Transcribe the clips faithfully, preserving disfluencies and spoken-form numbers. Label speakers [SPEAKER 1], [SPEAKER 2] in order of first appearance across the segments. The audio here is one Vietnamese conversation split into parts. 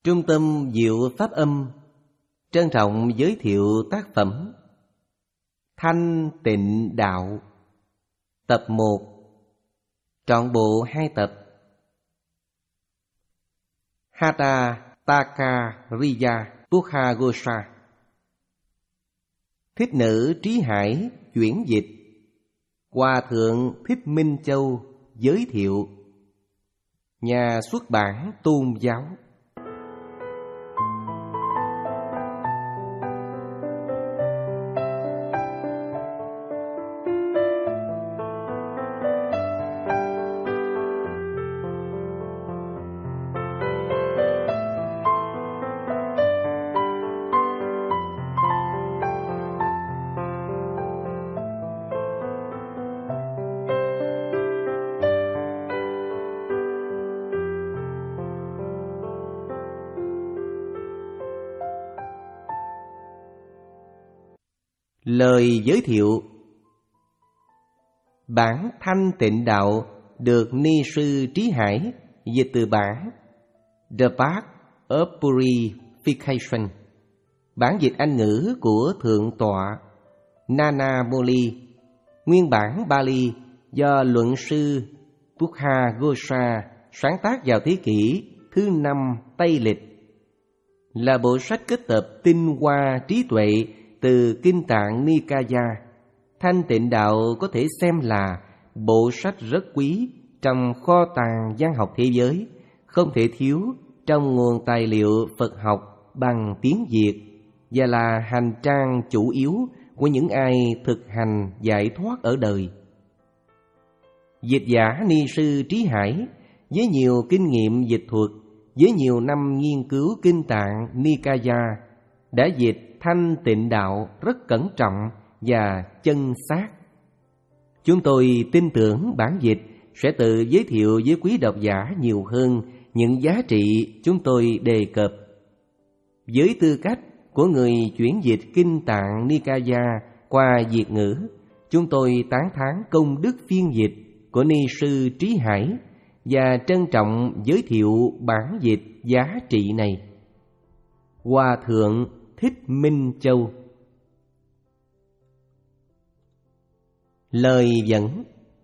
[SPEAKER 1] Trung tâm Diệu Pháp Âm trân trọng giới thiệu tác phẩm Thanh Tịnh Đạo, tập một, trọn bộ hai tập. Hatha Takariya Pukhagosa. Thích Nữ Trí Hải chuyển dịch. Hòa Thượng Thích Minh Châu giới thiệu. Nhà xuất bản Tôn Giáo. Lời giới thiệu. Bản Thanh Tịnh Đạo được Ni sư Trí Hải dịch từ bản The Path of Purification, bản dịch Anh ngữ của Thượng tọa Nana Moli, nguyên bản Bali do luận sư Pukhagosa sáng tác vào thế kỷ thứ năm Tây Lịch, là bộ sách kết tập tinh hoa trí tuệ từ Kinh Tạng Nikaya. Thanh Tịnh Đạo có thể xem là bộ sách rất quý trong kho tàng văn học thế giới, không thể thiếu trong nguồn tài liệu Phật học bằng tiếng Việt, và là hành trang chủ yếu của những ai thực hành giải thoát ở đời. Dịch giả Ni sư Trí Hải với nhiều kinh nghiệm dịch thuật, với nhiều năm nghiên cứu Kinh Tạng Nikaya, đã dịch Thanh Tịnh Đạo rất cẩn trọng và chân xác. Chúng tôi tin tưởng bản dịch sẽ tự giới thiệu với quý độc giả nhiều hơn những giá trị chúng tôi đề cập. Với tư cách của người chuyển dịch Kinh Tạng Nikaya qua Việt ngữ, chúng tôi tán thán công đức phiên dịch của Ni sư Trí Hải và trân trọng giới thiệu bản dịch giá trị này. Hòa Thượng Thích Minh Châu. Lời dẫn.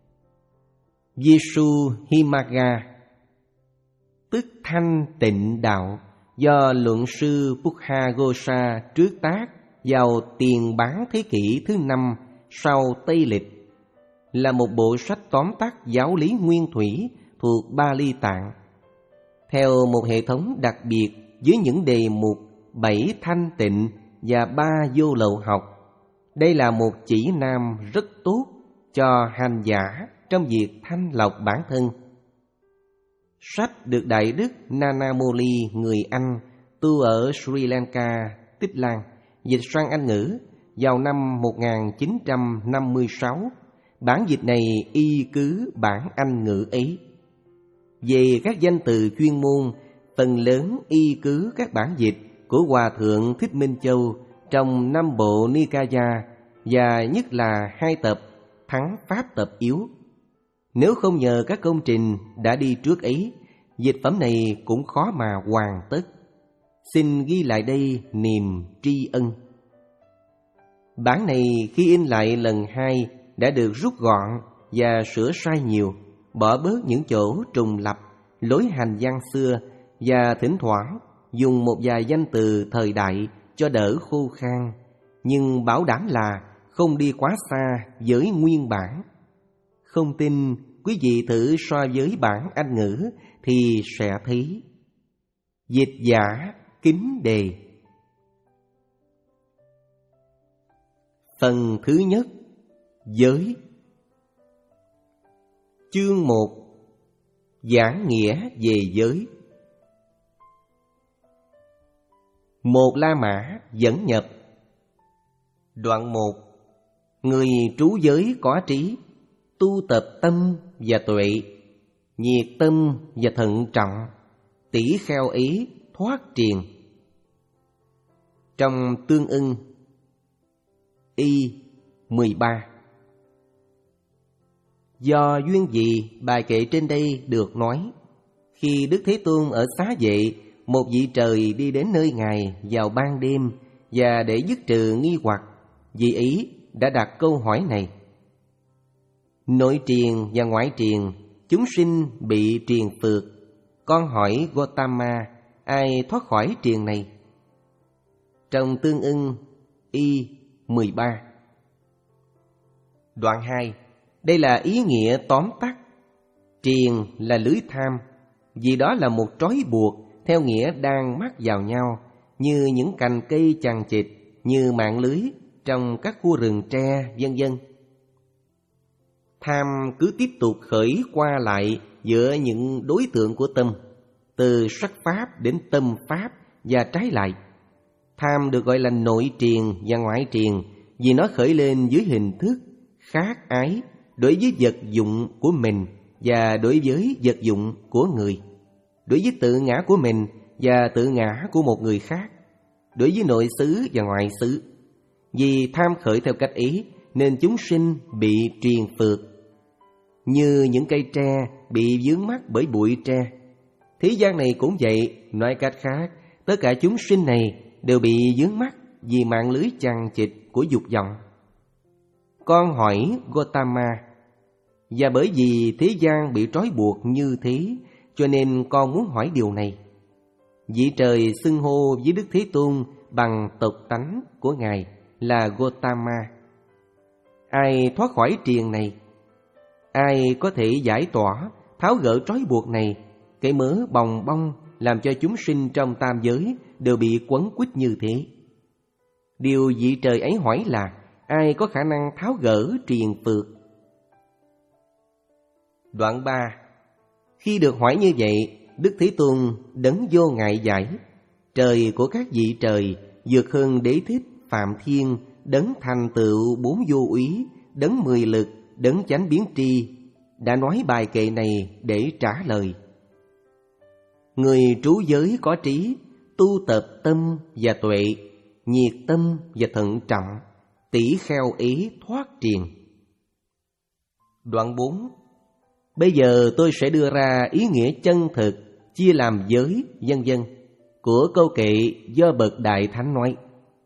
[SPEAKER 1] Visuddhimagga, tức Thanh Tịnh Đạo, do luận sư Pukhagosa trước tác vào tiền bán thế kỷ thứ năm sau Tây Lịch, là một bộ sách tóm tắt giáo lý nguyên thủy thuộc Bali Tạng, theo một hệ thống đặc biệt với những đề mục bảy thanh tịnh và ba vô lậu học. Đây là một chỉ nam rất tốt cho hành giả trong việc thanh lọc bản thân. Sách được Đại đức Nana Moli người Anh tu ở Sri Lanka, Tích Lan, dịch sang Anh ngữ vào năm một nghìn chín trăm năm mươi sáu. Bản dịch này y cứ bản Anh ngữ ấy. Về các danh từ chuyên môn, phần lớn y cứ các bản dịch của Hòa Thượng Thích Minh Châu trong năm bộ Nikaya, và nhất là hai tập Thắng Pháp tập yếu. Nếu không nhờ các công trình đã đi trước ấy, dịch phẩm này cũng khó mà hoàn tất. Xin ghi lại đây niềm tri ân. Bản này khi in lại lần hai đã được rút gọn và sửa sai nhiều, bỏ bớt những chỗ trùng lặp, lối hành văn xưa, và thỉnh thoảng dùng một vài danh từ thời đại cho đỡ khô khan, nhưng bảo đảm là không đi quá xa với nguyên bản. Không tin, quý vị thử so với bản Anh ngữ thì sẽ thấy. Dịch giả kính đề. Phần thứ nhất. Giới. Chương một. Giảng nghĩa về giới. Một La Mã dẫn nhập. Đoạn một. Người trú giới có trí, tu tập tâm và tuệ, nhiệt tâm và thận trọng, tỷ kheo ý thoát triền. Trong tương ưng y mười ba. Do duyên gì bài kệ trên đây được nói, khi Đức Thế Tôn ở Xá Vệ một vị trời đi đến nơi Ngài vào ban đêm, và để dứt trừ nghi hoặc, vị ấy đã đặt câu hỏi này. Nội triền và ngoại triền, chúng sinh bị triền phược. Con hỏi Gotama, ai thoát khỏi triền này? Trong Tương ưng Y mười ba. Đoạn hai. Đây là ý nghĩa tóm tắt. Triền là lưới tham, vì đó là một trói buộc theo nghĩa đang mắc vào nhau, như những cành cây chằng chịt, như mạng lưới trong các khu rừng tre, vân vân. Tham cứ tiếp tục khởi qua lại giữa những đối tượng của tâm, từ sắc pháp đến tâm pháp và trái lại. Tham được gọi là nội triền và ngoại triền vì nó khởi lên dưới hình thức khác ái đối với vật dụng của mình và đối với vật dụng của người, đối với tự ngã của mình và tự ngã của một người khác, đối với nội xứ và ngoại xứ. Vì tham khởi theo cách ý nên chúng sinh bị triền phược, như những cây tre bị vướng mắc bởi bụi tre. Thế gian này cũng vậy, nói cách khác, tất cả chúng sinh này đều bị vướng mắc vì mạng lưới chằng chịt của dục vọng. Con hỏi Gotama, và bởi vì thế gian bị trói buộc như thế, cho nên con muốn hỏi điều này. Vị trời xưng hô với Đức Thế Tôn bằng tộc tánh của Ngài là Gotama. Ai thoát khỏi triền này? Ai có thể giải tỏa, tháo gỡ trói buộc này, cái mớ bòng bong làm cho chúng sinh trong tam giới đều bị quấn quýt như thế? Điều vị trời ấy hỏi là ai có khả năng tháo gỡ triền phược? Đoạn ba. Khi được hỏi như vậy, Đức Thế Tôn đấng vô ngại giải, trời của các vị trời, vượt hơn Đế Thích, Phạm Thiên, đấng thành tựu bốn vô úy, đấng mười lực, đấng chánh biến tri, đã nói bài kệ này để trả lời. Người trú giới có trí, tu tập tâm và tuệ, nhiệt tâm và thận trọng, tỷ kheo ý thoát triền. Đoạn bốn. Bây giờ tôi sẽ đưa ra ý nghĩa chân thực, chia làm giới, vân vân của câu kệ do bậc Đại Thánh nói.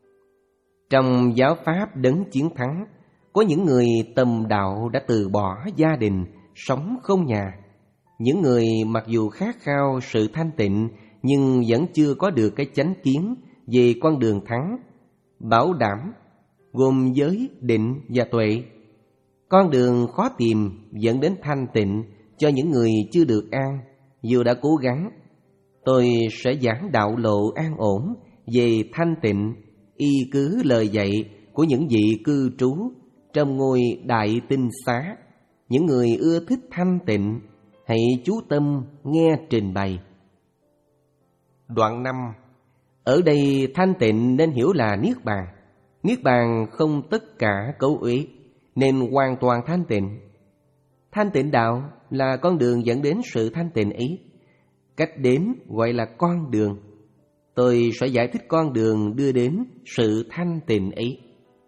[SPEAKER 1] Trong giáo pháp đấng chiến thắng, có những người tầm đạo đã từ bỏ gia đình, sống không nhà. Những người mặc dù khát khao sự thanh tịnh nhưng vẫn chưa có được cái chánh kiến về con đường thắng, bảo đảm, gồm giới, định và tuệ. Con đường khó tìm dẫn đến thanh tịnh cho những người chưa được an, dù đã cố gắng. Tôi sẽ giảng đạo lộ an ổn về thanh tịnh, y cứ lời dạy của những vị cư trú trong ngôi Đại Tinh Xá. Những người ưa thích thanh tịnh, hãy chú tâm nghe trình bày. Đoạn năm. Ở đây thanh tịnh nên hiểu là Niết Bàn. Niết Bàn không tất cả cấu uế, nên hoàn toàn thanh tịnh. Thanh tịnh đạo là con đường dẫn đến sự thanh tịnh ấy. Cách đến gọi là con đường. Tôi sẽ giải thích con đường đưa đến sự thanh tịnh ấy.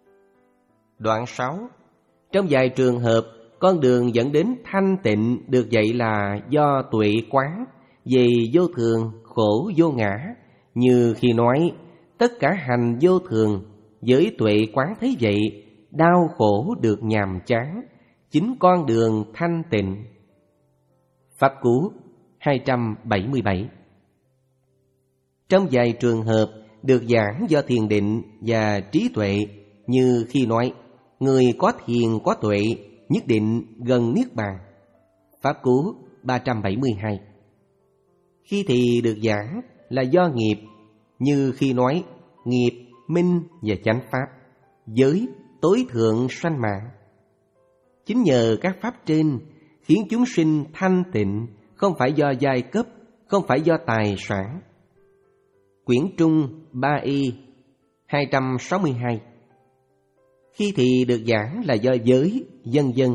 [SPEAKER 1] Đoạn sáu. Trong vài trường hợp, con đường dẫn đến thanh tịnh được dạy là do tuệ quán về vô thường, khổ vô ngã, như khi nói tất cả hành vô thường, với tuệ quán thấy vậy, đau khổ được nhàm chán, chính con đường thanh tịnh. Pháp Cú hai trăm bảy mươi bảy. Trong vài trường hợp được giảng do thiền định và trí tuệ, như khi nói người có thiền có tuệ nhất định gần Niết Bàn. Pháp Cú ba trăm bảy mươi hai. Khi thì được giảng là do nghiệp, như khi nói nghiệp, minh và chánh pháp, giới, tối thượng sanh mạng. Chính nhờ các pháp trên khiến chúng sinh thanh tịnh, không phải do giai cấp, không phải do tài sản. Quyển Trung ba y hai trăm sáu mươi hai. Khi thì được giảng là do giới, vân vân.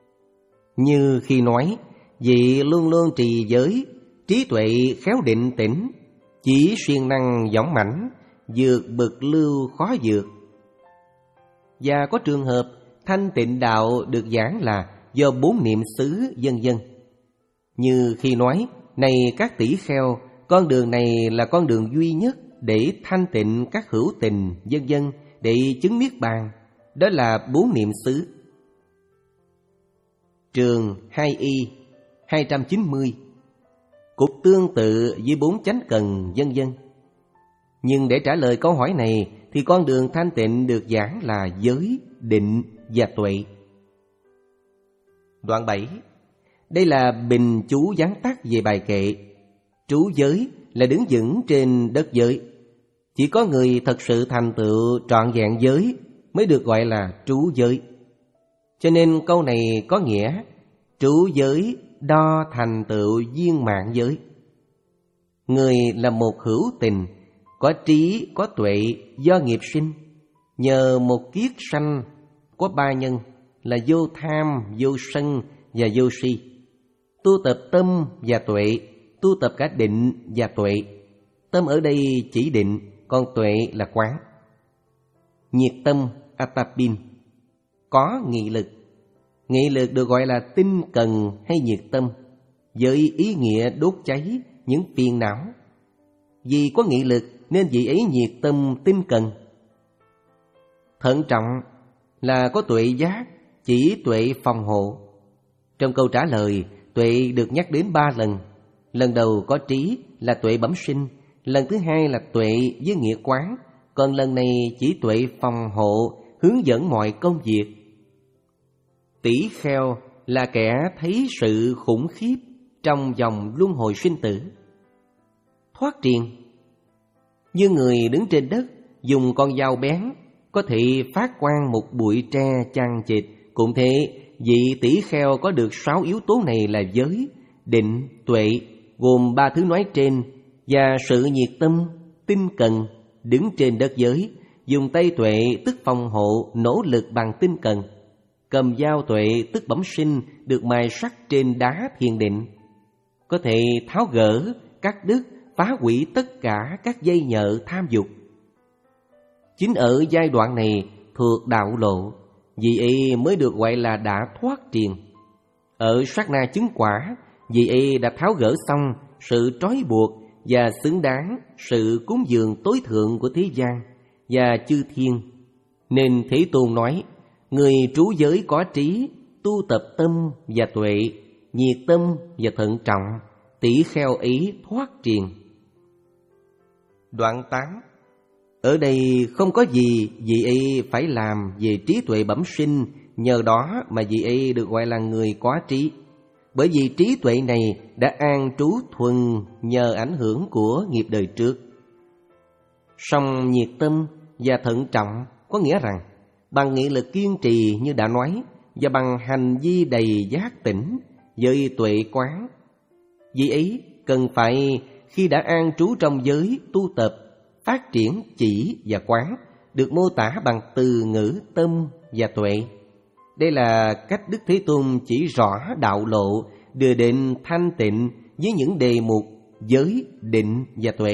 [SPEAKER 1] Như khi nói vị luôn luôn trì giới, trí tuệ khéo định tĩnh, chỉ siêng năng dõng mãnh, vượt bực lưu khó vượt. Và có trường hợp thanh tịnh đạo được giảng là do bốn niệm xứ, vân vân. Như khi nói này các tỷ kheo, Con đường này là con đường duy nhất để thanh tịnh các hữu tình, vân vân, để chứng niết bàn. Đó là bốn niệm xứ. Trường hai y hai trăm chín mươi cũng tương tự với bốn chánh cần, vân vân. Nhưng để trả lời câu hỏi này thì con đường thanh tịnh được giảng là giới, định và tuệ. Đoạn bảy. Đây là bình chú vắn tắt về bài kệ. Trú giới là đứng vững trên đất giới. Chỉ có người thật sự thành tựu trọn vẹn giới mới được gọi là trú giới. Cho nên câu này có nghĩa trú giới đo thành tựu viên mãn giới. Người là một hữu tình, có trí, có tuệ do nghiệp sinh, nhờ một kiết sanh có ba nhân là vô tham, vô sân và vô si. Tu tập tâm và tuệ, tu tập cả định và tuệ. Tâm ở đây chỉ định, còn tuệ là quán. Nhiệt tâm atapin, có nghị lực. Nghị lực được gọi là tinh cần hay nhiệt tâm, với ý nghĩa đốt cháy những phiền não. Vì có nghị lực nên vị ấy nhiệt tâm tinh cần. Thận trọng là có tuệ giác, chỉ tuệ phòng hộ. Trong câu trả lời, tuệ được nhắc đến ba lần. Lần đầu có trí là tuệ bẩm sinh, lần thứ hai là tuệ với nghĩa quán, còn lần này chỉ tuệ phòng hộ, hướng dẫn mọi công việc. Tỷ kheo là kẻ thấy sự khủng khiếp trong vòng luân hồi sinh tử. Thoát triền như người đứng trên đất, dùng con dao bén có thể phát quang một bụi tre chằng chịt. Cũng thế, vị tỷ kheo có được sáu yếu tố này là giới, định, tuệ, gồm ba thứ nói trên, và sự nhiệt tâm, tinh cần, đứng trên đất giới, dùng tay tuệ tức phòng hộ, nỗ lực bằng tinh cần. Cầm dao tuệ tức bẩm sinh, được mài sắt trên đá thiền định, có thể tháo gỡ, cắt đứt, phá hủy tất cả các dây nhợ tham dục. Chính ở giai đoạn này thuộc đạo lộ, vị ấy mới được gọi là đã thoát triền. Ở sát na chứng quả, vị ấy đã tháo gỡ xong sự trói buộc và xứng đáng sự cúng dường tối thượng của thế gian và chư thiên. Nên Thế Tôn nói, người trú giới có trí, tu tập tâm và tuệ, nhiệt tâm và thận trọng, tỷ kheo ấy thoát triền. Đoạn tám. Ở đây không có gì vị ấy phải làm về trí tuệ bẩm sinh, nhờ đó mà vị ấy được gọi là người có trí. Bởi vì trí tuệ này đã an trú thuần nhờ ảnh hưởng của nghiệp đời trước. Song nhiệt tâm và thận trọng có nghĩa rằng bằng nghị lực kiên trì như đã nói, và bằng hành vi đầy giác tỉnh với tuệ quán, vị ấy cần phải khi đã an trú trong giới tu tập, phát triển chỉ và quán, được mô tả bằng từ ngữ tâm và tuệ. Đây là cách Đức Thế Tôn chỉ rõ đạo lộ đưa đến thanh tịnh với những đề mục giới, định và tuệ.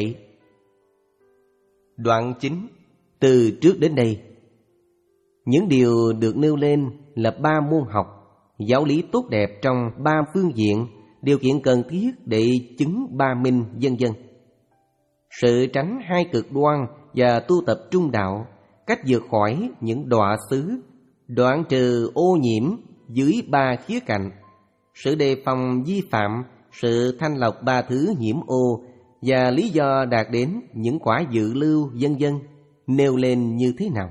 [SPEAKER 1] Đoạn chín. Từ trước đến đây, những điều được nêu lên là ba môn học, giáo lý tốt đẹp trong ba phương diện, điều kiện cần thiết để chứng ba minh, vân vân. Sự tránh hai cực đoan và tu tập trung đạo, cách vượt khỏi những đọa xứ, đoạn trừ ô nhiễm dưới ba khía cạnh, sự đề phòng vi phạm, sự thanh lọc ba thứ nhiễm ô và lý do đạt đến những quả dự lưu, vân vân, nêu lên như thế nào.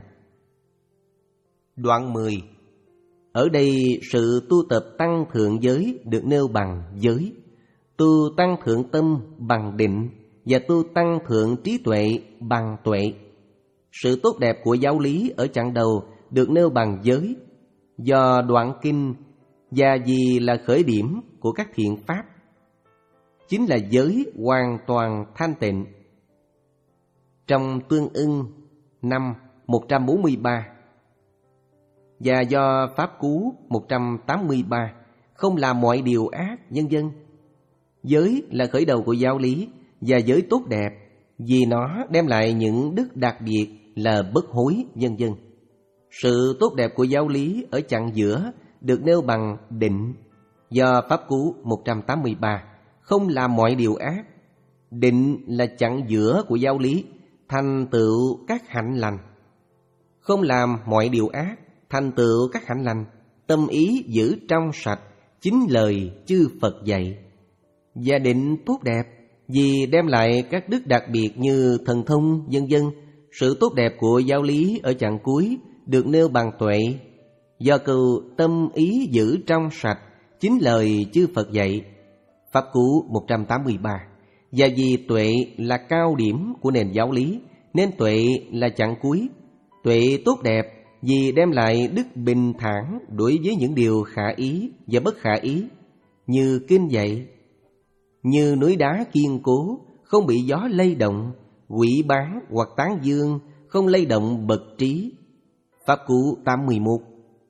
[SPEAKER 1] Đoạn mười. Ở đây sự tu tập tăng thượng giới được nêu bằng giới, tu tăng thượng tâm bằng định và tu tăng thượng trí tuệ bằng tuệ. Sự tốt đẹp của giáo lý ở chặng đầu được nêu bằng giới, do đoạn kinh và vì là khởi điểm của các thiện pháp, chính là giới hoàn toàn thanh tịnh. Trong Tương ưng năm một trăm bốn mươi ba và do Pháp Cú một trăm tám mươi ba, không làm mọi điều ác, vân vân. Giới là khởi đầu của giáo lý và giới tốt đẹp, vì nó đem lại những đức đặc biệt là bất hối, vân vân. Sự tốt đẹp của giáo lý ở chặng giữa được nêu bằng định, do Pháp Cú một trăm tám mươi ba, không làm mọi điều ác. Định là chặng giữa của giáo lý, thành tựu các hạnh lành. Không làm mọi điều ác, thành tựu các hạnh lành. Tâm ý giữ trong sạch, chính lời chư Phật dạy. Và định tốt đẹp vì đem lại các đức đặc biệt như thần thông, vân vân. Sự tốt đẹp của giáo lý ở chặng cuối được nêu bằng tuệ. Do câu tâm ý giữ trong sạch, chính lời chư Phật dạy. Pháp Cú một trăm tám mươi ba. Và vì tuệ là cao điểm của nền giáo lý, nên tuệ là chặng cuối. Tuệ tốt đẹp vì đem lại đức bình thản đối với những điều khả ý và bất khả ý, như kinh dạy. Như núi đá kiên cố, không bị gió lay động, quỷ bán hoặc tán dương, không lay động bậc trí. Pháp Cú tám mươi mốt.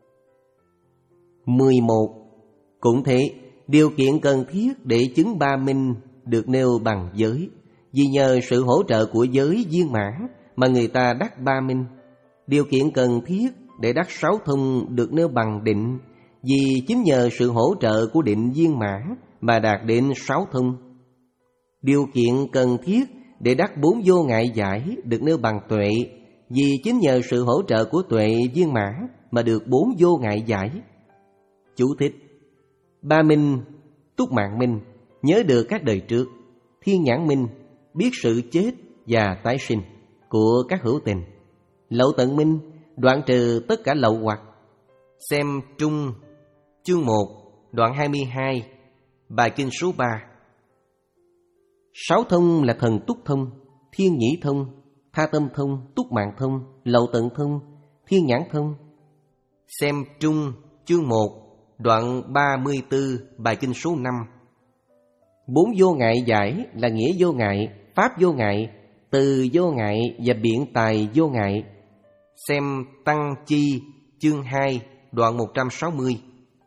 [SPEAKER 1] mười một. Cũng thế, điều kiện cần thiết để chứng ba minh được nêu bằng giới. Vì nhờ sự hỗ trợ của giới viên mãn mà người ta đắc ba minh. Điều kiện cần thiết để đắc sáu thông được nêu bằng định. Vì chính nhờ sự hỗ trợ của định viên mãn mà đạt đến sáu thông. Điều kiện cần thiết để đắc bốn vô ngại giải được nêu bằng tuệ. Vì chính nhờ sự hỗ trợ của tuệ viên mãn mà được bốn vô ngại giải. Chú thích: ba minh, túc mạng minh, nhớ được các đời trước. Thiên nhãn minh, biết sự chết và tái sinh của các hữu tình. Lậu tận minh, đoạn trừ tất cả lậu hoặc. Xem Trung chương một, đoạn hai mươi hai, bài kinh số ba. Sáu thông là thần túc thông, thiên nhĩ thông, tha tâm thông, túc mạng thông, lậu tận thông, thiên nhãn thông. Xem Trung chương một, đoạn ba mươi tư, bài kinh số năm. Bốn vô ngại giải là nghĩa vô ngại, pháp vô ngại, từ vô ngại và biện tài vô ngại. Xem Tăng Chi chương hai, đoạn một trăm sáu mươi.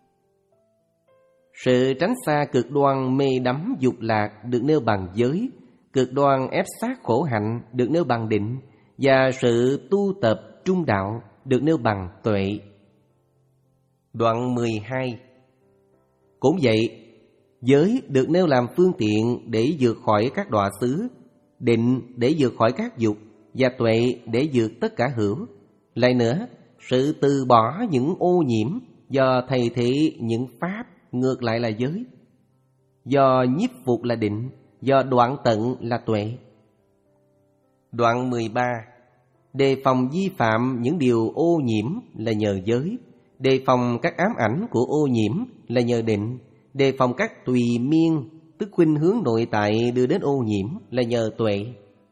[SPEAKER 1] Sự tránh xa cực đoan mê đắm dục lạc được nêu bằng giới, cực đoan ép sát khổ hạnh được nêu bằng định, và sự tu tập trung đạo được nêu bằng tuệ. Đoạn mười hai. Cũng vậy, giới được nêu làm phương tiện để vượt khỏi các đọa xứ, định để vượt khỏi các dục, và tuệ để vượt tất cả hữu. Lại nữa, sự từ bỏ những ô nhiễm do thay thế những pháp ngược lại là giới. Do nhiếp phục là định, do đoạn tận là tuệ. Đoạn mười ba. Đề phòng vi phạm những điều ô nhiễm là nhờ giới. Đề phòng các ám ảnh của ô nhiễm là nhờ định. Đề phòng các tùy miên, tức khuynh hướng nội tại đưa đến ô nhiễm là nhờ tuệ.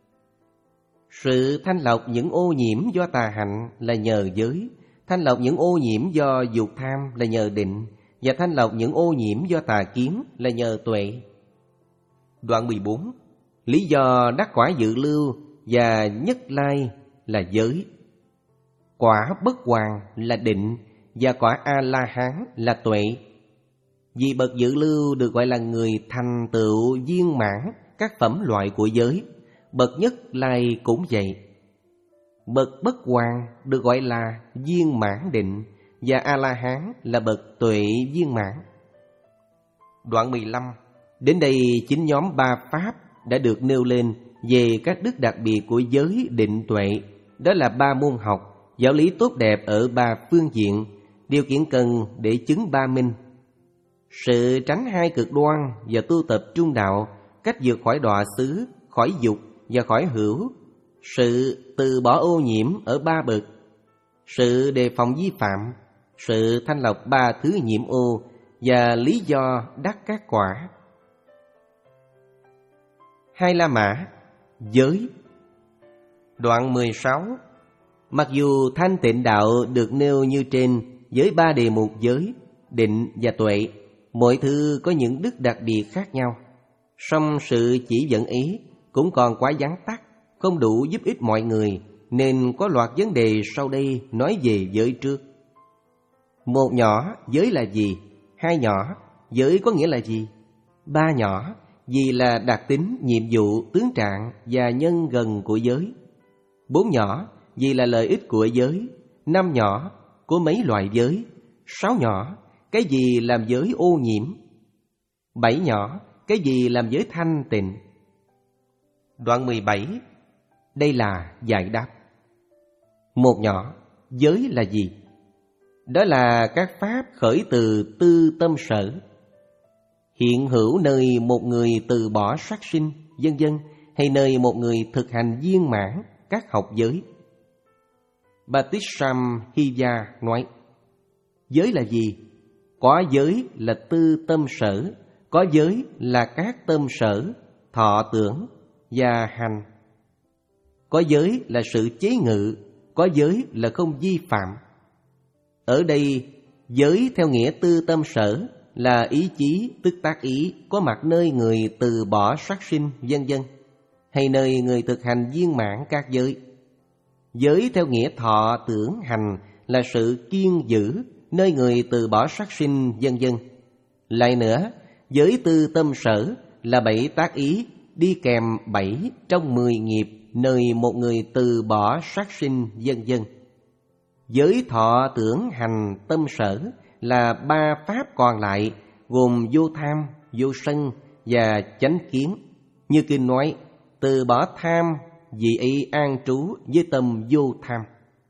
[SPEAKER 1] Sự thanh lọc những ô nhiễm do tà hạnh là nhờ giới. Thanh lọc những ô nhiễm do dục tham là nhờ định. Và thanh lọc những ô nhiễm do tà kiến là nhờ tuệ. Đoạn mười bốn. Lý do đắc quả dự lưu và nhất lai là giới. Quả bất hoàn là định, và quả A-la-hán là tuệ. Vì bậc dự lưu được gọi là người thành tựu viên mãn các phẩm loại của giới. Bậc nhất lai cũng vậy. Bậc bất hoàn được gọi là viên mãn định, và A-la-hán là bậc tuệ viên mãn. Đoạn mười lăm. Đến đây chính nhóm ba pháp đã được nêu lên về các đức đặc biệt của giới định tuệ. Đó là ba môn học, giáo lý tốt đẹp ở ba phương diện, điều kiện cần để chứng ba minh. Sự tránh hai cực đoan và tu tập trung đạo, cách vượt khỏi đọa xứ, khỏi dục và khỏi hữu. Sự từ bỏ ô nhiễm ở ba bậc. Sự đề phòng vi phạm. Sự thanh lọc ba thứ nhiễm ô, và lý do đắc các quả. Hai La Mã, giới. Đoạn mười sáu. Mặc dù thanh tịnh đạo được nêu như trên với ba đề mục giới, định và tuệ, mọi thứ có những đức đặc biệt khác nhau, song sự chỉ dẫn ý cũng còn quá vắn tắt, không đủ giúp ích mọi người, nên có loạt vấn đề sau đây nói về giới trước. Một nhỏ, giới là gì? Hai nhỏ, giới có nghĩa là gì? Ba nhỏ, vì là đặc tính, nhiệm vụ, tướng trạng và nhân gần của giới. Bốn nhỏ, vì là lợi ích của giới. Năm nhỏ, có mấy loại giới. Sáu nhỏ, cái gì làm giới ô nhiễm. Bảy nhỏ, cái gì làm giới thanh tịnh. Đoạn mười bảy. Đây là giải đáp. Một nhỏ, giới là gì? Đó là các pháp khởi từ tư tâm sở, hiện hữu nơi một người từ bỏ sát sinh, vân vân, hay nơi một người thực hành viên mãn các học giới. Bhattacharya Hiya nói, giới là gì? Có giới là tư tâm sở, có giới là các tâm sở, thọ tưởng và hành. Có giới là sự chế ngự, có giới là không vi phạm. Ở đây, giới theo nghĩa tư tâm sở là ý chí, tức tác ý, có mặt nơi người từ bỏ sát sinh, vân vân, hay nơi người thực hành viên mãn các giới. Giới theo nghĩa thọ tưởng hành là sự kiên giữ, nơi người từ bỏ sát sinh, vân vân. Lại nữa, giới tư tâm sở là bảy tác ý, đi kèm bảy trong mười nghiệp, nơi một người từ bỏ sát sinh, vân vân. Giới thọ tưởng hành tâm sở là ba pháp còn lại, gồm vô tham, vô sân và chánh kiến. Như kinh nói, từ bỏ tham, vì ý an trú với tâm vô tham.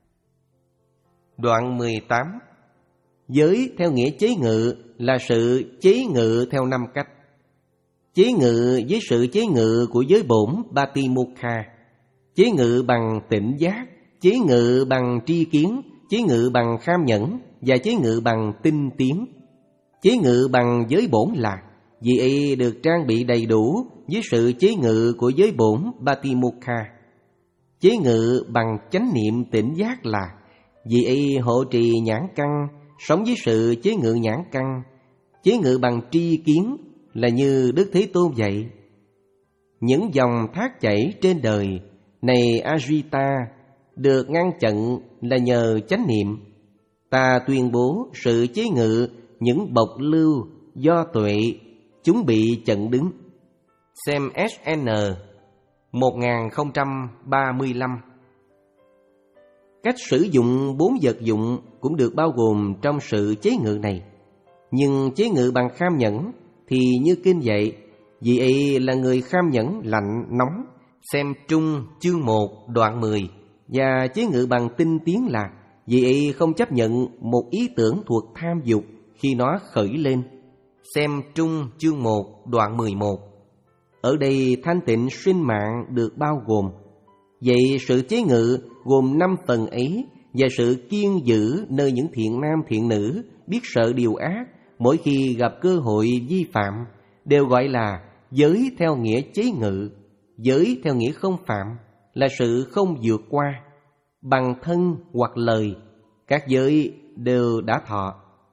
[SPEAKER 1] Đoạn mười tám. Giới theo nghĩa chế ngự là sự chế ngự theo năm cách. Chế ngự với sự chế ngự của giới bổn Patimokha, chế ngự bằng tỉnh giác, chế ngự bằng tri kiến, chế ngự bằng kham nhẫn và chế ngự bằng tinh tiến. Chế ngự bằng giới bổn là vì y được trang bị đầy đủ với sự chế ngự của giới bổn Patimokha. Chế ngự bằng chánh niệm tỉnh giác là vì y hộ trì nhãn căn, sống với sự chế ngự nhãn căn. Chế ngự bằng tri kiến là như Đức Thế Tôn dạy. Những dòng thác chảy trên đời này Ajita được ngăn chặn là nhờ chánh niệm. Ta tuyên bố sự chế ngự những bộc lưu do tuệ, chúng bị chặn đứng. Xem ét en một nghìn không trăm ba mươi lăm. Cách sử dụng bốn vật dụng cũng được bao gồm trong sự chế ngự này. Nhưng chế ngự bằng kham nhẫn thì như kinh dạy, vì ấy là người kham nhẫn lạnh nóng. Xem Trung chương một đoạn mười. Và chế ngự bằng tinh tiến là vì ấy không chấp nhận một ý tưởng thuộc tham dục khi nó khởi lên. Xem Trung chương một đoạn mười một. Ở đây thanh tịnh sinh mạng được bao gồm. Vậy sự chế ngự gồm năm phần ấy, và sự kiên giữ nơi những thiện nam thiện nữ biết sợ điều ác mỗi khi gặp cơ hội vi phạm đều gọi là giới theo nghĩa chế ngự. Giới theo nghĩa không phạm là sự không vượt qua bằng thân hoặc lời. Các giới đều đã thọ.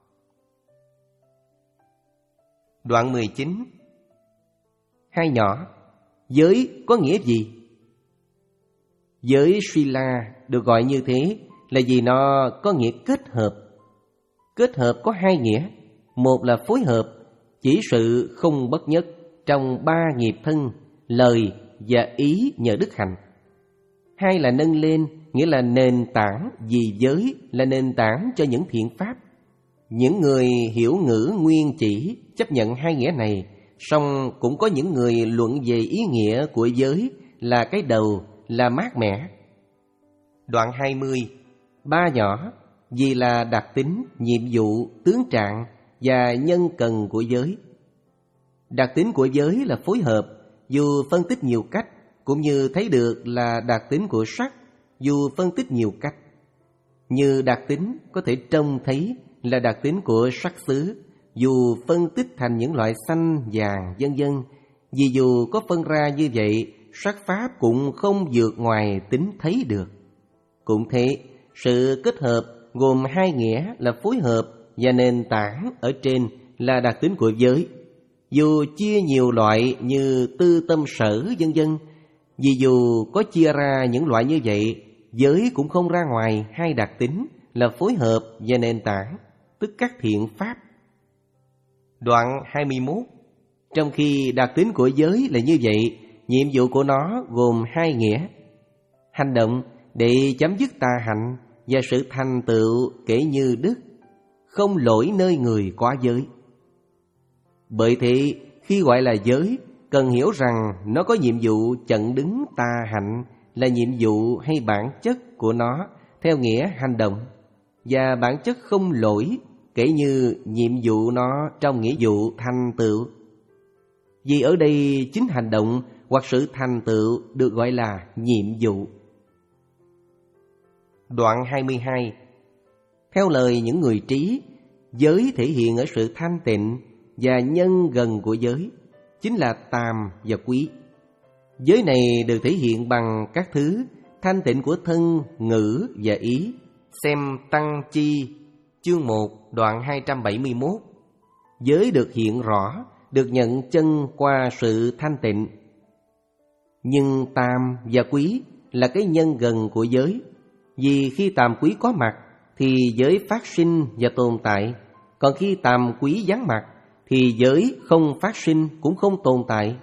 [SPEAKER 1] Đoạn mười chín. Hai nhỏ, giới có nghĩa gì? Giới Sila được gọi như thế là vì nó có nghĩa kết hợp. Kết hợp có hai nghĩa. Một là phối hợp, chỉ sự không bất nhất trong ba nghiệp thân, lời và ý nhờ đức hạnh. Hai là nâng lên, nghĩa là nền tảng, vì giới là nền tảng cho những thiện pháp. Những người hiểu ngữ nguyên chỉ chấp nhận hai nghĩa này, song cũng có những người luận về ý nghĩa của giới là cái đầu, là mát mẻ. Đoạn hai mươi. Ba nhỏ vì là đặc tính, nhiệm vụ, tướng trạng và nhân cần của giới. Đặc tính của giới là phối hợp, dù phân tích nhiều cách, cũng như thấy được là đặc tính của sắc, dù phân tích nhiều cách. Như đặc tính có thể trông thấy là đặc tính của sắc xứ, dù phân tích thành những loại xanh, vàng, vân vân. Vì dù có phân ra như vậy, sắc pháp cũng không vượt ngoài tính thấy được. Cũng thế, sự kết hợp gồm hai nghĩa là phối hợp và nền tảng ở trên là đặc tính của giới. Dù chia nhiều loại như tư tâm sở vân vân, vì dù có chia ra những loại như vậy, giới cũng không ra ngoài hai đặc tính là phối hợp và nền tảng, tức các thiện pháp. Đoạn hai mươi mốt. Trong khi đặc tính của giới là như vậy, nhiệm vụ của nó gồm hai nghĩa: hành động để chấm dứt tà hạnh và sự thành tựu kể như đức, không lỗi nơi người quá giới. Bởi thế, khi gọi là giới, cần hiểu rằng nó có nhiệm vụ chặn đứng tà hạnh là nhiệm vụ hay bản chất của nó theo nghĩa hành động, và bản chất không lỗi kể như nhiệm vụ nó trong nghĩa vụ thành tựu. Vì ở đây chính hành động hoặc sự thành tựu được gọi là nhiệm vụ. Đoạn hai mươi hai. Theo lời những người trí, giới thể hiện ở sự thanh tịnh và nhân gần của giới, chính là tàm và quý. Giới này được thể hiện bằng các thứ thanh tịnh của thân, ngữ và ý. Xem Tăng Chi, chương một, đoạn hai trăm bảy mươi mốt. Giới được hiện rõ, được nhận chân qua sự thanh tịnh. Nhưng tàm và quý là cái nhân gần của giới. Vì khi tàm quý có mặt thì giới phát sinh và tồn tại, còn khi tàm quý vắng mặt thì giới không phát sinh cũng không tồn tại.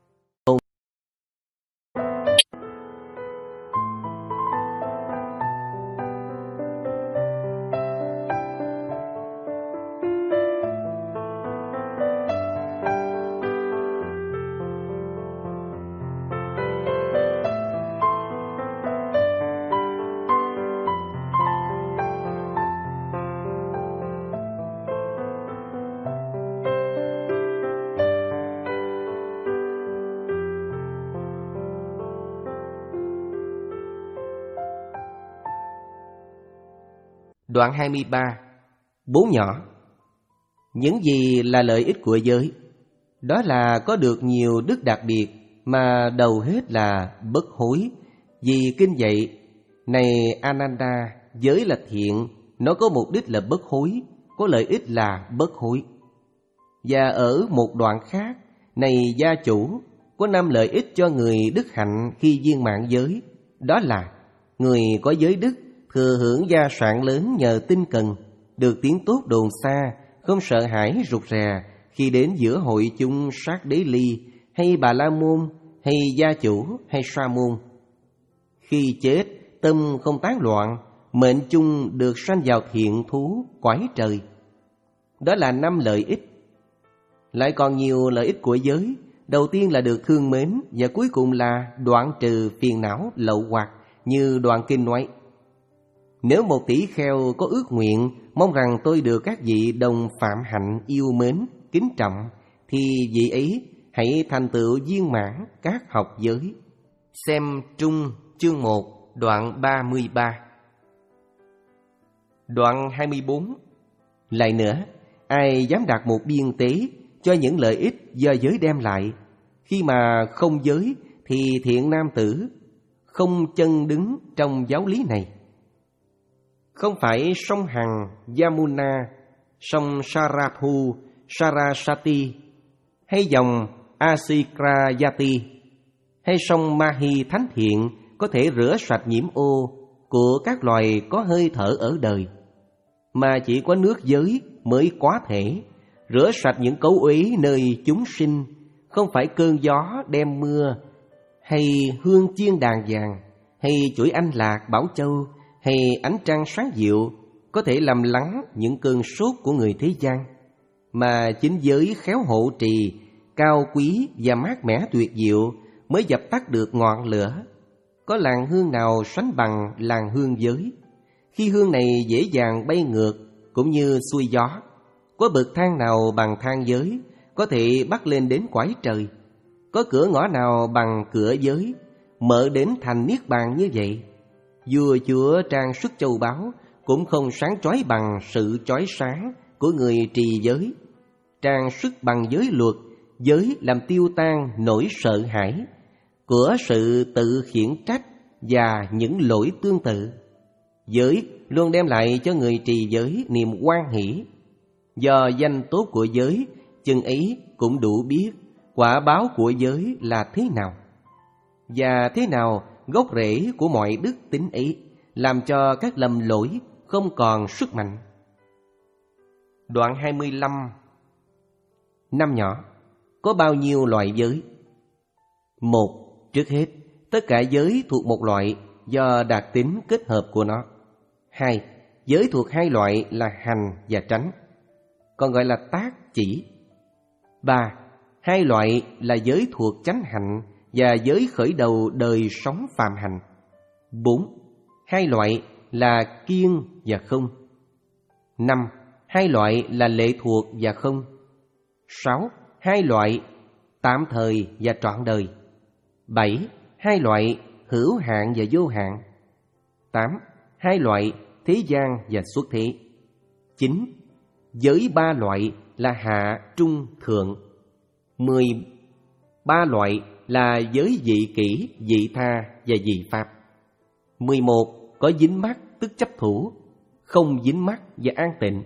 [SPEAKER 1] Đoạn hai mươi ba. Bốn nhỏ. Những gì là lợi ích của giới? Đó là có được nhiều đức đặc biệt, mà đầu hết là bất hối. Vì kinh dạy: này Ananda, giới là thiện, nó có mục đích là bất hối, có lợi ích là bất hối. Và ở một đoạn khác: này gia chủ, có năm lợi ích cho người đức hạnh khi viên mãn giới. Đó là: người có giới đức thừa hưởng gia sản lớn nhờ tinh cần, được tiếng tốt đồn xa, không sợ hãi rụt rè khi đến giữa hội chung sát đế ly, hay bà la môn, hay gia chủ, hay sa môn. Khi chết, tâm không tán loạn, mệnh chung được sanh vào thiện thú, cõi trời. Đó là năm lợi ích. Lại còn nhiều lợi ích của giới. Đầu tiên là được thương mến, và cuối cùng là đoạn trừ phiền não lậu hoặc, như đoạn kinh nói: nếu một tỷ kheo có ước nguyện mong rằng tôi được các vị đồng phạm hạnh yêu mến, kính trọng, thì vị ấy hãy thành tựu viên mãn các học giới. Xem Trung, chương một, đoạn ba mươi ba. Đoạn hai mươi bốn. Lại nữa, ai dám đạt một biên tế cho những lợi ích do giới đem lại, khi mà không giới thì thiện nam tử không chân đứng trong giáo lý này. Không phải sông Hằng, Yamuna, sông Sarathu, Sarasati, hay dòng Asikrayati, hay sông Mahi thánh thiện có thể rửa sạch nhiễm ô của các loài có hơi thở ở đời, mà chỉ có nước giới mới có thể rửa sạch những cấu uế nơi chúng sinh. Không phải cơn gió đem mưa, hay hương chiên đàn vàng, hay chuỗi anh lạc bảo châu, hay ánh trăng sáng dịu có thể làm lắng những cơn sốt của người thế gian, mà chính giới khéo hộ trì, cao quý và mát mẻ tuyệt diệu mới dập tắt được ngọn lửa. Có làn hương nào sánh bằng làn hương giới? Khi hương này dễ dàng bay ngược cũng như xuôi gió. Có bậc thang nào bằng thang giới có thể bắt lên đến cõi trời? Có cửa ngõ nào bằng cửa giới mở đến thành niết bàn như vậy? Vua chúa trang sức châu báu cũng không sáng chói bằng sự chói sáng của người trì giới. Trang sức bằng giới luật, giới làm tiêu tan nỗi sợ hãi của sự tự khiển trách và những lỗi tương tự. Giới luôn đem lại cho người trì giới niềm hoan hỷ. Do danh tốt của giới, chừng ấy cũng đủ biết quả báo của giới là thế nào, và thế nào gốc rễ của mọi đức tính ấy làm cho các lầm lỗi không còn sức mạnh. Đoạn hai mươi lăm. Năm nhỏ. Có bao nhiêu loại giới? Một. Trước hết, tất cả giới thuộc một loại do đặc tính kết hợp của nó. Hai. Giới thuộc hai loại là hành và tránh, còn gọi là tác chỉ. Ba. Hai loại là giới thuộc chánh hạnh và giới khởi đầu đời sống phạm hạnh. Bốn. Hai loại là kiên và không. Năm. Hai loại là lệ thuộc và không. Sáu. Hai loại tạm thời và trọn đời. Bảy. Hai loại hữu hạn và vô hạn. Tám. Hai loại thế gian và xuất thế. Chín. Giới ba loại là hạ, trung, thượng. Mười. Ba loại là giới vị kỷ, vị tha và vị pháp. Mười một. Có dính mắc tức chấp thủ, không dính mắc và an tịnh.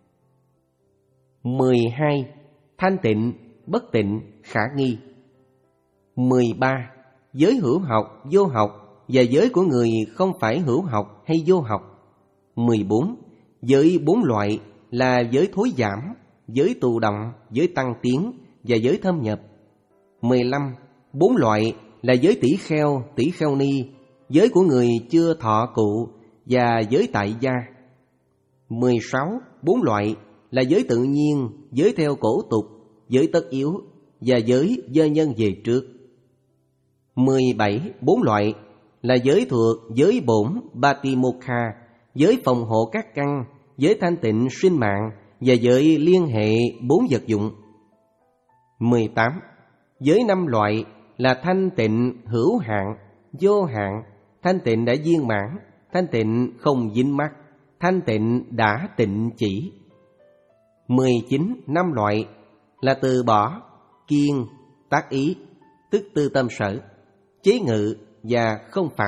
[SPEAKER 1] Mười hai. Thanh tịnh, bất tịnh, khả nghi. Mười ba. Giới hữu học, vô học và giới của người không phải hữu học hay vô học. Mười bốn. Giới bốn loại là giới thối giảm, giới tù động, giới tăng tiến và giới thâm nhập. Mười lăm. Bốn loại là giới tỷ kheo, tỷ kheo ni, giới của người chưa thọ cụ và giới tại gia. Mười sáu. Bốn loại là giới tự nhiên, giới theo cổ tục, giới tất yếu và giới do nhân về trước. Mười bảy. Bốn loại là giới thuộc giới bổn Batimokha, giới phòng hộ các căn, giới thanh tịnh sinh mạng và giới liên hệ bốn vật dụng. Mười tám. Giới năm loại là thanh tịnh hữu hạn, vô hạn, thanh tịnh đã viên mãn, thanh tịnh không dính mắc, thanh tịnh đã tịnh chỉ. Mười chín. Năm loại là từ bỏ, kiên, tác ý, tức tư tâm sở, chế ngự và không phạm.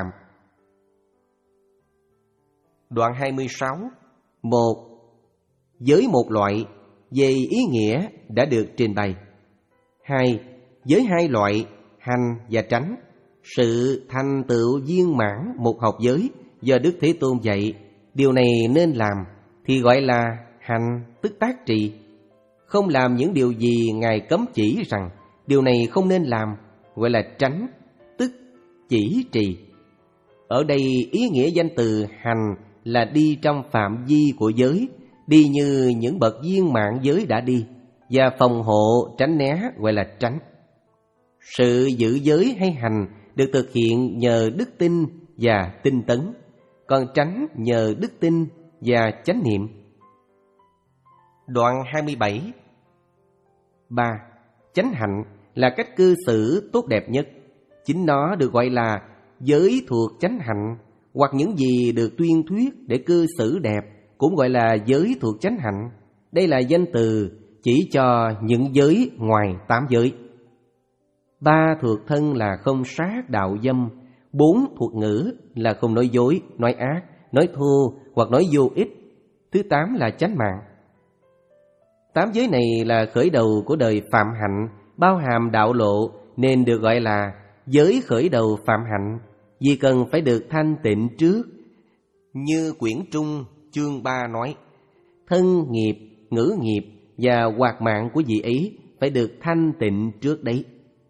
[SPEAKER 1] Đoạn hai mươi sáu. Một. Giới một loại về ý nghĩa đã được trình bày. Hai. Giới hai loại hành và tránh, sự thành tựu viên mãn một học giới do Đức Thế Tôn dạy, điều này nên làm thì gọi là hành tức tác trì. Không làm những điều gì Ngài cấm chỉ rằng điều này không nên làm, gọi là tránh tức chỉ trì. Ở đây ý nghĩa danh từ hành là đi trong phạm vi của giới, đi như những bậc viên mãn giới đã đi, và phòng hộ tránh né gọi là tránh. Sự giữ giới hay hành được thực hiện nhờ đức tin và tinh tấn, còn tránh nhờ đức tin và chánh niệm. Đoạn hai mươi bảy. Ba. Chánh hạnh là cách cư xử tốt đẹp nhất. Chính nó được gọi là giới thuộc chánh hạnh, hoặc những gì được tuyên thuyết để cư xử đẹp cũng gọi là giới thuộc chánh hạnh. Đây là danh từ chỉ cho những giới ngoài tám giới. Ba thuộc thân là không sát đạo dâm. Bốn thuộc ngữ là không nói dối, nói ác, nói thô hoặc nói vô ích. Thứ tám là chánh mạng. Tám giới này là khởi đầu của đời phạm hạnh, bao hàm đạo lộ, nên được gọi là giới khởi đầu phạm hạnh, vì cần phải được thanh tịnh trước. Như quyển Trung chương ba nói, thân nghiệp, ngữ nghiệp và hoạt mạng của vị ấy phải được thanh tịnh trước đấy.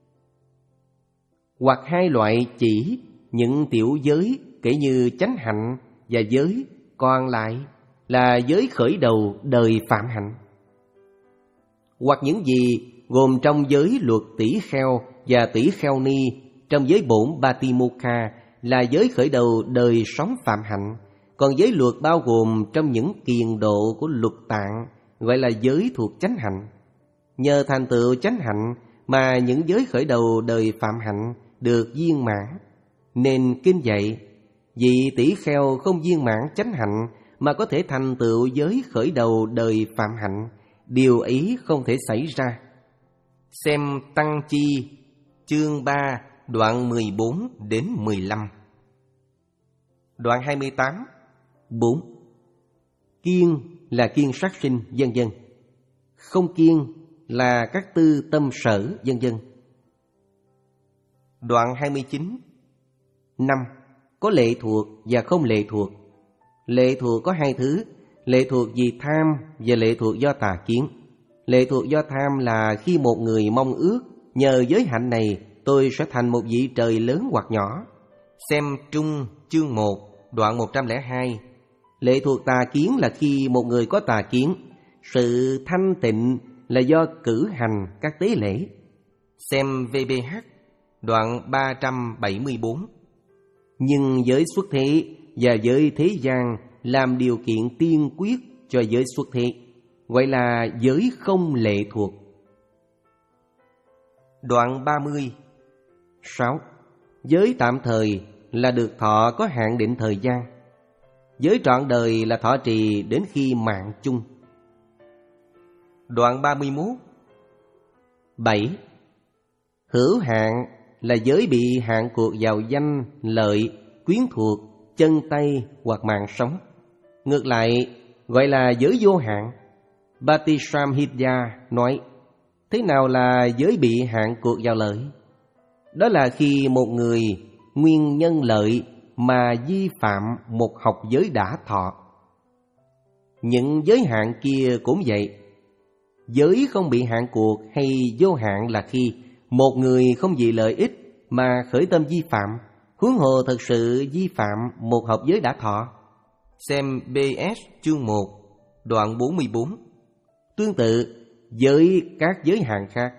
[SPEAKER 1] Hoặc hai loại chỉ những tiểu giới kể như chánh hạnh và giới còn lại là giới khởi đầu đời phạm hạnh. Hoặc những gì gồm trong giới luật tỷ kheo và tỷ kheo ni, trong giới bổn Batimokha là giới khởi đầu đời sống phạm hạnh, còn giới luật bao gồm trong những kiền độ của lục tạng gọi là giới thuộc chánh hạnh. Nhờ thành tựu chánh hạnh mà những giới khởi đầu đời phạm hạnh được viên mãn, nên kinh dạy vị tỷ kheo không viên mãn chánh hạnh mà có thể thành tựu giới khởi đầu đời phạm hạnh, điều ấy không thể xảy ra. Xem Tăng Chi chương ba đoạn mười bốn đến mười lăm. Đoạn hai mươi tám. Bốn. Kiên là kiên sát sinh, vân vân. Không kiên là các tư tâm sở, vân vân. Đoạn hai mươi chín. Năm. Có lệ thuộc và không lệ thuộc. Lệ thuộc có hai thứ, lệ thuộc vì tham và lệ thuộc do tà kiến. Lệ thuộc do tham là khi một người mong ước nhờ giới hạnh này tôi sẽ thành một vị trời lớn hoặc nhỏ. Xem Trung chương một đoạn một trăm lẻ hai. Lệ thuộc tà kiến là khi một người có tà kiến. Sự thanh tịnh là do cử hành các tế lễ. Xem vê bê hát đoạn ba trăm bảy mươi bốn. Nhưng giới xuất thế và giới thế gian làm điều kiện tiên quyết cho giới xuất thế, gọi là giới không lệ thuộc. Đoạn ba mươi. sáu. Giới tạm thời là được thọ có hạn định thời gian. Giới trọn đời là thọ trì đến khi mạng chung. Đoạn ba mươi mốt. bảy. Hữu hạn là giới bị hạn cuộc vào danh, lợi, quyến thuộc, chân tay hoặc mạng sống. Ngược lại gọi là giới vô hạn. Bhattisamhita nói, thế nào là giới bị hạn cuộc vào lợi? Đó là khi một người nguyên nhân lợi mà vi phạm một học giới đã thọ. Những giới hạn kia cũng vậy. Giới không bị hạn cuộc hay vô hạn là khi một người không vì lợi ích mà khởi tâm vi phạm, huống hồ thật sự vi phạm một học giới đã thọ. Xem bê ét chương một, đoạn bốn mươi bốn. Tương tự với các giới hạn khác.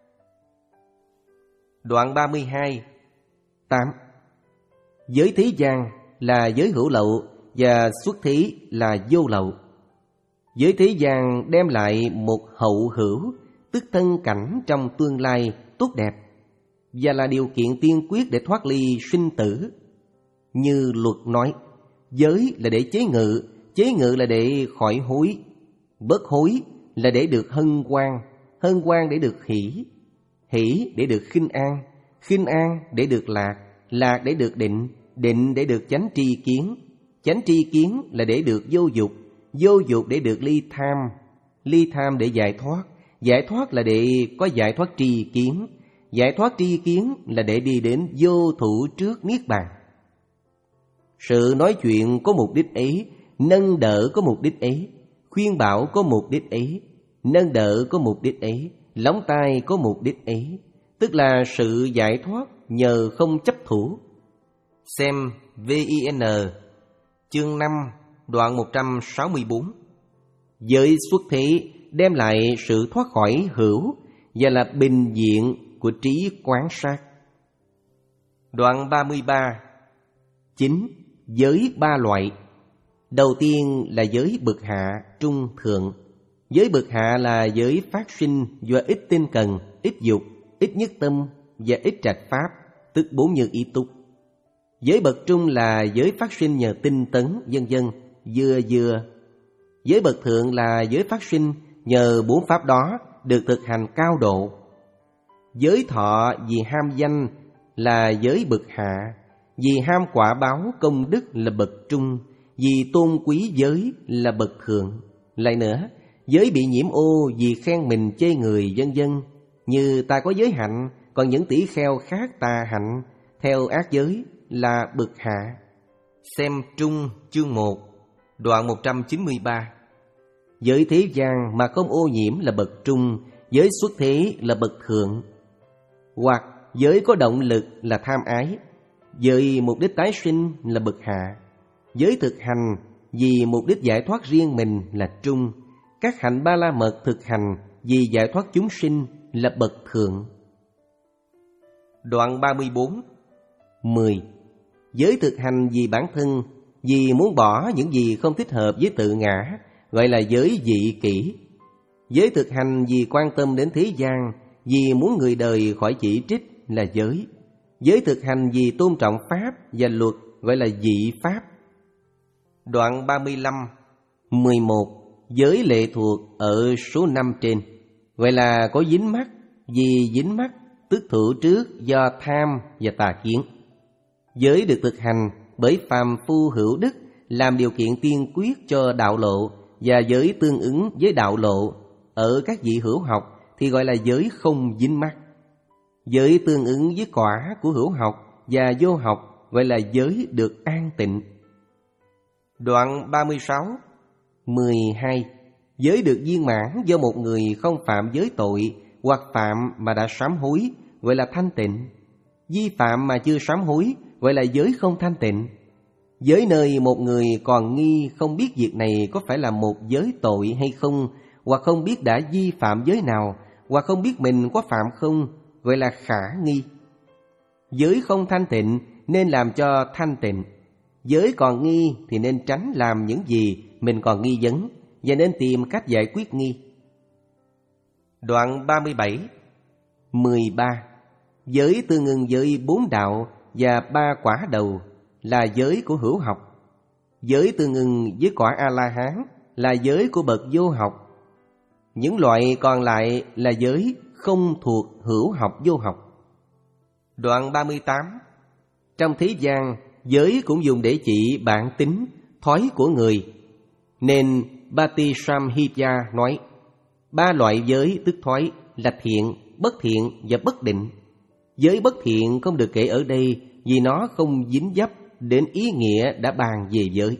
[SPEAKER 1] Đoạn ba mươi hai. tám. Giới thế gian là giới hữu lậu và xuất thế là vô lậu. Giới thế gian đem lại một hậu hữu, tức thân cảnh trong tương lai tốt đẹp, và là điều kiện tiên quyết để thoát ly sinh tử. Như luật nói, giới là để chế ngự, chế ngự là để khỏi hối, bớt hối là để được hân hoan, hân hoan để được hỷ, hỷ để được khinh an, khinh an để được lạc, lạc để được định, định để được chánh tri kiến, chánh tri kiến là để được vô dục, vô dục để được ly tham, ly tham để giải thoát, giải thoát là để có giải thoát tri kiến, giải thoát tri kiến là để đi đến vô thủ trước niết bàn. Sự nói chuyện có mục đích ấy, nâng đỡ có mục đích ấy, khuyên bảo có mục đích ấy, nâng đỡ có mục đích ấy, lóng tai có mục đích ấy, tức là sự giải thoát nhờ không chấp thủ. Xem vê i en chương năm đoạn một trăm sáu mươi bốn. Giới xuất thế đem lại sự thoát khỏi hữu và là bình diện của trí quán sát. Đoạn ba mươi ba. chín. Giới ba loại. Đầu tiên là giới bậc hạ, trung, thượng. Giới bậc hạ là giới phát sinh do ít tinh cần, ít dục, ít nhất tâm và ít trạch pháp, tức bốn như ý túc. Giới bậc trung là giới phát sinh nhờ tinh tấn, vân vân, vừa vừa. Giới bậc thượng là giới phát sinh nhờ bốn pháp đó được thực hành cao độ. Giới thọ vì ham danh là giới bậc hạ, vì ham quả báo công đức là bậc trung, vì tôn quý giới là bậc thượng. Lại nữa, giới bị nhiễm ô vì khen mình chê người, vân vân, như ta có giới hạnh, còn những tỷ kheo khác tà hạnh, theo ác giới là bậc hạ. Xem trung chương một, đoạn một trăm chín mươi ba. Giới thế gian mà không ô nhiễm là bậc trung, giới xuất thế là bậc thượng. Hoặc giới có động lực là tham ái, giới mục đích tái sinh là bậc hạ. Giới thực hành vì mục đích giải thoát riêng mình là trung. Các hạnh ba la mật thực hành vì giải thoát chúng sinh là bậc thượng. Đoạn ba mươi bốn. mười. Giới thực hành vì bản thân, vì muốn bỏ những gì không thích hợp với tự ngã, gọi là giới dị kỷ. Giới thực hành vì quan tâm đến thế gian, vì muốn người đời khỏi chỉ trích là giới. Giới thực hành vì tôn trọng pháp và luật, gọi là dị pháp. Đoạn ba mươi lăm. mười một. Giới lệ thuộc ở số năm trên, gọi là có dính mắc, vì dính mắc tức thủ trước do tham và tà kiến. Giới được thực hành bởi phàm phu hữu đức, làm điều kiện tiên quyết cho đạo lộ, và giới tương ứng với đạo lộ ở các vị hữu học thì gọi là giới không dính mắc. Giới tương ứng với quả của hữu học và vô học gọi là giới được an tịnh. Đoạn ba mươi sáu. mười hai. Giới được viên mãn do một người không phạm giới tội, hoặc phạm mà đã sám hối, gọi là thanh tịnh. Vi phạm mà chưa sám hối gọi là giới không thanh tịnh. Giới nơi một người còn nghi không biết việc này có phải là một giới tội hay không, hoặc không biết đã vi phạm giới nào, hoặc không biết mình có phạm không, gọi là khả nghi. Giới không thanh tịnh nên làm cho thanh tịnh. Giới còn nghi thì nên tránh làm những gì mình còn nghi vấn, và nên tìm cách giải quyết nghi. Đoạn ba mươi bảy. mười ba. Giới tương ưng với bốn đạo và ba quả đầu là giới của hữu học. Giới tương ưng với quả A-la-hán là giới của bậc vô học. Những loại còn lại là giới không thuộc hữu học vô học. Đoạn ba mươi tám. Trong thế gian, giới cũng dùng để chỉ bản tính, thói của người. Nên Bhattisamhita nói, ba loại giới tức thói là thiện, bất thiện và bất định. Giới bất thiện không được kể ở đây vì nó không dính dấp đến ý nghĩa đã bàn về giới.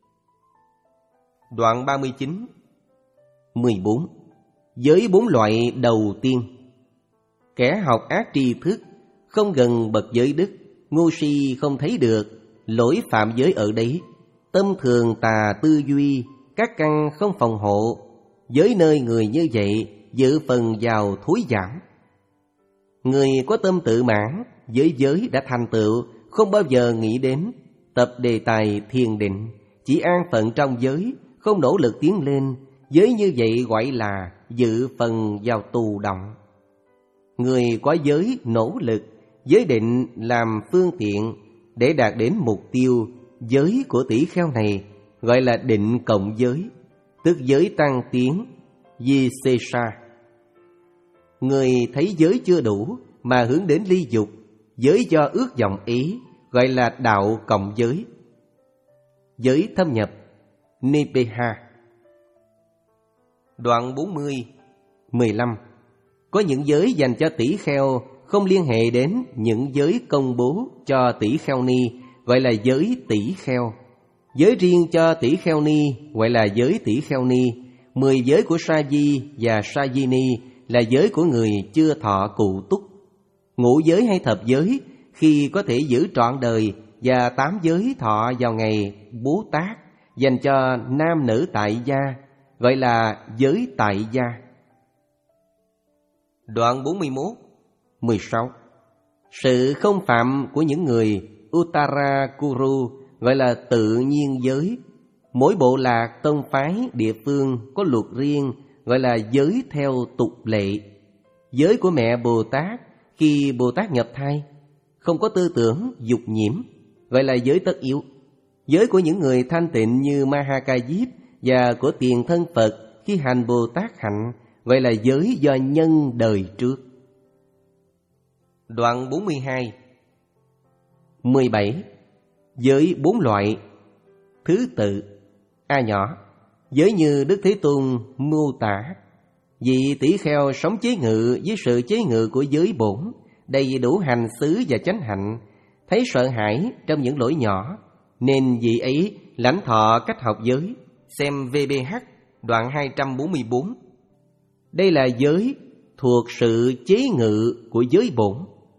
[SPEAKER 1] Đoạn ba mươi chín. mười bốn. Giới bốn loại đầu tiên. Kẻ học ác tri thức, không gần bậc giới đức, ngu si không thấy được, lỗi phạm giới ở đấy, tâm thường tà tư duy, các căn không phòng hộ. Giới nơi người như vậy, dự phần vào thối giảm. Người có tâm tự mãn, với giới đã thành tựu, không bao giờ nghĩ đến tập đề tài thiền định, chỉ an phận trong giới, không nỗ lực tiến lên. Giới như vậy gọi là dự phần vào tù động. Người có giới nỗ lực, giới định làm phương tiện để đạt đến mục tiêu giới của tỷ kheo này, gọi là định cộng giới, tức giới tăng tiến, Visesha. Người thấy giới chưa đủ mà hướng đến ly dục, giới do ước vọng ý, gọi là đạo cộng giới. Giới thâm nhập, Nibbana. Đoạn bốn mươi. mười lăm. Có những giới dành cho tỷ kheo không liên hệ đến những giới công bố cho tỷ kheo ni, gọi là giới tỷ kheo. Giới riêng cho tỷ kheo ni gọi là giới tỷ kheo ni. Mười giới của Sa-di và Sa-di-ni là giới của người chưa thọ cụ túc. Ngũ giới hay thập giới khi có thể giữ trọn đời, và tám giới thọ vào ngày Bố Tát dành cho nam nữ tại gia, gọi là giới tại gia. Đoạn bốn mươi mốt. mười sáu. Sự không phạm của những người Uttara Kuru gọi là tự nhiên giới. Mỗi bộ lạc, tông phái, địa phương có luật riêng, gọi là giới theo tục lệ. Giới của mẹ Bồ Tát khi Bồ Tát nhập thai, không có tư tưởng dục nhiễm, gọi là giới tất yếu. Giới của những người thanh tịnh như Mahakayip và của tiền thân Phật khi hành Bồ Tát hạnh, gọi là giới do nhân đời trước. Đoạn bốn mươi hai. mười bảy. Giới bốn loại. Thứ tự. A nhỏ. Giới như Đức Thế Tôn mô tả. Vị tỷ kheo sống chế ngự với sự chế ngự của giới bổn, đầy đủ hành xứ và chánh hạnh, thấy sợ hãi trong những lỗi nhỏ, nên vị ấy lãnh thọ cách học giới. Xem vê bê hát đoạn hai trăm bốn mươi bốn. Đây là giới thuộc sự chế ngự của giới bổn.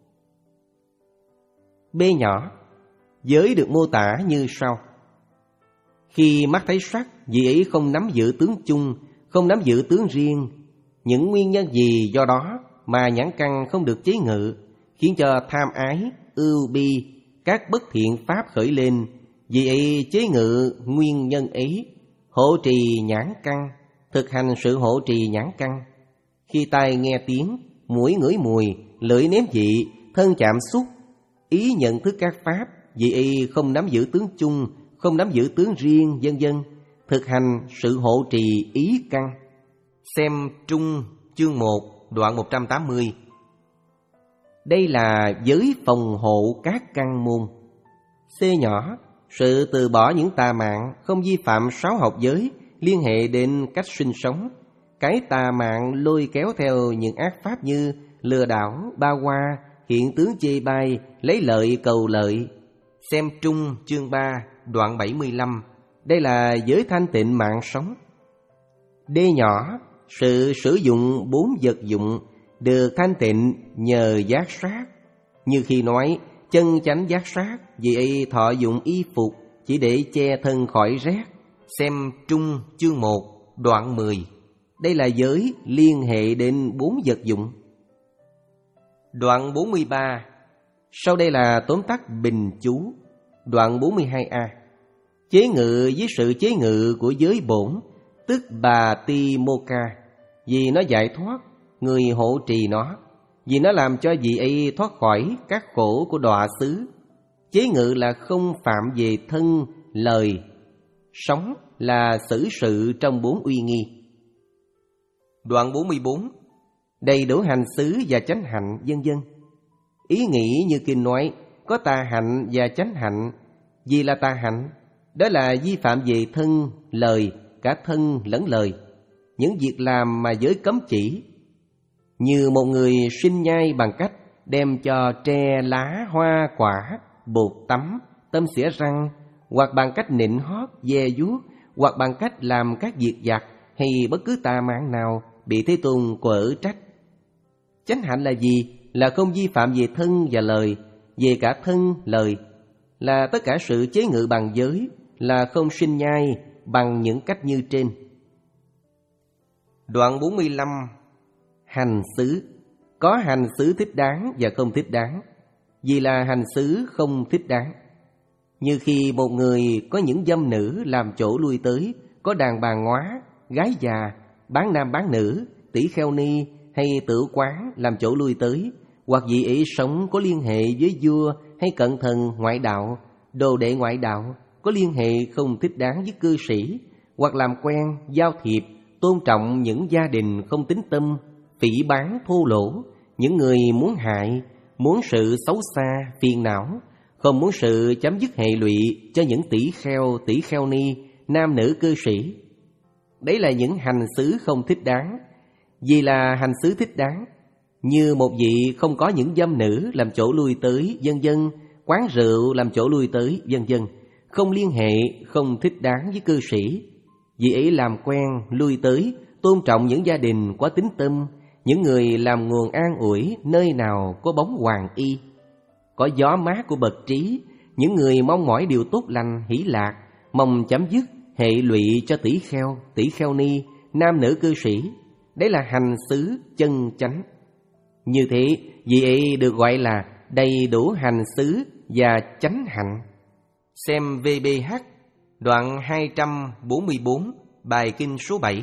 [SPEAKER 1] B nhỏ. Giới được mô tả như sau. Khi mắt thấy sắc, vị ấy không nắm giữ tướng chung, không nắm giữ tướng riêng. Những nguyên nhân gì do đó mà nhãn căn không được chế ngự, khiến cho tham ái, ưu bi, các bất thiện pháp khởi lên, vị ấy chế ngự nguyên nhân ấy, hộ trì nhãn căn, thực hành sự hộ trì nhãn căn. Khi tai nghe tiếng, mũi ngửi mùi, lưỡi nếm vị, thân chạm xúc, ý nhận thức các pháp, vị ấy không nắm giữ tướng chung, không nắm giữ tướng riêng, vân vân, thực hành sự hộ trì ý căn. Xem Trung chương một đoạn một trăm tám mươi. Đây là giới phòng hộ các căn môn. C nhỏ. Sự từ bỏ những tà mạng, không vi phạm sáu học giới, liên hệ đến cách sinh sống. Cái tà mạng lôi kéo theo những ác pháp như lừa đảo, ba hoa, hiện tướng chê bai, lấy lợi cầu lợi. Xem Trung chương ba đoạn bảy mươi lăm. Đây là giới thanh tịnh mạng sống. D nhỏ. Sự sử dụng bốn vật dụng được thanh tịnh nhờ giác sát. Như khi nói chân chánh giác sát, vì ấy thọ dụng y phục chỉ để che thân khỏi rét. Xem Trung chương một đoạn mười. Đây là giới liên hệ đến bốn vật dụng. Đoạn bốn mươi ba. Sau đây là tóm tắt bình chú. Đoạn bốn mươi hai A. Chế ngự với sự chế ngự của giới bổn, tức bà ti mô ca. Vì nó giải thoát, người hộ trì nó. Vì nó làm cho vị ấy thoát khỏi các khổ của đọa xứ. Chế ngự là không phạm về thân, lời. Sống là xử sự trong bốn uy nghi. Đoạn bốn mươi bốn. Đầy đủ hành xứ và chánh hạnh, vân vân. Ý nghĩ như kinh nói, có tà hạnh và chánh hạnh. Vì là tà hạnh, đó là vi phạm về thân, lời, cả thân lẫn lời. Những việc làm mà giới cấm chỉ. Như một người sinh nhai bằng cách đem cho tre, lá, hoa, quả, bột tắm, tôm xỉa răng, hoặc bằng cách nịnh hót, ve vuốt, hoặc bằng cách làm các việc vặt hay bất cứ tà mạng nào bị Thế Tôn quở trách. Chánh hạnh là gì? Là không vi phạm về thân và lời, về cả thân, lời, là tất cả sự chế ngự bằng giới, là không sinh nhai bằng những cách như trên. Đoạn bốn mươi lăm. Hành xứ. Có hành xứ thích đáng và không thích đáng. Vì là hành xứ không thích đáng. Như khi một người có những dâm nữ làm chỗ lui tới, có đàn bà ngóa, gái già, bán nam bán nữ, tỷ kheo ni hay tử quán làm chỗ lui tới, hoặc vị ấy sống có liên hệ với vua hay cận thần ngoại đạo, đồ đệ ngoại đạo, có liên hệ không thích đáng với cư sĩ, hoặc làm quen, giao thiệp, tôn trọng những gia đình không tín tâm, phỉ báng thô lỗ, những người muốn hại, muốn sự xấu xa, phiền não, không muốn sự chấm dứt hệ lụy cho những tỷ kheo, tỷ kheo ni, nam nữ cư sĩ. Đấy là những hành xứ không thích đáng. Vì là hành xứ thích đáng, như một vị không có những dâm nữ làm chỗ lui tới, vân vân, quán rượu làm chỗ lui tới, vân vân, không liên hệ, không thích đáng với cư sĩ. Vị ấy làm quen, lui tới, tôn trọng những gia đình có tín tâm, những người làm nguồn an ủi nơi nào có bóng hoàng y, có gió mát của bậc trí, những người mong mỏi điều tốt lành, hỷ lạc, mong chấm dứt hệ lụy cho tỷ kheo, tỷ kheo ni, nam nữ cư sĩ. Đấy là hành xứ chân chánh. Như thế, vị ấy được gọi là đầy đủ hành xứ và chánh hạnh. Xem vê bê hát, đoạn hai trăm bốn mươi bốn, bài kinh số bảy.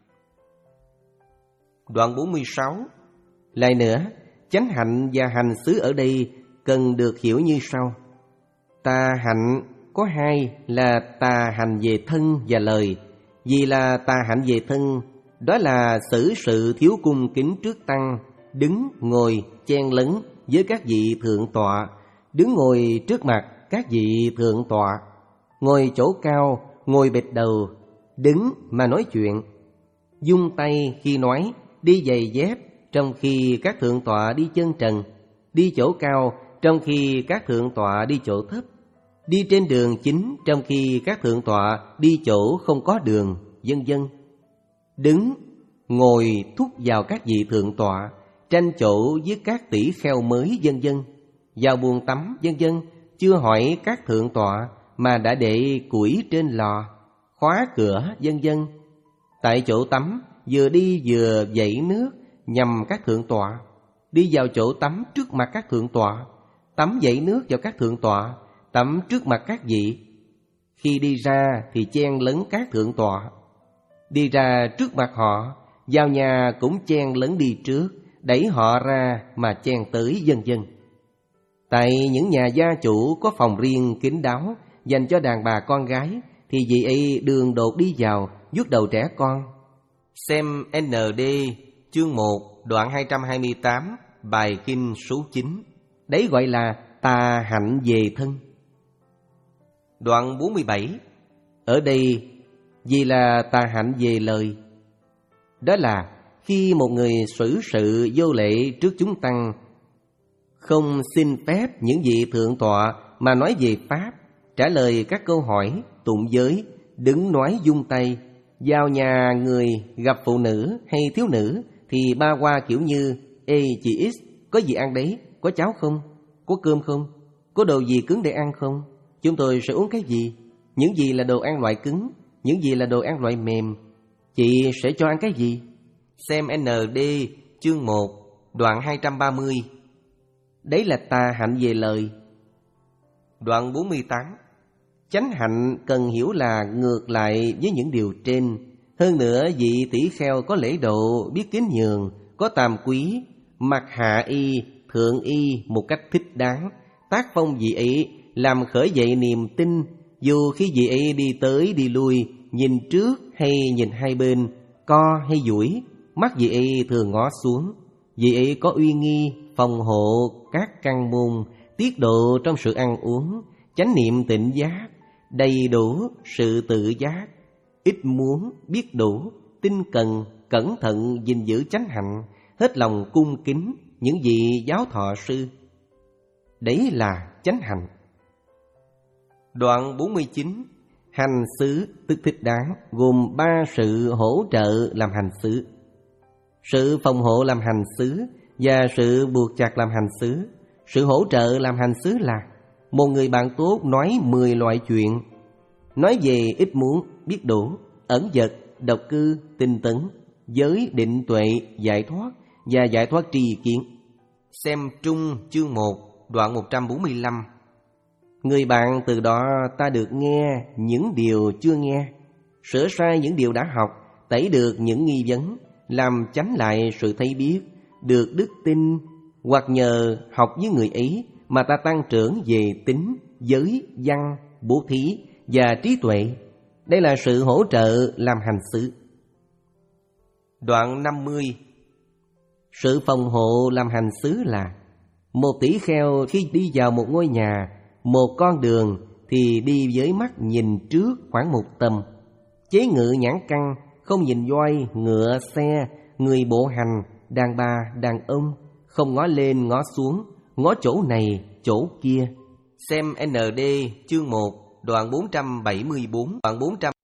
[SPEAKER 1] Đoạn bốn mươi sáu. Lại nữa, chánh hạnh và hành xứ ở đây cần được hiểu như sau. Tà hạnh có hai là tà hành về thân và lời. Vì là tà hạnh về thân, đó là xử sự thiếu cung kính trước tăng, đứng, ngồi, chen lấn với các vị thượng tọa, đứng ngồi trước mặt các vị thượng tọa, ngồi chỗ cao, ngồi bệt đầu, đứng mà nói chuyện, dung tay khi nói, đi giày dép trong khi các thượng tọa đi chân trần, đi chỗ cao trong khi các thượng tọa đi chỗ thấp, đi trên đường chính trong khi các thượng tọa đi chỗ không có đường, vân vân. Đứng, ngồi thúc vào các vị thượng tọa, tranh chỗ với các tỷ kheo mới, vân vân. Vào buồng tắm, vân vân, chưa hỏi các thượng tọa mà đã để củi trên lò, khóa cửa, vân vân. Tại chỗ tắm, vừa đi vừa vẩy nước nhằm các thượng tọa, đi vào chỗ tắm trước mặt các thượng tọa, tắm vẩy nước vào các thượng tọa, tắm trước mặt các vị. Khi đi ra thì chen lấn các thượng tọa, đi ra trước mặt họ, vào nhà cũng chen lấn đi trước, đẩy họ ra mà chen tới, vân vân. Tại những nhà gia chủ có phòng riêng kín đáo dành cho đàn bà con gái, thì vị ấy đường đột đi vào, vuốt đầu trẻ con. Xem en đê chương một, đoạn hai trăm hai mươi tám, bài kinh số chín. Đấy gọi là tà hạnh về thân. Đoạn bốn mươi bảy. Ở đây vì là tà hạnh về lời, đó là khi một người xử sự vô lễ trước chúng tăng, không xin phép những vị thượng tọa mà nói về pháp, trả lời các câu hỏi, tụng giới, đứng nói dung tay, vào nhà người gặp phụ nữ hay thiếu nữ thì ba qua kiểu như: Ê chị X, có gì ăn đấy? Có cháo không? Có cơm không? Có đồ gì cứng để ăn không? Chúng tôi sẽ uống cái gì? Những gì là đồ ăn loại cứng? Những gì là đồ ăn loại mềm? Chị sẽ cho ăn cái gì? Xem en đê chương một, đoạn hai trăm ba mươi, Đấy là tà hạnh về lời. Đoạn bốn mươi tám. Chánh hạnh cần hiểu là ngược lại với những điều trên. Hơn nữa vị tỷ kheo có lễ độ, biết kính nhường, có tàm quý, mặc hạ y, thượng y một cách thích đáng, tác phong vị ấy làm khởi dậy niềm tin. Dù khi vị ấy đi tới đi lui, nhìn trước hay nhìn hai bên, co hay duỗi, mắt vị ấy thường ngó xuống. Vị ấy có uy nghi, phòng hộ các căn môn, tiết độ trong sự ăn uống, chánh niệm tỉnh giác, đầy đủ sự tự giác, ít muốn, biết đủ, tinh cần, cẩn thận gìn giữ chánh hạnh, hết lòng cung kính những vị giáo thọ sư. Đấy là chánh hạnh. Đoạn bốn mươi chín. Hành xứ tức thích đáng, gồm ba sự hỗ trợ làm hành xứ: sự phòng hộ làm hành xứ và sự buộc chặt làm hành xứ. Sự hỗ trợ làm hành xứ là một người bạn tốt nói mười loại chuyện, nói về ít muốn, biết đủ, ẩn dật, độc cư, tinh tấn, giới, định tuệ, giải thoát và giải thoát tri kiến. Xem Trung chương một, đoạn một trăm bốn mươi lăm. Người bạn từ đó ta được nghe những điều chưa nghe, sửa sai những điều đã học, tẩy được những nghi vấn, làm chánh lại sự thấy biết, được đức tin, hoặc nhờ học với người ấy mà ta tăng trưởng về tính, giới, văn, bố thí và trí tuệ. Đây là sự hỗ trợ làm hành xứ. Đoạn năm mươi. Sự phòng hộ làm hành xứ là một tỷ kheo khi đi vào một ngôi nhà, một con đường thì đi với mắt nhìn trước khoảng một tầm, chế ngự nhãn căn, không nhìn voi, ngựa, xe, người bộ hành, đàn bà, đàn ông, không ngó lên ngó xuống, ngó chỗ này chỗ kia. Xem en đê chương một, đoạn bốn trăm bảy mươi bốn, đoạn bốn trăm.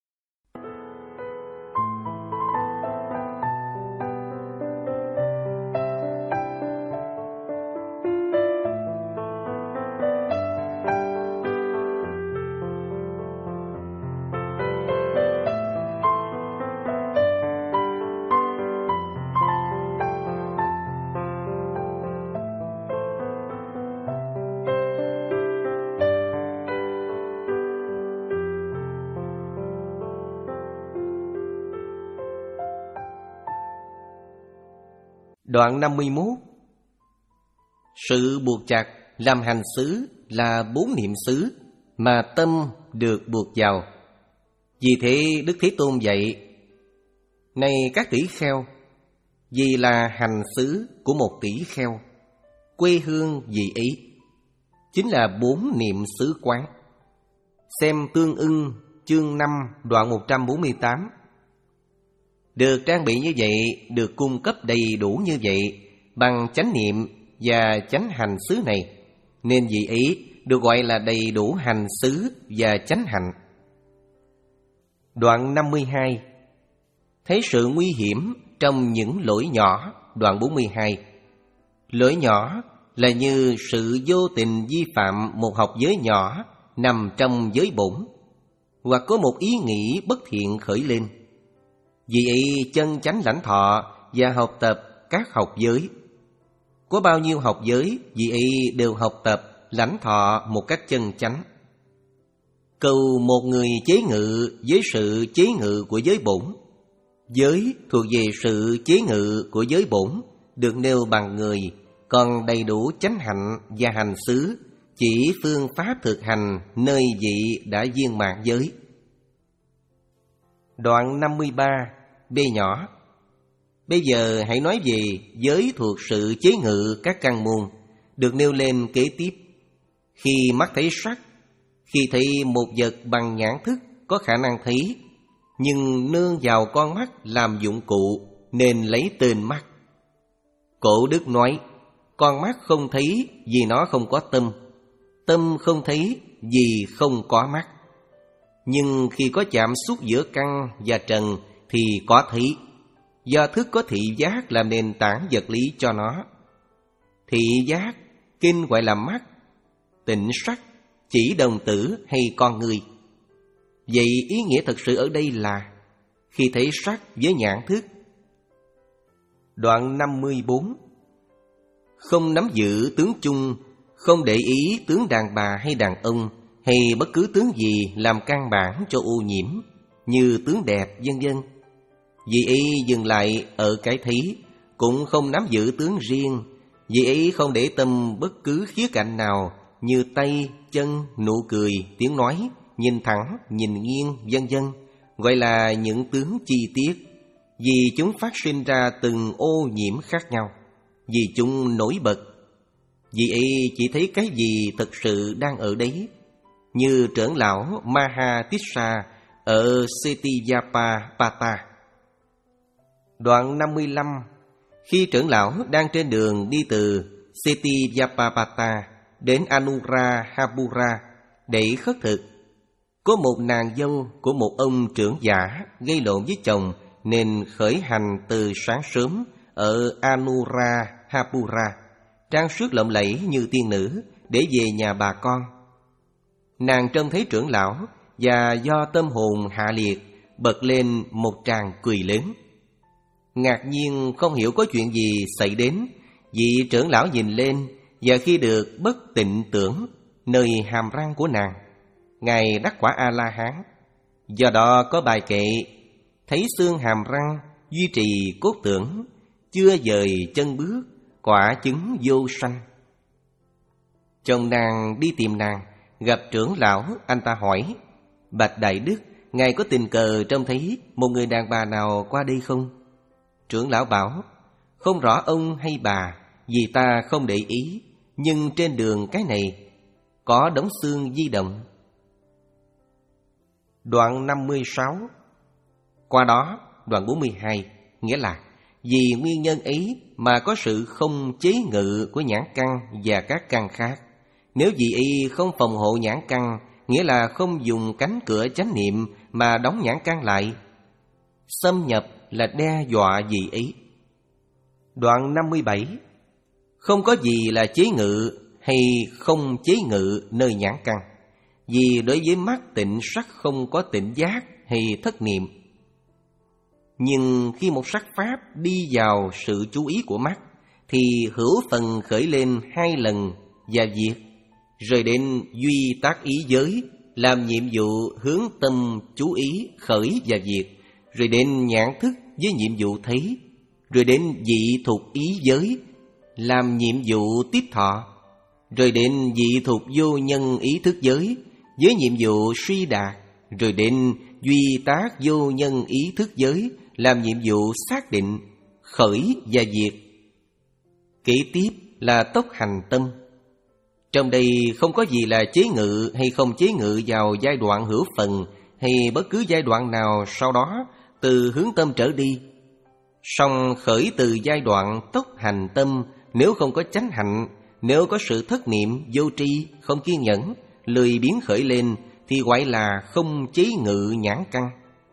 [SPEAKER 1] Đoạn năm mươi mốt. Sự buộc chặt làm hành xứ là bốn niệm xứ mà tâm được buộc vào. Vì thế Đức Thế Tôn dạy: này các tỷ kheo, vì là hành xứ của một tỷ kheo, quê hương vì ấy chính là bốn niệm xứ quán. Xem Tương ưng chương năm, đoạn một trăm bốn mươi tám. Được trang bị như vậy, được cung cấp đầy đủ như vậy bằng chánh niệm và chánh hành xứ này, nên vị ấy được gọi là đầy đủ hành xứ và chánh hạnh. Đoạn năm mươi hai. Thấy sự nguy hiểm trong những lỗi nhỏ. Đoạn bốn mươi hai. Lỗi nhỏ là như sự vô tình vi phạm một học giới nhỏ nằm trong giới bổn, hoặc có một ý nghĩ bất thiện khởi lên. Vì ấy chân chánh lãnh thọ và học tập các học giới. Có bao nhiêu học giới, vì ấy đều học tập lãnh thọ một cách chân chánh. Cầu một người chế ngự với sự chế ngự của giới bổn. Giới thuộc về sự chế ngự của giới bổn được nêu bằng người, còn đầy đủ chánh hạnh và hành xứ chỉ phương pháp thực hành nơi vị đã viên mãn giới. Đoạn năm mươi ba. B nhỏ. Bây giờ hãy nói về giới thuộc sự chế ngự các căn môn, được nêu lên kế tiếp. Khi mắt thấy sắc, khi thấy một vật bằng nhãn thức có khả năng thấy, nhưng nương vào con mắt làm dụng cụ nên lấy tên mắt. Cổ đức nói, con mắt không thấy vì nó không có tâm, tâm không thấy vì không có mắt. Nhưng khi có chạm xúc giữa căn và trần thì có thấy, do thức có thị giác làm nền tảng vật lý cho nó. Thị giác, kinh gọi là mắt, tịnh sắc, chỉ đồng tử hay con người. Vậy ý nghĩa thật sự ở đây là khi thấy sắc với nhãn thức. Đoạn năm mươi bốn. không nắm giữ tướng chung, không để ý tướng đàn bà hay đàn ông, hay bất cứ tướng gì làm căn bản cho ô nhiễm, như tướng đẹp, vân vân. Vì ấy dừng lại ở cái thấy, cũng không nắm giữ tướng riêng. Vì ấy không để tâm bất cứ khía cạnh nào, như tay, chân, nụ cười, tiếng nói, nhìn thẳng, nhìn nghiêng, vân vân, gọi là những tướng chi tiết. Vì chúng phát sinh ra từng ô nhiễm khác nhau, vì chúng nổi bật. Vì ấy chỉ thấy cái gì thực sự đang ở đấy, như trưởng lão Mahatissa ở Setiyapata. Đoạn năm mươi lăm. Khi trưởng lão đang trên đường đi từ Setiyapata đến Anuradhapura để khất thực, có một nàng dâu của một ông trưởng giả gây lộn với chồng, nên khởi hành từ sáng sớm ở Anuradhapura, trang sức lộng lẫy như tiên nữ, để về nhà bà con. Nàng trông thấy trưởng lão, và do tâm hồn hạ liệt, bật lên một tràng cười lớn. Ngạc nhiên không hiểu có chuyện gì xảy đến, vị trưởng lão nhìn lên, và khi được bất tịnh tưởng nơi hàm răng của nàng, ngài đắc quả A-la-hán. Do đó có bài kệ: thấy xương hàm răng, duy trì cốt tưởng, chưa dời chân bước, quả chứng vô sanh. Chồng nàng đi tìm nàng, gặp trưởng lão, anh ta hỏi: bạch đại đức, ngài có tình cờ trông thấy một người đàn bà nào qua đây không? Trưởng lão bảo: không rõ ông hay bà, vì ta không để ý, nhưng trên đường cái này có đống xương di động. Đoạn năm mươi sáu. Qua đó, đoạn bốn mươi hai, nghĩa là vì nguyên nhân ấy mà có sự không chế ngự của nhãn căn và các căn khác. Nếu vì y không phòng hộ nhãn căn, nghĩa là không dùng cánh cửa chánh niệm mà đóng nhãn căn lại, xâm nhập là đe dọa gì ấy. Đoạn năm mươi bảy. Không có gì là chế ngự hay không chế ngự nơi nhãn căn, vì đối với mắt tịnh sắc không có tịnh giác hay thất niệm. Nhưng khi một sắc pháp đi vào sự chú ý của mắt, thì hữu phần khởi lên hai lần và diệt, rồi đến duy tác ý giới, làm nhiệm vụ hướng tâm chú ý khởi và diệt, rồi đến nhãn thức với nhiệm vụ thấy, rồi đến dị thục ý giới, làm nhiệm vụ tiếp thọ, rồi đến dị thục vô nhân ý thức giới với nhiệm vụ suy đạt, rồi đến duy tác vô nhân ý thức giới, làm nhiệm vụ xác định khởi và diệt. Kế tiếp là tốc hành tâm. Trong đây không có gì là chế ngự hay không chế ngự vào giai đoạn hữu phần hay bất cứ giai đoạn nào sau đó từ hướng tâm trở đi. Song khởi từ giai đoạn tốc hành tâm, nếu không có chánh hạnh, nếu có sự thất niệm, vô tri, không kiên nhẫn, lười biếng khởi lên, thì gọi là không chế ngự nhãn căn.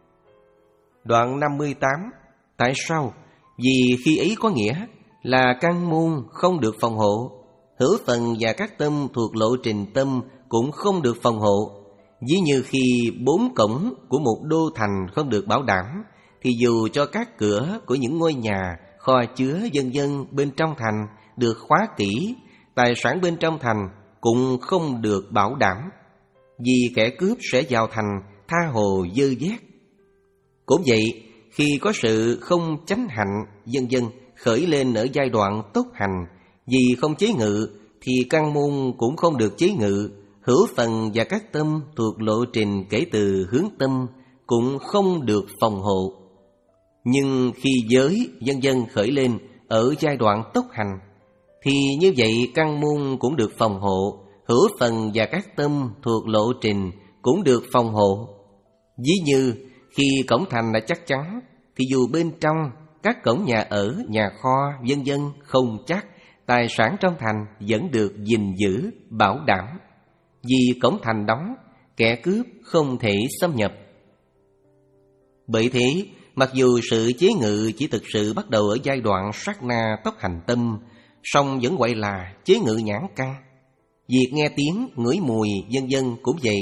[SPEAKER 1] Đoạn năm mươi tám. Tại sao? Vì khi ấy có nghĩa là căn môn không được phòng hộ, hữu phần và các tâm thuộc lộ trình tâm cũng không được phòng hộ. Ví như khi bốn cổng của một đô thành không được bảo đảm, thì dù cho các cửa của những ngôi nhà, kho chứa vân vân bên trong thành được khóa kỹ, tài sản bên trong thành cũng không được bảo đảm, vì kẻ cướp sẽ vào thành tha hồ dơ vét. Cũng vậy, khi có sự không chánh hạnh vân vân khởi lên ở giai đoạn tốc hành, vì không chế ngự thì căn môn cũng không được chế ngự, hữu phần và các tâm thuộc lộ trình kể từ hướng tâm cũng không được phòng hộ. Nhưng khi giới vân vân khởi lên ở giai đoạn tốc hành, thì như vậy căn môn cũng được phòng hộ, hữu phần và các tâm thuộc lộ trình cũng được phòng hộ. Ví như khi cổng thành đã chắc chắn, thì dù bên trong các cổng nhà ở, nhà kho vân vân không chắc, tài sản trong thành vẫn được gìn giữ, bảo đảm. Vì cổng thành đóng, kẻ cướp không thể xâm nhập. Bởi thế, mặc dù sự chế ngự chỉ thực sự bắt đầu ở giai đoạn sát na tốc hành tâm, song vẫn gọi là chế ngự nhãn căn. Việc nghe tiếng, ngửi mùi vân vân cũng vậy.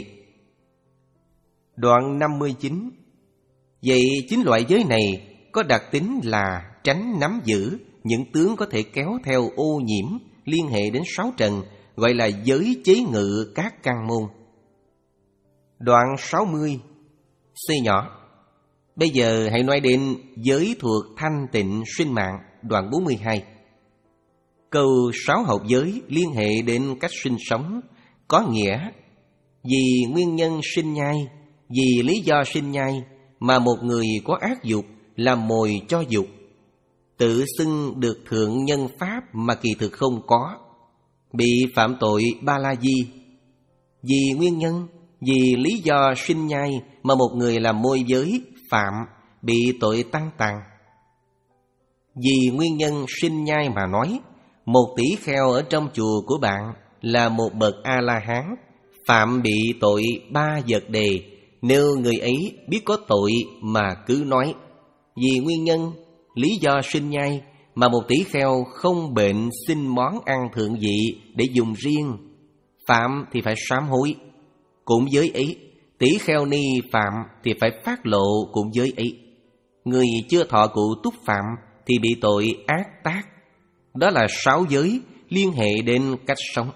[SPEAKER 1] Đoạn năm mươi chín. Vậy chính loại giới này có đặc tính là tránh nắm giữ những tướng có thể kéo theo ô nhiễm liên hệ đến sáu trần, gọi là giới chế ngự các căn môn. Đoạn sáu mươi, C nhỏ. Bây giờ hãy nói đến giới thuộc thanh tịnh sinh mạng, đoạn bốn mươi hai. Câu sáu học giới liên hệ đến cách sinh sống, có nghĩa vì nguyên nhân sinh nhai, vì lý do sinh nhai mà một người có ác dục làm mồi cho dục, tự xưng được thượng nhân pháp mà kỳ thực không có, bị phạm tội ba la di. Vì nguyên nhân, vì lý do sinh nhai mà một người làm môi giới phạm, bị tội tăng tàn. Vì nguyên nhân sinh nhai mà nói, một tỷ kheo ở trong chùa của bạn là một bậc A-la-hán, phạm bị tội ba vật đề, nếu người ấy biết có tội mà cứ nói. Vì nguyên nhân, lý do sinh nhai mà một tỷ kheo không bệnh xin món ăn thượng vị để dùng riêng, phạm thì phải sám hối. Cũng giới ấy, tỷ kheo ni phạm thì phải phát lộ cũng giới ấy. Người chưa thọ cụ túc phạm thì bị tội ác tác. Đó là sáu giới liên hệ đến cách sống.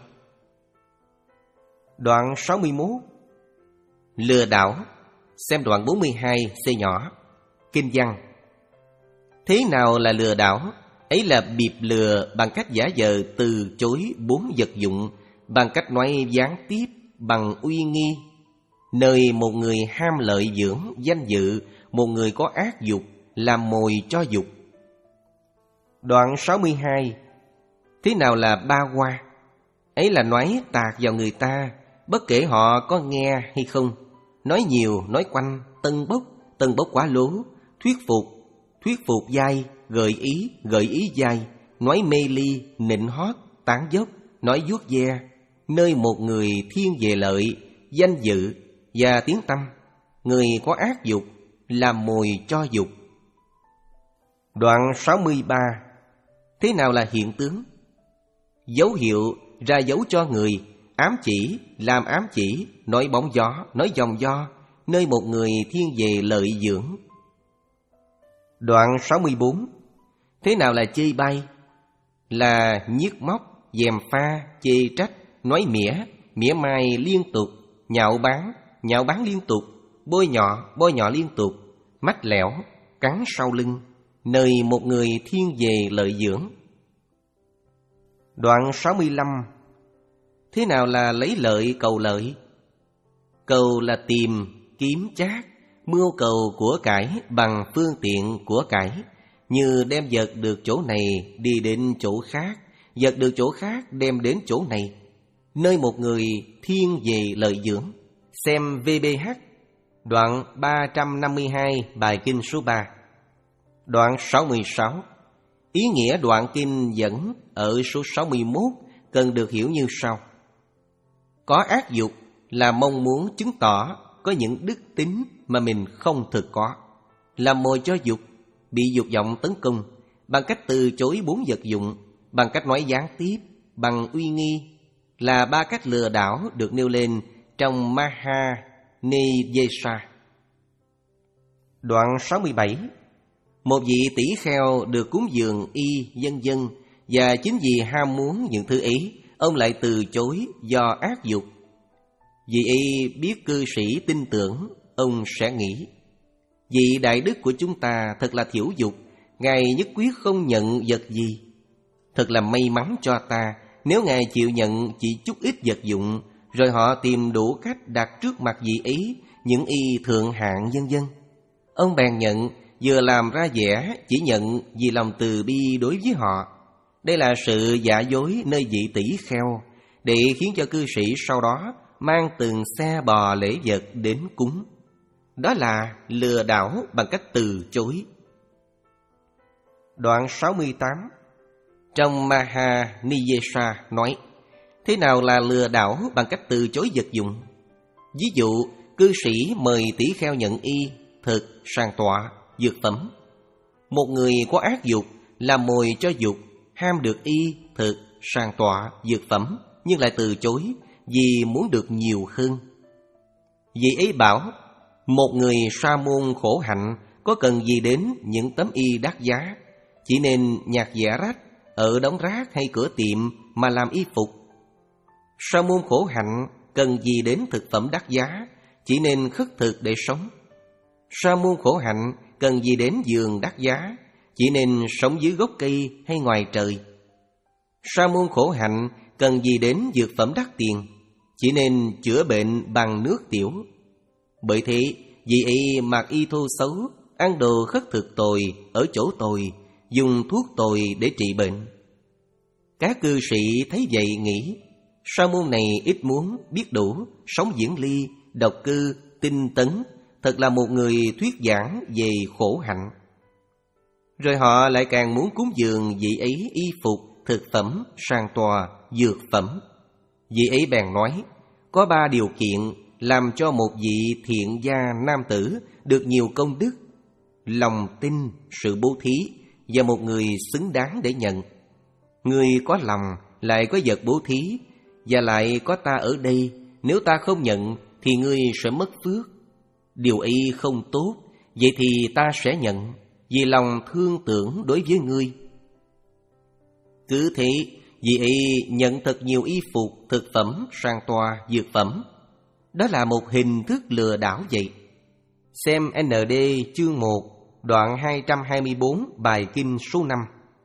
[SPEAKER 1] Đoạn sáu mươi mốt, lừa đảo. Xem đoạn bốn mươi hai, C nhỏ. Kinh văn. Thế nào là lừa đảo? Ấy là biệp lừa bằng cách giả vờ từ chối bốn vật dụng, bằng cách nói gián tiếp, bằng uy nghi. Nơi một người ham lợi dưỡng, danh dự, một người có ác dục, làm mồi cho dục. Đoạn sáu mươi hai. Thế nào là ba hoa? Ấy là nói tạc vào người ta, bất kể họ có nghe hay không. Nói nhiều, nói quanh, tân bốc, tân bốc quá lố, thuyết phục, thuyết phục dai, gợi ý, gợi ý dai, nói mê ly, nịnh hót, tán dốc, nói vuốt ve, nơi một người thiên về lợi, danh dự và tiếng tăm, người có ác dục, làm mồi cho dục. Đoạn sáu mươi ba. Thế nào là hiện tướng? Dấu hiệu ra dấu cho người, ám chỉ, làm ám chỉ, nói bóng gió, nói dòng do, nơi một người thiên về lợi dưỡng. Đoạn sáu mươi bốn. Thế nào là chê bai? Là nhiếc móc, gièm pha, chê trách, nói mỉa, mỉa mai liên tục, nhạo báng, nhạo báng liên tục, bôi nhọ, bôi nhọ liên tục, mách lẻo, cắn sau lưng, nơi một người thiên về lợi dưỡng. Đoạn sáu mươi lăm. Thế nào là lấy lợi cầu lợi? Cầu là tìm, kiếm chác, mưu cầu của cải bằng phương tiện của cải, như đem vật được chỗ này đi đến chỗ khác, vật được chỗ khác đem đến chỗ này, nơi một người thiên về lợi dưỡng. Xem vê bê hát, đoạn ba trăm năm mươi hai, bài kinh số ba. Đoạn sáu mươi sáu. Ý nghĩa đoạn kinh dẫn ở số sáu mươi mốt cần được hiểu như sau. Có ác dục là mong muốn chứng tỏ có những đức tính mà mình không thực có, làm mồi cho dục, bị dục vọng tấn công, bằng cách từ chối bốn vật dụng, bằng cách nói gián tiếp, bằng uy nghi, là ba cách lừa đảo được nêu lên trong Maha Niyesa. Đoạn sáu mươi bảy. Một vị tỷ kheo được cúng dường y vân vân, và chính vì ham muốn những thứ ấy, ông lại từ chối do ác dục. Vì y biết cư sĩ tin tưởng, ông sẽ nghĩ: vị đại đức của chúng ta thật là thiểu dục, Ngài nhất quyết không nhận vật gì. Thật là may mắn cho ta nếu Ngài chịu nhận chỉ chút ít vật dụng, rồi họ tìm đủ cách đặt trước mặt vị ấy những y thượng hạng vân vân. Ông bèn nhận, vừa làm ra vẻ chỉ nhận vì lòng từ bi đối với họ. Đây là sự giả dối nơi vị tỷ kheo, để khiến cho cư sĩ sau đó mang từng xe bò lễ vật đến cúng. Đó là lừa đảo bằng cách từ chối. Đoạn sáu mươi tám. Trong Maha Niyesa nói: thế nào là lừa đảo bằng cách từ chối vật dụng? Ví dụ, cư sĩ mời tỷ kheo nhận y, thực, sàng tọa, dược phẩm. Một người có ác dục, làm mồi cho dục, ham được y, thực, sàng tọa, dược phẩm, nhưng lại từ chối vì muốn được nhiều hơn. Vị ấy bảo: một người sa môn khổ hạnh có cần gì đến những tấm y đắt giá, chỉ nên nhặt dẻ rách ở đống rác hay cửa tiệm mà làm y phục. Sa môn khổ hạnh cần gì đến thực phẩm đắt giá, chỉ nên khất thực để sống. Sa môn khổ hạnh cần gì đến giường đắt giá, chỉ nên sống dưới gốc cây hay ngoài trời. Sa môn khổ hạnh cần gì đến dược phẩm đắt tiền, chỉ nên chữa bệnh bằng nước tiểu. Bởi thế, vì ấy mặc y thô xấu, ăn đồ khất thực tồi ở chỗ tồi, dùng thuốc tồi để trị bệnh. Các cư sĩ thấy vậy nghĩ, sa môn này ít muốn, biết đủ, sống diễn ly, độc cư, tinh tấn, thật là một người thuyết giảng về khổ hạnh. Rồi họ lại càng muốn cúng dường vị ấy y phục, thực phẩm, sàn tòa, dược phẩm. Vị ấy bèn nói, có ba điều kiện làm cho một vị thiện gia nam tử được nhiều công đức: lòng tin, sự bố thí và một người xứng đáng để nhận. Người có lòng lại có vật bố thí và lại có ta ở đây, nếu ta không nhận thì ngươi sẽ mất phước. Điều ấy không tốt, vậy thì ta sẽ nhận, vì lòng thương tưởng đối với ngươi. Cứ thế, vị ấy nhận thật nhiều y phục, thực phẩm, sàn tòa, dược phẩm. Đó là một hình thức lừa đảo vậy. Xem en đê chương một, đoạn hai trăm hai mươi bốn, bài kinh số năm.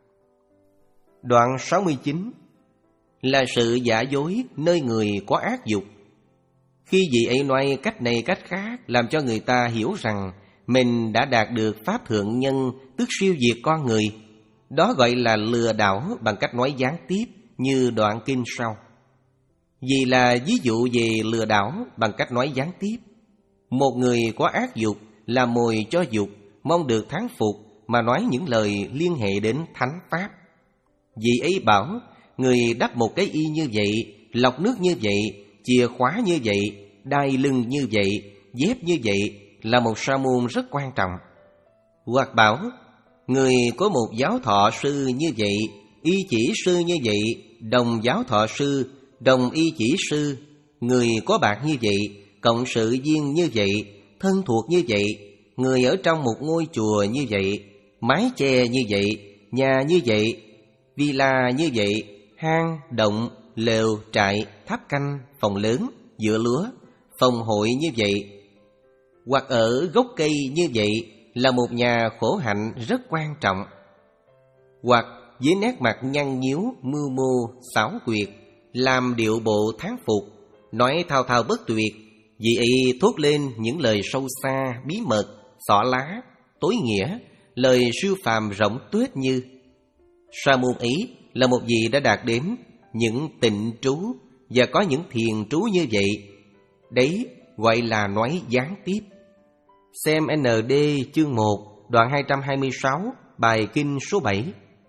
[SPEAKER 1] Đoạn sáu mươi chín là sự giả dối nơi người có ác dục. Khi vị ấy nói cách này cách khác, làm cho người ta hiểu rằng mình đã đạt được pháp thượng nhân, tức siêu diệt con người. Đó gọi là lừa đảo bằng cách nói gián tiếp như đoạn kinh sau. Vì là ví dụ về lừa đảo bằng cách nói gián tiếp. Một người có ác dục là mồi cho dục, mong được thắng phục mà nói những lời liên hệ đến thánh pháp. Vị ấy bảo, người đắp một cái y như vậy, lọc nước như vậy, chìa khóa như vậy, đai lưng như vậy, dép như vậy là một sa môn rất quan trọng. Hoặc bảo, người có một giáo thọ sư như vậy, y chỉ sư như vậy, đồng giáo thọ sư, đồng y chỉ sư. Người có bạn như vậy, cộng sự viên như vậy, thân thuộc như vậy, người ở trong một ngôi chùa như vậy, mái che như vậy, nhà như vậy, villa như vậy, hang, động, lều, trại, tháp canh, phòng lớn, dựa lúa, phòng hội như vậy. Hoặc ở gốc cây như vậy là một nhà khổ hạnh rất quan trọng. Hoặc với nét mặt nhăn nhíu, mưu mô, xảo quyệt, làm điệu bộ thán phục, nói thao thao bất tuyệt, vị ấy thốt lên những lời sâu xa, bí mật, xỏ lá, tối nghĩa, lời siêu phàm rỗng tuếch như. Sa môn ấy là một vị đã đạt đến những tịnh trú và có những thiền trú như vậy. Đấy gọi là nói gián tiếp. Xem en đê chương một, đoạn hai trăm hai mươi sáu, bài kinh số bảy.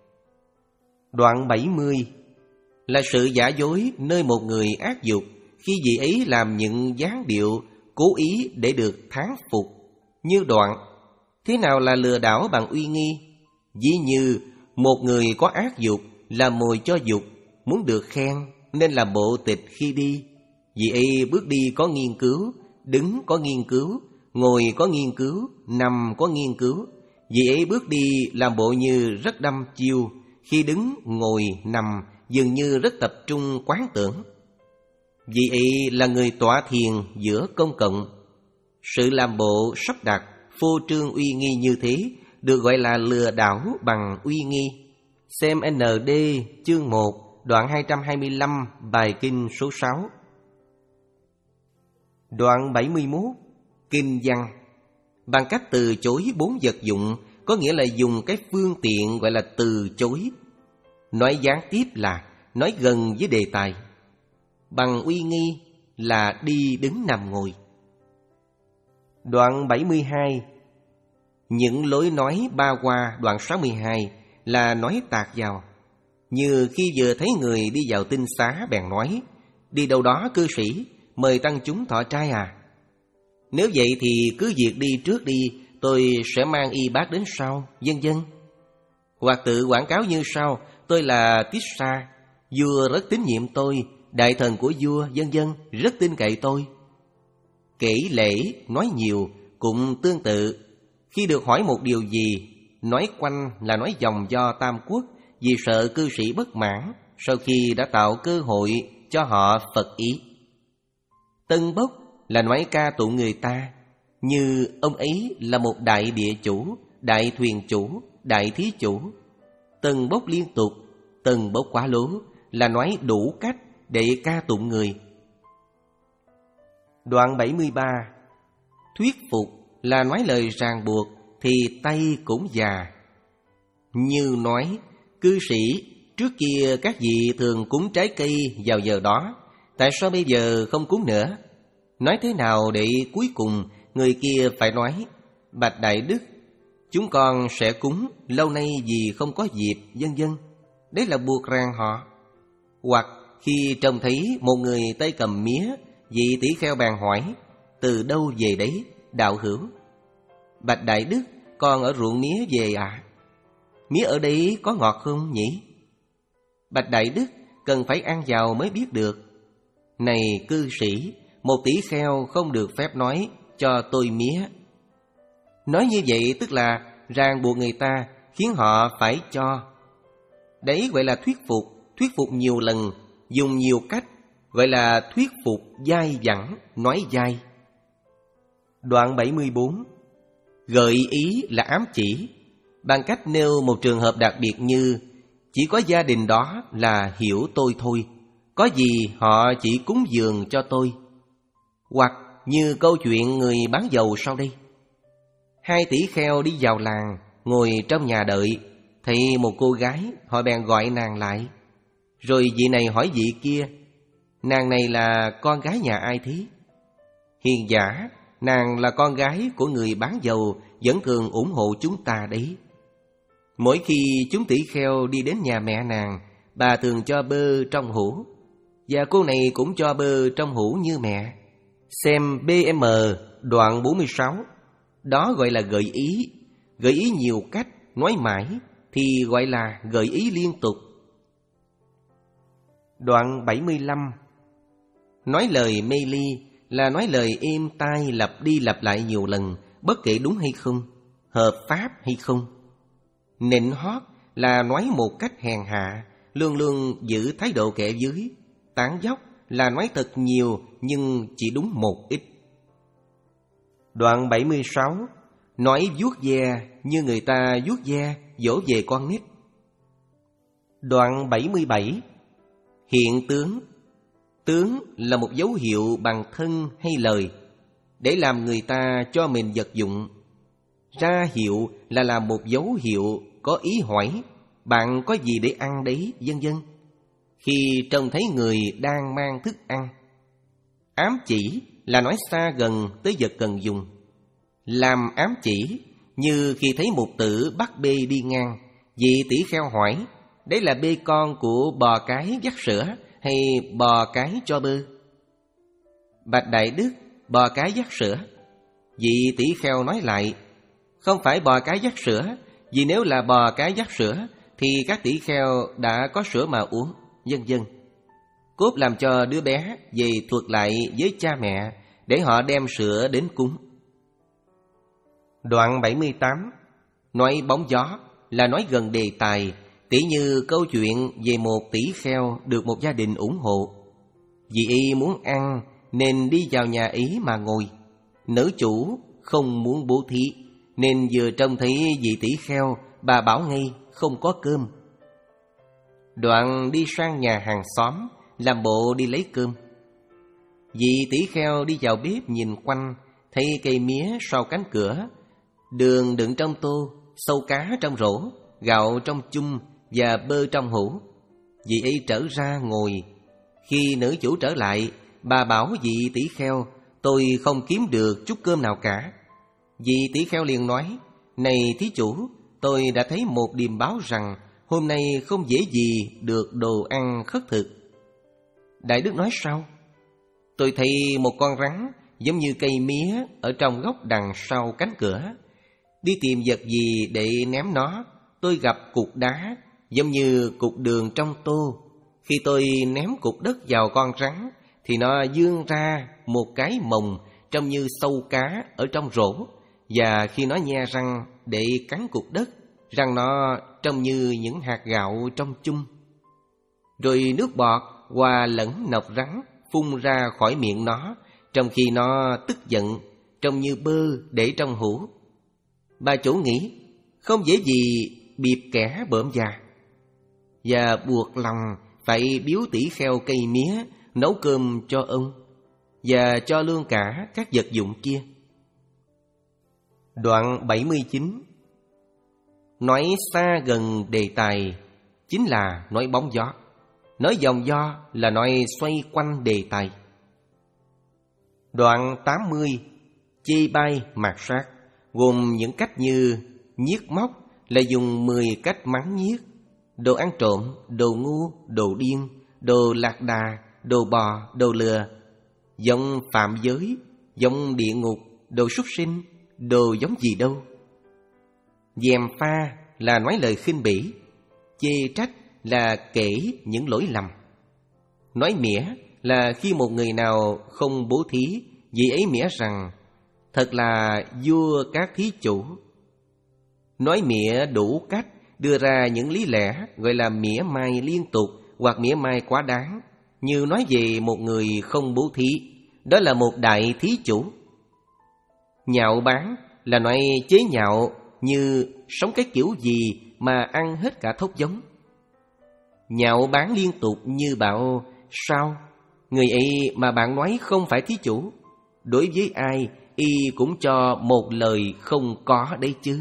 [SPEAKER 1] Đoạn bảy mươi là sự giả dối nơi một người ác dục khi vị ấy làm những dáng điệu cố ý để được thán phục. Như đoạn, thế nào là lừa đảo bằng uy nghi? Ví như một người có ác dục là mồi cho dục, muốn được khen nên làm bộ tịch khi đi. Vị ấy bước đi có nghiên cứu, đứng có nghiên cứu, ngồi có nghiên cứu, nằm có nghiên cứu. Vị ấy bước đi làm bộ như rất đăm chiêu, khi đứng, ngồi, nằm dường như rất tập trung quán tưởng. Vị ấy là người tọa thiền giữa công cộng. Sự làm bộ sắp đặt, phô trương uy nghi như thế được gọi là lừa đảo bằng uy nghi. Xem en đê chương một, đoạn hai trăm hai mươi lăm, bài kinh số sáu. Đoạn bảy mươi mốt, kinh văn. Bằng cách từ chối bốn vật dụng, có nghĩa là dùng cái phương tiện gọi là từ chối. Nói gián tiếp là nói gần với đề tài. Bằng uy nghi là đi đứng nằm ngồi. Đoạn bảy mươi hai, những lối nói ba qua. Đoạn sáu mươi hai là nói tạt vào. Như khi vừa thấy người đi vào tinh xá bèn nói, đi đâu đó cư sĩ, mời tăng chúng thọ trai à? Nếu vậy thì cứ việc đi trước đi, tôi sẽ mang y bát đến sau, vân vân. Hoặc tự quảng cáo như sau, tôi là Tissa, vua rất tín nhiệm tôi, đại thần của vua, vân vân, rất tin cậy tôi. Kể lễ, nói nhiều, cũng tương tự. Khi được hỏi một điều gì, nói quanh là nói vòng do Tam Quốc, vì sợ cư sĩ bất mãn sau khi đã tạo cơ hội cho họ phật ý. Tân bốc là nói ca tụng người ta, như ông ấy là một đại địa chủ, đại thuyền chủ, đại thí chủ. Tân bốc liên tục, tân bốc quá lố là nói đủ cách để ca tụng người. Đoạn bảy mươi ba. Thuyết phục là nói lời ràng buộc thì tay cũng già. Như nói, cư sĩ, trước kia các vị thường cúng trái cây vào giờ đó, tại sao bây giờ không cúng nữa? Nói thế nào để cuối cùng người kia phải nói, bạch đại đức, chúng con sẽ cúng, lâu nay vì không có dịp, vân vân. Đấy là buộc ràng họ. Hoặc khi trông thấy một người tay cầm mía, vị tỷ kheo bèn hỏi, từ đâu về đấy, đạo hữu? Bạch đại đức, con ở ruộng mía về ạ. À? Mía ở đây có ngọt không nhỉ? Bạch đại đức, cần phải ăn vào mới biết được. Này cư sĩ, một tỷ kheo không được phép nói cho tôi mía. Nói như vậy tức là ràng buộc người ta, khiến họ phải cho. Đấy gọi là thuyết phục, thuyết phục nhiều lần, dùng nhiều cách, gọi là thuyết phục dai dẳng, nói dai. Đoạn bảy mươi bốn. Gợi ý là ám chỉ, bằng cách nêu một trường hợp đặc biệt như chỉ có gia đình đó là hiểu tôi thôi, có gì họ chỉ cúng dường cho tôi. Hoặc như câu chuyện người bán dầu sau đây. Hai tỷ kheo đi vào làng, ngồi trong nhà đợi, thấy một cô gái, họ bèn gọi nàng lại. Rồi vị này hỏi vị kia, nàng này là con gái nhà ai thế? Hiền giả, nàng là con gái của người bán dầu, vẫn thường ủng hộ chúng ta đấy. Mỗi khi chúng tỷ kheo đi đến nhà mẹ nàng, bà thường cho bơ trong hũ, và cô này cũng cho bơ trong hũ như mẹ. Xem bê em đoạn bốn mươi sáu. Đó gọi là gợi ý. Gợi ý nhiều cách, nói mãi thì gọi là gợi ý liên tục. Đoạn bảy mươi lăm. Nói lời mê ly là nói lời êm tai lặp đi lặp lại nhiều lần, bất kể đúng hay không, hợp pháp hay không. Nịnh hót là nói một cách hèn hạ, luôn luôn giữ thái độ kẻ dưới. Tán dóc là nói thật nhiều nhưng chỉ đúng một ít. Đoạn bảy mươi sáu. Nói vuốt ve như người ta vuốt ve dỗ về con nít. Đoạn bảy mươi bảy. Hiện tướng. Tướng là một dấu hiệu bằng thân hay lời, để làm người ta cho mình vật dụng. Ra hiệu là làm một dấu hiệu có ý hỏi, bạn có gì để ăn đấy, vân vân. Khi trông thấy người đang mang thức ăn. Ám chỉ là nói xa gần tới vật cần dùng. Làm ám chỉ như khi thấy một tử bắt bê đi ngang, vị tỷ kheo hỏi, đấy là bê con của bò cái vắt sữa hay bò cái cho bơ? Bạch đại đức, bò cái vắt sữa. Vị tỷ kheo nói lại, không phải bò cái vắt sữa, vì nếu là bò cái vắt sữa thì các tỷ kheo đã có sữa mà uống, vân vân. Cốt làm cho đứa bé về thuật lại với cha mẹ để họ đem sữa đến cúng. Đoạn bảy mươi tám. Nói bóng gió là nói gần đề tài, tỉ như câu chuyện về một tỷ kheo được một gia đình ủng hộ. Vì y muốn ăn nên đi vào nhà ấy mà ngồi. Nữ chủ không muốn bố thí nên vừa trông thấy vị tỷ kheo, bà bảo ngay không có cơm. Đoạn đi sang nhà hàng xóm, làm bộ đi lấy cơm. Vị tỷ kheo đi vào bếp nhìn quanh, thấy cây mía sau cánh cửa, đường đựng trong tô, sâu cá trong rổ, gạo trong chung và bơ trong hũ. Vị ấy trở ra ngồi. Khi nữ chủ trở lại, bà bảo vị tỷ kheo, tôi không kiếm được chút cơm nào cả. Vị tỷ kheo liền nói, này thí chủ, tôi đã thấy một điềm báo rằng hôm nay không dễ gì được đồ ăn khất thực. Đại đức nói sao? Tôi thấy một con rắn giống như cây mía ở trong góc đằng sau cánh cửa. Đi tìm vật gì để ném nó, tôi gặp cục đá giống như cục đường trong tô. Khi tôi ném cục đất vào con rắn thì nó vươn ra một cái mồng trông như sâu cá ở trong rổ, và khi nó nhe răng để cắn cục đất răng nó trông như những hạt gạo trong chung. Rồi nước bọt hòa lẫn nọc rắn phun ra khỏi miệng nó, trong khi nó tức giận, trông như bơ để trong hũ. Bà chủ nghĩ không dễ gì biệp kẻ bợm già, và buộc lòng phải biếu tỷ kheo cây mía nấu cơm cho ông, và cho luôn cả các vật dụng kia. Đoạn bảy mươi chín. Nói xa gần đề tài chính là nói bóng gió, nói vòng do là nói xoay quanh đề tài. Đoạn tám mươi. Chê bai mạt sát gồm những cách như nhiếc móc là dùng mười cách mắng nhiếc, đồ ăn trộm, đồ ngu, đồ điên, đồ lạc đà, đồ bò, đồ lừa, giống phạm giới, giống địa ngục, đồ súc sinh, đồ giống gì đâu. Dèm pha là nói lời khinh bỉ, chê trách là kể những lỗi lầm. Nói mỉa là khi một người nào không bố thí, vì ấy mỉa rằng thật là vua các thí chủ. Nói mỉa đủ cách, đưa ra những lý lẽ gọi là mỉa mai liên tục hoặc mỉa mai quá đáng, như nói về một người không bố thí, đó là một đại thí chủ. Nhạo báng là nói chế nhạo, như sống cái kiểu gì mà ăn hết cả thóc giống. Nhạo báng liên tục như bảo sao, người ấy mà bạn nói không phải thí chủ, đối với ai y cũng cho một lời không có đấy chứ.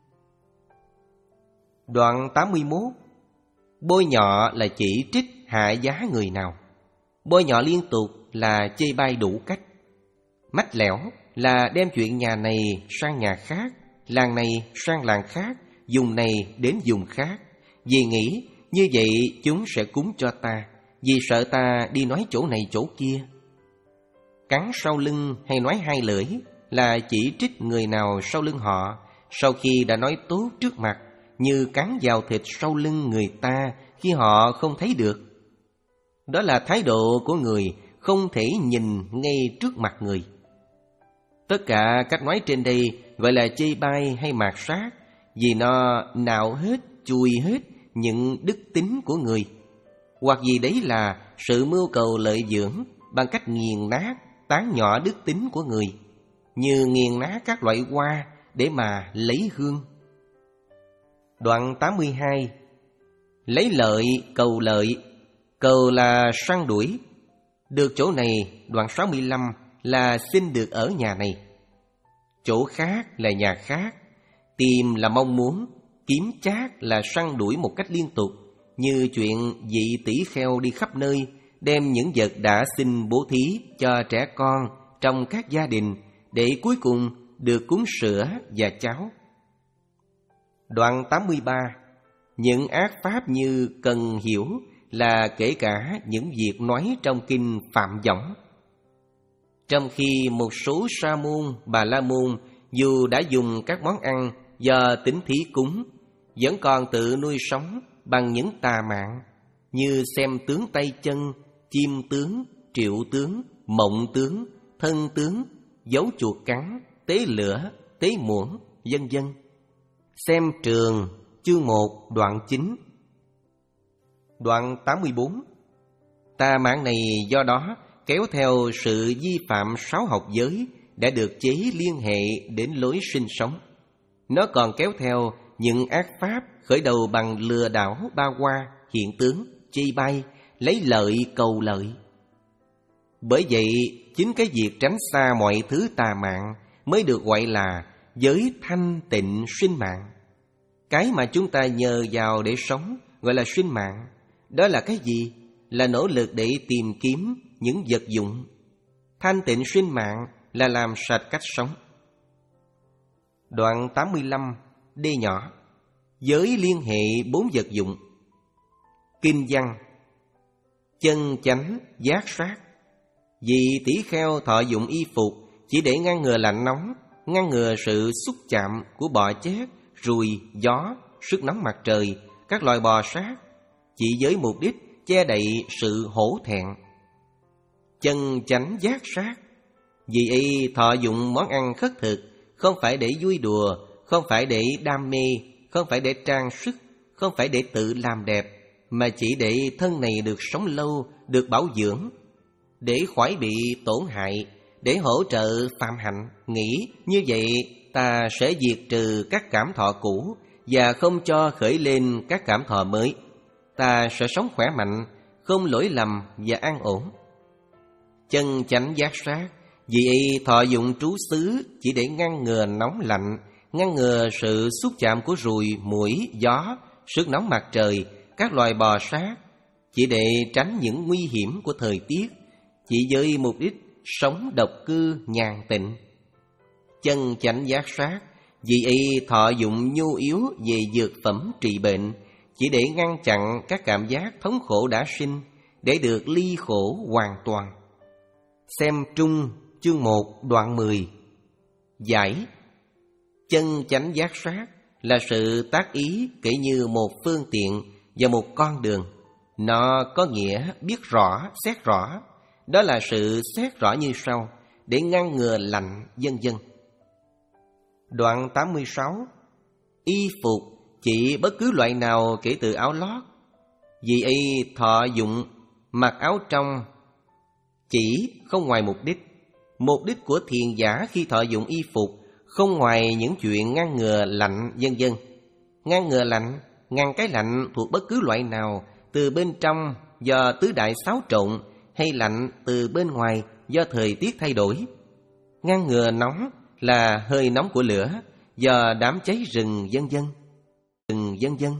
[SPEAKER 1] Đoạn tám mươi mốt. Bôi nhọ là chỉ trích hạ giá người nào. Bôi nhọ liên tục là chê bai đủ cách. Mách lẻo là đem chuyện nhà này sang nhà khác, làng này sang làng khác, vùng này đến vùng khác, vì nghĩ như vậy chúng sẽ cúng cho ta, vì sợ ta đi nói chỗ này chỗ kia. Cắn sau lưng hay nói hai lưỡi là chỉ trích người nào sau lưng họ sau khi đã nói tốt trước mặt, như cắn vào thịt sau lưng người ta khi họ không thấy được. Đó là thái độ của người không thể nhìn ngay trước mặt người. Tất cả cách nói trên đây gọi là chê bai hay mạt sát, vì nó nạo hết, chùi hết những đức tính của người, hoặc vì đấy là sự mưu cầu lợi dưỡng bằng cách nghiền nát, tán nhỏ đức tính của người, như nghiền nát các loại hoa để mà lấy hương. Đoạn tám mươi hai. Lấy lợi cầu lợi, cầu là săn đuổi. Được chỗ này, đoạn sáu mươi lăm là xin được ở nhà này, chỗ khác là nhà khác. Tìm là mong muốn, kiếm chác là săn đuổi một cách liên tục, như chuyện vị tỷ kheo đi khắp nơi, đem những vật đã xin bố thí cho trẻ con trong các gia đình, để cuối cùng được cúng sữa và cháo. Đoạn tám mươi ba. Những ác pháp như cần hiểu là kể cả những việc nói trong kinh Phạm Võng. Trong khi một số sa môn, bà la môn dù đã dùng các món ăn do tính thí cúng, vẫn còn tự nuôi sống bằng những tà mạng như xem tướng tay chân, chim tướng, triệu tướng, mộng tướng, thân tướng, dấu chuột cắn, tế lửa, tế muỗng, vân vân. Xem Trường, chương một, đoạn chín. Đoạn tám mươi bốn. Tà mạng này do đó kéo theo sự vi phạm sáu học giới đã được chế liên hệ đến lối sinh sống. Nó còn kéo theo những ác pháp khởi đầu bằng lừa đảo ba hoa, hiện tướng, chê bai, lấy lợi cầu lợi. Bởi vậy, chính cái việc tránh xa mọi thứ tà mạng mới được gọi là giới thanh tịnh sinh mạng. Cái mà chúng ta nhờ vào để sống gọi là sinh mạng. Đó là cái gì? Là nỗ lực để tìm kiếm những vật dụng. Thanh tịnh sinh mạng là làm sạch cách sống. Đoạn tám mươi lăm, D nhỏ. Giới liên hệ bốn vật dụng. Kinh văn. Chân chánh giác sát. Vì tỷ kheo thọ dụng y phục chỉ để ngăn ngừa lạnh nóng, ngăn ngừa sự xúc chạm của bọ chét, ruồi, gió, sức nóng mặt trời, các loài bò sát, chỉ với mục đích che đậy sự hổ thẹn. Chân chánh giác sát. Vì y thọ dụng món ăn khất thực không phải để vui đùa, không phải để đam mê, không phải để trang sức, không phải để tự làm đẹp, mà chỉ để thân này được sống lâu, được bảo dưỡng, để khỏi bị tổn hại, để hỗ trợ phạm hạnh. Nghĩ như vậy ta sẽ diệt trừ các cảm thọ cũ và không cho khởi lên các cảm thọ mới. Ta sẽ sống khỏe mạnh, không lỗi lầm và an ổn. Chân chánh giác sát, vì y thọ dụng trú xứ chỉ để ngăn ngừa nóng lạnh, ngăn ngừa sự xúc chạm của ruồi, muỗi, gió, sức nóng mặt trời, các loài bò sát, chỉ để tránh những nguy hiểm của thời tiết, chỉ với mục đích sống độc cư nhàn tịnh. Chân chánh giác sát, vì y thọ dụng nhu yếu về dược phẩm trị bệnh, chỉ để ngăn chặn các cảm giác thống khổ đã sinh, để được ly khổ hoàn toàn. Xem Trung chương một đoạn mười. Giải: chân chánh giác sát là sự tác ý kể như một phương tiện và một con đường. Nó có nghĩa biết rõ, xét rõ. Đó là sự xét rõ như sau: để ngăn ngừa lạnh, vân vân. Đoạn tám mươi sáu. Y phục chỉ bất cứ loại nào kể từ áo lót, vì y thọ dụng mặc áo trong chỉ không ngoài mục đích. Mục đích của thiền giả khi thọ dụng y phục không ngoài những chuyện ngăn ngừa lạnh, vân vân. Ngăn ngừa lạnh, ngăn cái lạnh thuộc bất cứ loại nào, từ bên trong do tứ đại xáo trộn, hay lạnh từ bên ngoài do thời tiết thay đổi. Ngăn ngừa nóng là hơi nóng của lửa do đám cháy rừng, vân vân. Rừng, vân vân.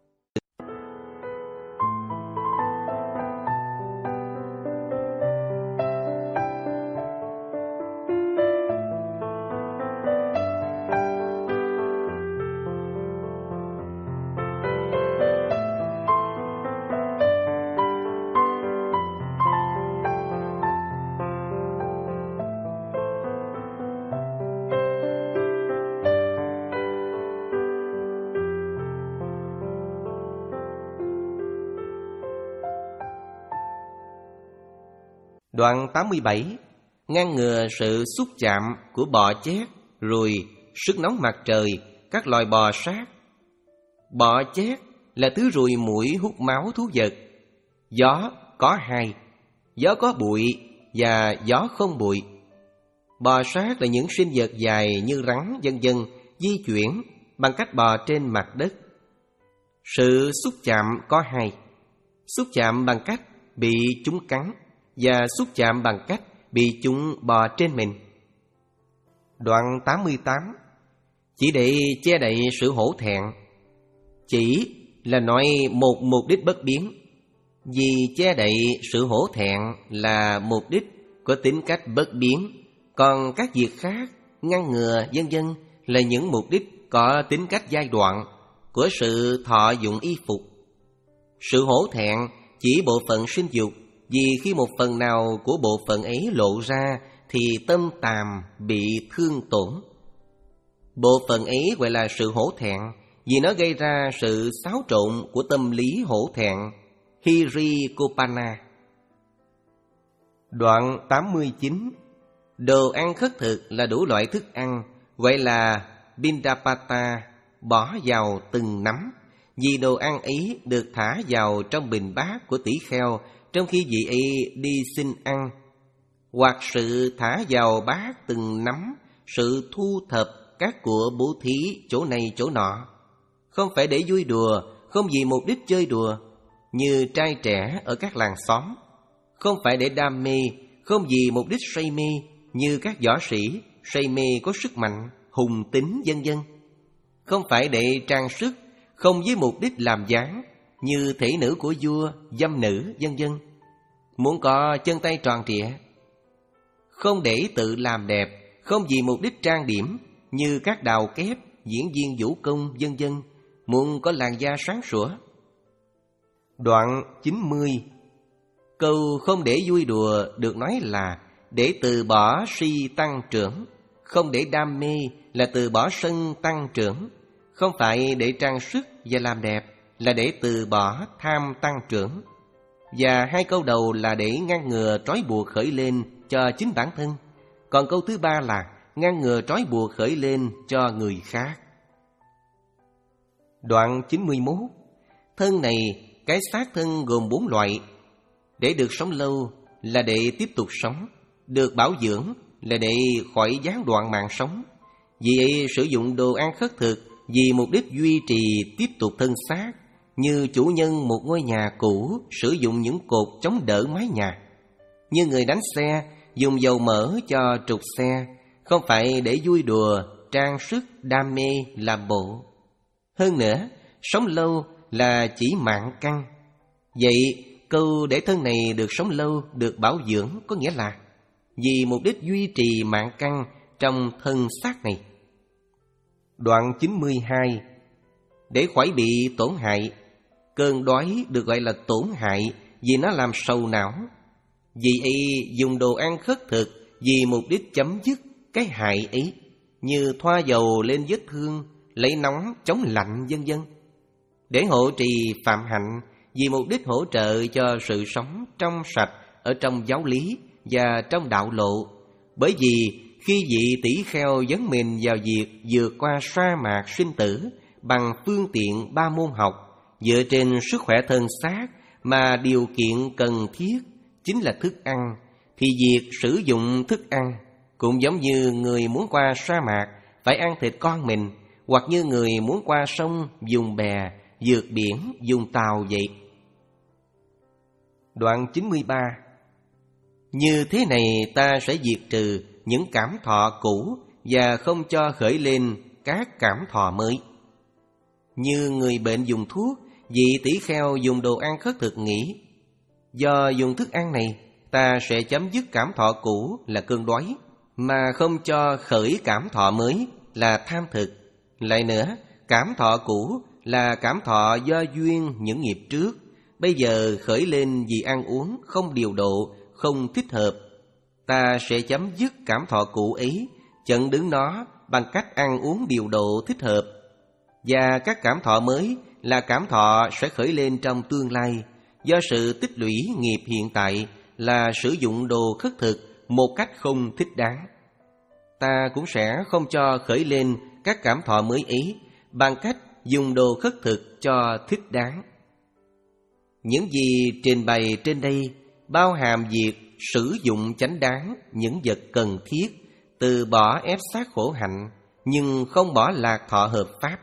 [SPEAKER 1] Đoạn tám mươi bảy. Ngăn ngừa sự xúc chạm của bọ chét, ruồi, sức nóng mặt trời, các loài bò sát. Bọ chét là thứ ruồi muỗi hút máu thú vật. Gió có hai: gió có bụi và gió không bụi. Bò sát là những sinh vật dài như rắn, vân vân, di chuyển bằng cách bò trên mặt đất. Sự xúc chạm có hai: xúc chạm bằng cách bị chúng cắn và xúc chạm bằng cách bị chúng bò trên mình. Đoạn tám mươi tám. Chỉ để che đậy sự hổ thẹn. Chỉ là nói một mục đích bất biến, vì che đậy sự hổ thẹn là mục đích có tính cách bất biến, còn các việc khác, ngăn ngừa, vân vân là những mục đích có tính cách giai đoạn của sự thọ dụng y phục. Sự hổ thẹn chỉ bộ phận sinh dục, vì khi một phần nào của bộ phận ấy lộ ra thì tâm tàm bị thương tổn. Bộ phận ấy gọi là sự hổ thẹn, vì nó gây ra sự xáo trộn của tâm lý hổ thẹn, Hirikopana. Đoạn tám mươi chín. Đồ ăn khất thực là đủ loại thức ăn, gọi là Pindapata, bỏ vào từng nắm, vì đồ ăn ấy được thả vào trong bình bát của tỷ kheo trong khi vị ấy đi xin ăn, hoặc sự thả vào bát từng nắm, sự thu thập các của bố thí chỗ này chỗ nọ. Không phải để vui đùa, không vì mục đích chơi đùa, như trai trẻ ở các làng xóm. Không phải để đam mê, không vì mục đích say mê, như các võ sĩ say mê có sức mạnh, hùng tính, vân vân. Không phải để trang sức, không với mục đích làm dáng, như thể nữ của vua, dâm nữ, vân vân. Muốn có chân tay tròn trịa. Không để tự làm đẹp, không vì mục đích trang điểm, như các đào kép, diễn viên vũ công, vân vân. Muốn có làn da sáng sủa. Đoạn chín mươi. Câu không để vui đùa được nói là để từ bỏ si tăng trưởng. Không để đam mê là từ bỏ sân tăng trưởng. Không phải để trang sức và làm đẹp, là để từ bỏ tham tăng trưởng. Và hai câu đầu là để ngăn ngừa trói buộc khởi lên cho chính bản thân. Còn câu thứ ba là ngăn ngừa trói buộc khởi lên cho người khác. Đoạn chín mươi mốt. Thân này, cái xác thân gồm bốn loại. Để được sống lâu là để tiếp tục sống, được bảo dưỡng là để khỏi gián đoạn mạng sống. Vì ấy sử dụng đồ ăn khất thực vì mục đích duy trì tiếp tục thân xác, như chủ nhân một ngôi nhà cũ sử dụng những cột chống đỡ mái nhà. Như người đánh xe dùng dầu mỡ cho trục xe, không phải để vui đùa, trang sức, đam mê, làm bộ. Hơn nữa, sống lâu là chỉ mạng căn. Vậy câu để thân này được sống lâu, được bảo dưỡng có nghĩa là vì mục đích duy trì mạng căn trong thân xác này. Đoạn chín mươi hai. Để khỏi bị tổn hại. Cơn đói được gọi là tổn hại vì nó làm sầu não. Vì ấy dùng đồ ăn khất thực vì mục đích chấm dứt cái hại ấy, như thoa dầu lên vết thương, lấy nóng chống lạnh vân vân. Để hộ trì phạm hạnh vì mục đích hỗ trợ cho sự sống trong sạch ở trong giáo lý và trong đạo lộ. Bởi vì khi vị tỷ kheo dấn mình vào việc vượt qua sa mạc sinh tử bằng phương tiện ba môn học, dựa trên sức khỏe thân xác mà điều kiện cần thiết chính là thức ăn, thì việc sử dụng thức ăn cũng giống như người muốn qua sa mạc phải ăn thịt con mình, hoặc như người muốn qua sông dùng bè, vượt biển dùng tàu vậy. Đoạn chín mươi ba. Như thế này ta sẽ diệt trừ những cảm thọ cũ và không cho khởi lên các cảm thọ mới. Như người bệnh dùng thuốc, vị tỷ kheo dùng đồ ăn khất thực nghĩ: do dùng thức ăn này, ta sẽ chấm dứt cảm thọ cũ là cơn đói, mà không cho khởi cảm thọ mới là tham thực. Lại nữa, cảm thọ cũ là cảm thọ do duyên những nghiệp trước, bây giờ khởi lên vì ăn uống không điều độ, không thích hợp. Ta sẽ chấm dứt cảm thọ cũ ấy, chặn đứng nó bằng cách ăn uống điều độ thích hợp. Và các cảm thọ mới là cảm thọ sẽ khởi lên trong tương lai, do sự tích lũy nghiệp hiện tại là sử dụng đồ khất thực một cách không thích đáng. Ta cũng sẽ không cho khởi lên các cảm thọ mới ấy bằng cách dùng đồ khất thực cho thích đáng. Những gì trình bày trên đây bao hàm việc sử dụng chánh đáng những vật cần thiết, từ bỏ ép sát khổ hạnh, nhưng không bỏ lạc thọ hợp pháp.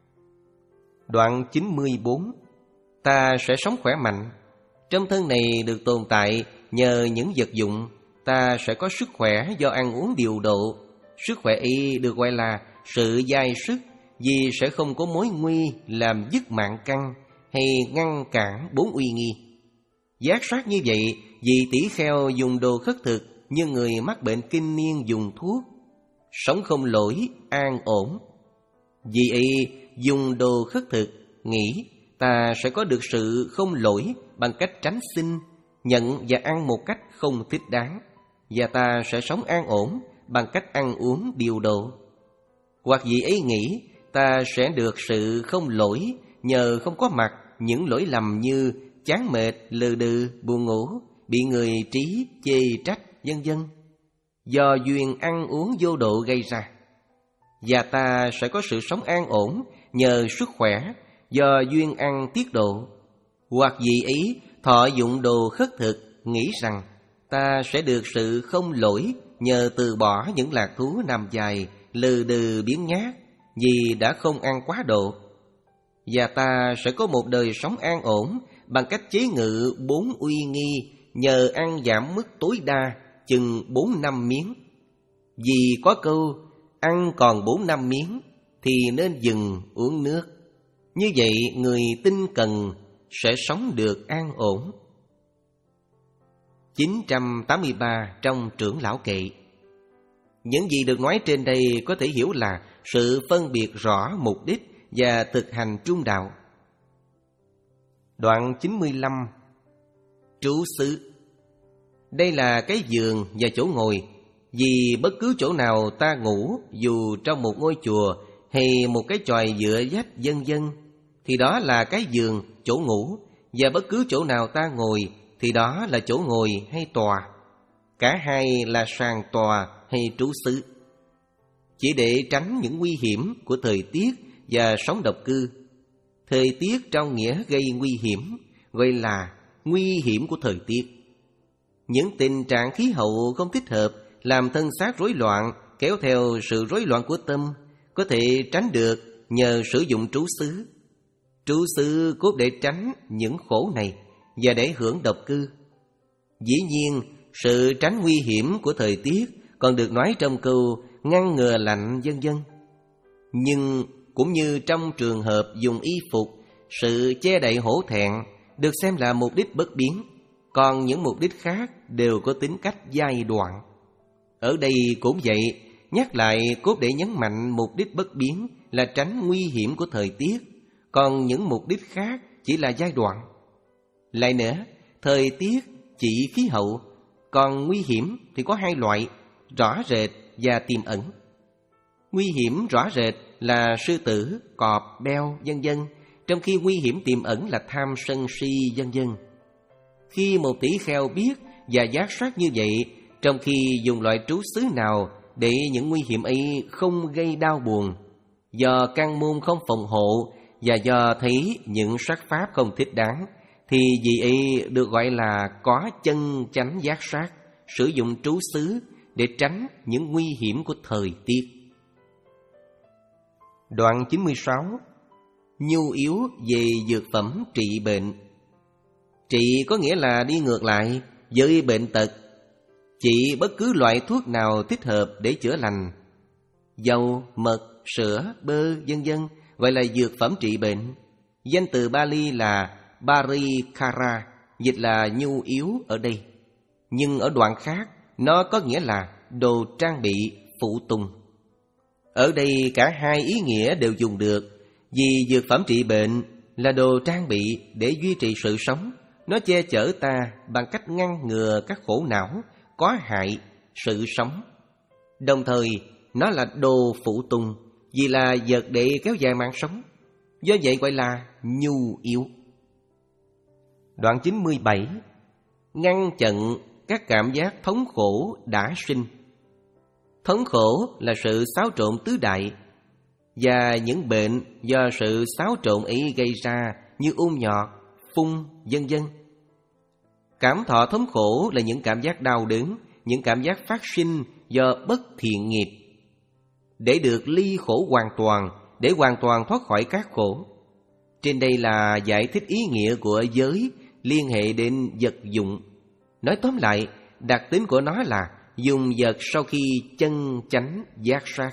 [SPEAKER 1] Đoạn chín mươi bốn. Ta sẽ sống khỏe mạnh. Trong thân này được tồn tại nhờ những vật dụng, ta sẽ có sức khỏe do ăn uống điều độ. Sức khỏe ấy được gọi là sự dai sức, vì sẽ không có mối nguy làm dứt mạng căn hay ngăn cản bốn uy nghi. Giác sát như vậy, vị tỷ kheo dùng đồ khất thực như người mắc bệnh kinh niên dùng thuốc, sống không lỗi, an ổn. Vì ấy dùng đồ khất thực nghĩ ta sẽ có được sự không lỗi bằng cách tránh sinh, nhận và ăn một cách không thích đáng, và ta sẽ sống an ổn bằng cách ăn uống điều độ. Hoặc vị ấy nghĩ ta sẽ được sự không lỗi nhờ không có mặt những lỗi lầm như chán mệt, lừ đừ, buồn ngủ, bị người trí chê trách vân vân, do duyên ăn uống vô độ gây ra. Và ta sẽ có sự sống an ổn nhờ sức khỏe do duyên ăn tiết độ. Hoặc vị ấy thọ dụng đồ khất thực nghĩ rằng ta sẽ được sự không lỗi nhờ từ bỏ những lạc thú nằm dài, lừ đừ biếng nhác, vì đã không ăn quá độ. Và ta sẽ có một đời sống an ổn bằng cách chế ngự bốn uy nghi nhờ ăn giảm mức tối đa chừng bốn năm miếng. Vì có câu ăn còn bốn năm miếng thì nên dừng uống nước. Như vậy người tinh cần sẽ sống được an ổn. chín trăm tám mươi ba trong Trưởng Lão Kệ. Những gì được nói trên đây có thể hiểu là sự phân biệt rõ mục đích và thực hành trung đạo. Đoạn chín mươi lăm. Trú xứ. Đây là cái giường và chỗ ngồi. Vì bất cứ chỗ nào ta ngủ, dù trong một ngôi chùa hay một cái chòi dựa vách vân vân, thì đó là cái giường, chỗ ngủ. Và bất cứ chỗ nào ta ngồi thì đó là chỗ ngồi hay tòa. Cả hai là sàn tòa hay trú xứ. Chỉ để tránh những nguy hiểm của thời tiết và sống độc cư. Thời tiết trong nghĩa gây nguy hiểm, gọi là nguy hiểm của thời tiết. Những tình trạng khí hậu không thích hợp làm thân xác rối loạn, kéo theo sự rối loạn của tâm, có thể tránh được nhờ sử dụng trú xứ. Trú xứ cốt để tránh những khổ này và để hưởng độc cư. Dĩ nhiên, sự tránh nguy hiểm của thời tiết còn được nói trong câu ngăn ngừa lạnh vân vân. Nhưng cũng như trong trường hợp dùng y phục, sự che đậy hổ thẹn được xem là mục đích bất biến, còn những mục đích khác đều có tính cách giai đoạn. Ở đây cũng vậy, nhắc lại cốt để nhấn mạnh mục đích bất biến là tránh nguy hiểm của thời tiết, còn những mục đích khác chỉ là giai đoạn. Lại nữa, thời tiết chỉ khí hậu, còn nguy hiểm thì có hai loại, rõ rệt và tiềm ẩn. Nguy hiểm rõ rệt là sư tử, cọp, beo, vân vân, trong khi nguy hiểm tiềm ẩn là tham sân si, vân vân. Khi một tỷ kheo biết và giác sát như vậy, trong khi dùng loại trú xứ nào để những nguy hiểm ấy không gây đau buồn, do căn môn không phòng hộ và do thấy những sắc pháp không thích đáng, thì vị ấy được gọi là có chân chánh giác sát, sử dụng trú xứ để tránh những nguy hiểm của thời tiết. Đoạn chín mươi sáu. Nhu yếu về dược phẩm trị bệnh. Trị có nghĩa là đi ngược lại với bệnh tật, chỉ bất cứ loại thuốc nào thích hợp để chữa lành. Dầu, mật, sữa, bơ, vân vân gọi là dược phẩm trị bệnh. Danh từ Bali là Parikara, dịch là nhu yếu ở đây. Nhưng ở đoạn khác, nó có nghĩa là đồ trang bị, phụ tùng. Ở đây cả hai ý nghĩa đều dùng được, vì dược phẩm trị bệnh là đồ trang bị để duy trì sự sống. Nó che chở ta bằng cách ngăn ngừa các khổ não có hại sự sống. Đồng thời, nó là đồ phụ tùng, vì là vật để kéo dài mạng sống. Do vậy gọi là nhu yếu. Đoạn chín mươi bảy. Ngăn chặn các cảm giác thống khổ đã sinh. Thống khổ là sự xáo trộn tứ đại, và những bệnh do sự xáo trộn ấy gây ra như ung nhọt, phun, vân vân. Cảm thọ thống khổ là những cảm giác đau đớn, những cảm giác phát sinh do bất thiện nghiệp. Để được ly khổ hoàn toàn, để hoàn toàn thoát khỏi các khổ. Trên đây là giải thích ý nghĩa của giới liên hệ đến vật dụng. Nói tóm lại, đặc tính của nó là dùng vật sau khi chân chánh giác sát.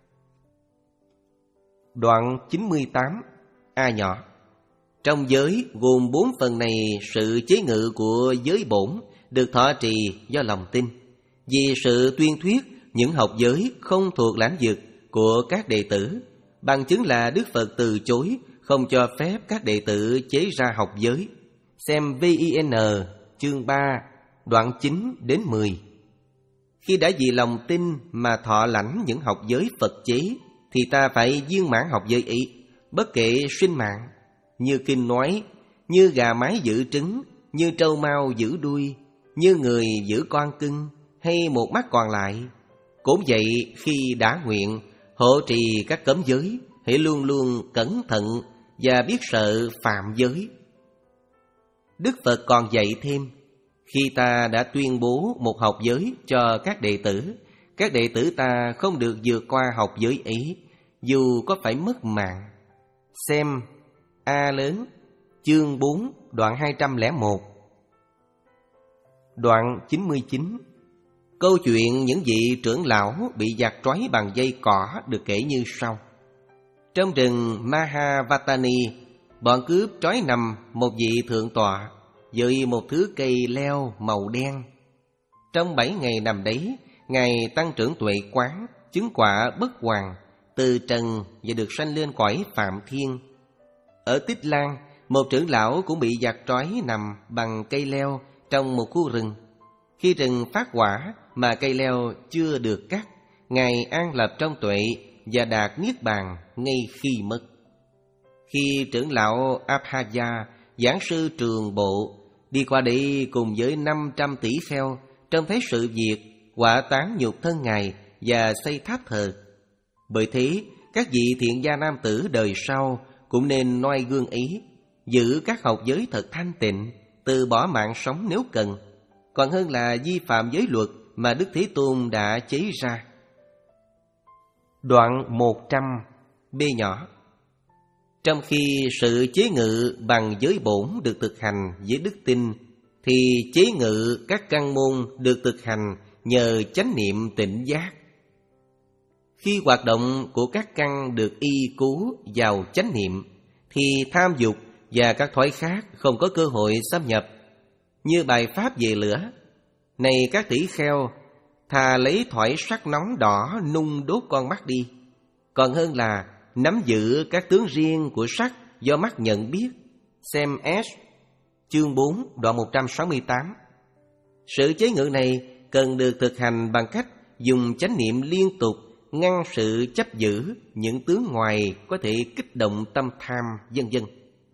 [SPEAKER 1] Đoạn chín mươi tám. A nhỏ. Trong giới gồm bốn phần này, sự chế ngự của giới bổn được thọ trì do lòng tin. Vì sự tuyên thuyết những học giới không thuộc lãnh vực của các đệ tử, bằng chứng là Đức Phật từ chối không cho phép các đệ tử chế ra học giới. Xem vê i en chương ba, đoạn chín đến mười. Khi đã vì lòng tin mà thọ lãnh những học giới Phật chế, thì ta phải viên mãn học giới ấy, bất kể sinh mạng. Như kinh nói, như gà mái giữ trứng, như trâu mao giữ đuôi, như người giữ con cưng, hay một mắt còn lại. Cũng vậy, khi đã nguyện hộ trì các cấm giới, hãy luôn luôn cẩn thận và biết sợ phạm giới. Đức Phật còn dạy thêm, khi ta đã tuyên bố một học giới cho các đệ tử, các đệ tử ta không được vượt qua học giới ấy, dù có phải mất mạng. Xem A lớn, chương bốn, đoạn hai trăm lẻ một. Đoạn chín mươi chín. Câu chuyện những vị trưởng lão bị giặc trói bằng dây cỏ được kể như sau. Trong rừng Mahavatani, bọn cướp trói nằm một vị thượng tọa với một thứ cây leo màu đen. Trong bảy ngày nằm đấy, Ngài tăng trưởng tuệ quán, chứng quả bất hoàn, từ trần và được sanh lên cõi Phạm Thiên. Ở Tích Lan, một trưởng lão cũng bị giặc trói nằm bằng cây leo trong một khu rừng. Khi rừng phát quả mà cây leo chưa được cắt, Ngài an lập trong tuệ và đạt niết bàn ngay khi mất. Khi trưởng lão Abhaya, giảng sư Trường Bộ, đi qua đây cùng với năm trăm tỷ kheo, trông thấy sự việc, hỏa táng nhục thân Ngài và xây tháp thờ. Bởi thế, các vị thiện gia nam tử đời sau cũng nên noi gương ý, giữ các học giới thật thanh tịnh, từ bỏ mạng sống nếu cần, còn hơn là vi phạm giới luật mà Đức Thế Tôn đã chế ra. Đoạn một trăm B nhỏ. Trong khi sự chế ngự bằng giới bổn được thực hành với đức tin, thì chế ngự các căn môn được thực hành nhờ chánh niệm tỉnh giác. Khi hoạt động của các căn được y cứu vào chánh niệm, thì tham dục và các thói khác không có cơ hội xâm nhập. Như bài pháp về lửa: này các tỷ kheo, thà lấy thỏi sắt nóng đỏ nung đốt con mắt đi, còn hơn là nắm giữ các tướng riêng của sắt do mắt nhận biết. Xem S chương bốn đoạn một trăm sáu mươi tám. Sự chế ngự này cần được thực hành bằng cách dùng chánh niệm liên tục, ngăn sự chấp giữ những tướng ngoài có thể kích động tâm tham, vân vân.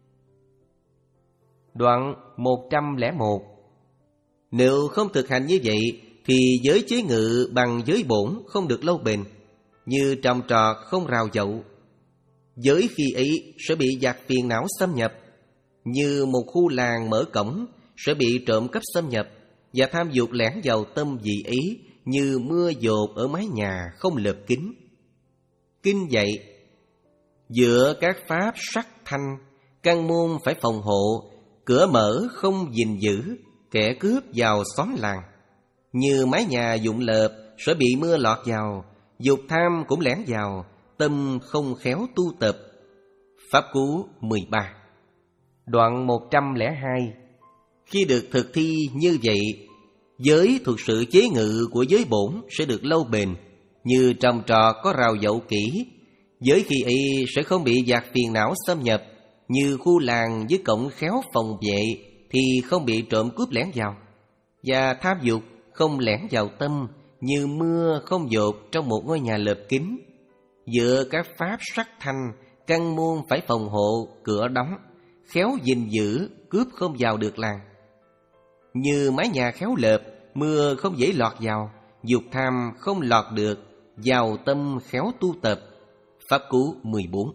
[SPEAKER 1] Đoạn một trăm lẻ một. Nếu không thực hành như vậy, thì giới chế ngự bằng giới bổn không được lâu bền, như trồng trọt không rào dậu. Giới khi ấy sẽ bị giặc phiền não xâm nhập, như một khu làng mở cổng sẽ bị trộm cắp xâm nhập, và tham dục lẻn vào tâm vị ấy như mưa dột ở mái nhà không lợp kín. Kinh dạy: giữa các pháp sắc thanh, căn môn phải phòng hộ, cửa mở không gìn giữ, kẻ cướp vào xóm làng. Như mái nhà dụng lợp sẽ bị mưa lọt vào, dục tham cũng lẻn vào, tâm không khéo tu tập. Pháp Cú mười ba. Đoạn một trăm lẻ hai. Khi được thực thi như vậy, giới thuộc sự chế ngự của giới bổn sẽ được lâu bền, như trồng trọt có rào dậu kỹ. Giới khi ấy sẽ không bị giặc phiền não xâm nhập, như khu làng với cổng khéo phòng vệ thì không bị trộm cướp lẻn vào. Và tham dục không lẻn vào tâm, như mưa không dột trong một ngôi nhà lợp kín. Giữa các pháp sắc thanh, căn môn phải phòng hộ, cửa đóng, khéo gìn giữ, cướp không vào được làng. Như mái nhà khéo lợp, mưa không dễ lọt vào, dục tham không lọt được, vào tâm khéo tu tập. Pháp Cú mười bốn.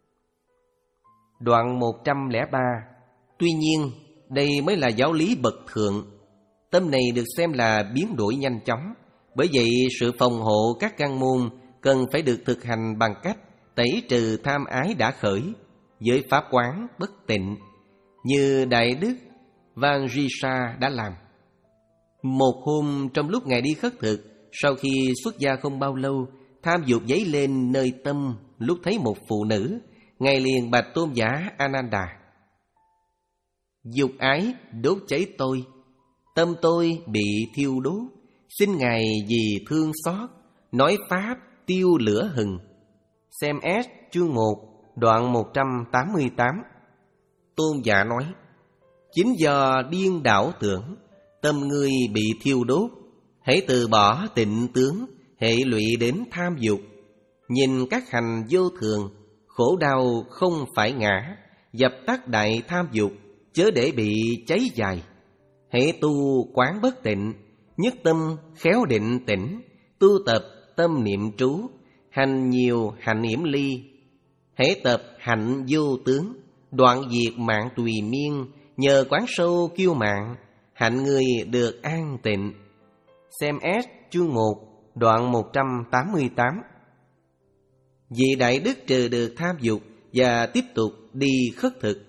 [SPEAKER 1] Đoạn một trăm lẻ ba. Tuy nhiên, đây mới là giáo lý bậc thượng. Tâm này được xem là biến đổi nhanh chóng, bởi vậy sự phòng hộ các căn môn cần phải được thực hành bằng cách tẩy trừ tham ái đã khởi với pháp quán bất tịnh, như Đại Đức Vajrayana đã làm. Một hôm trong lúc Ngài đi khất thực, sau khi xuất gia không bao lâu, tham dục dấy lên nơi tâm. Lúc thấy một phụ nữ, Ngài liền bạch tôn giả Ananda: dục ái đốt cháy tôi, tâm tôi bị thiêu đốt, xin Ngài vì thương xót nói pháp tiêu lửa hừng. Xem S chương một đoạn một trăm tám mươi tám. Tôn giả nói: chính do điên đảo tưởng, tâm ngươi bị thiêu đốt. Hãy từ bỏ tịnh tướng, hệ lụy đến tham dục. Nhìn các hành vô thường, khổ đau không phải ngã, dập tắt đại tham dục, chớ để bị cháy dài. Hãy tu quán bất tịnh, nhất tâm khéo định tĩnh, tu tập tâm niệm trú, hành nhiều hạnh yểm ly. Hãy tập hạnh vô tướng, đoạn diệt mạng tùy miên, nhờ quán sâu kiêu mạng, hạnh người được an tịnh. Xem S chương một đoạn một trăm tám mươi tám. Vị Đại Đức trừ được tham dục và tiếp tục đi khất thực.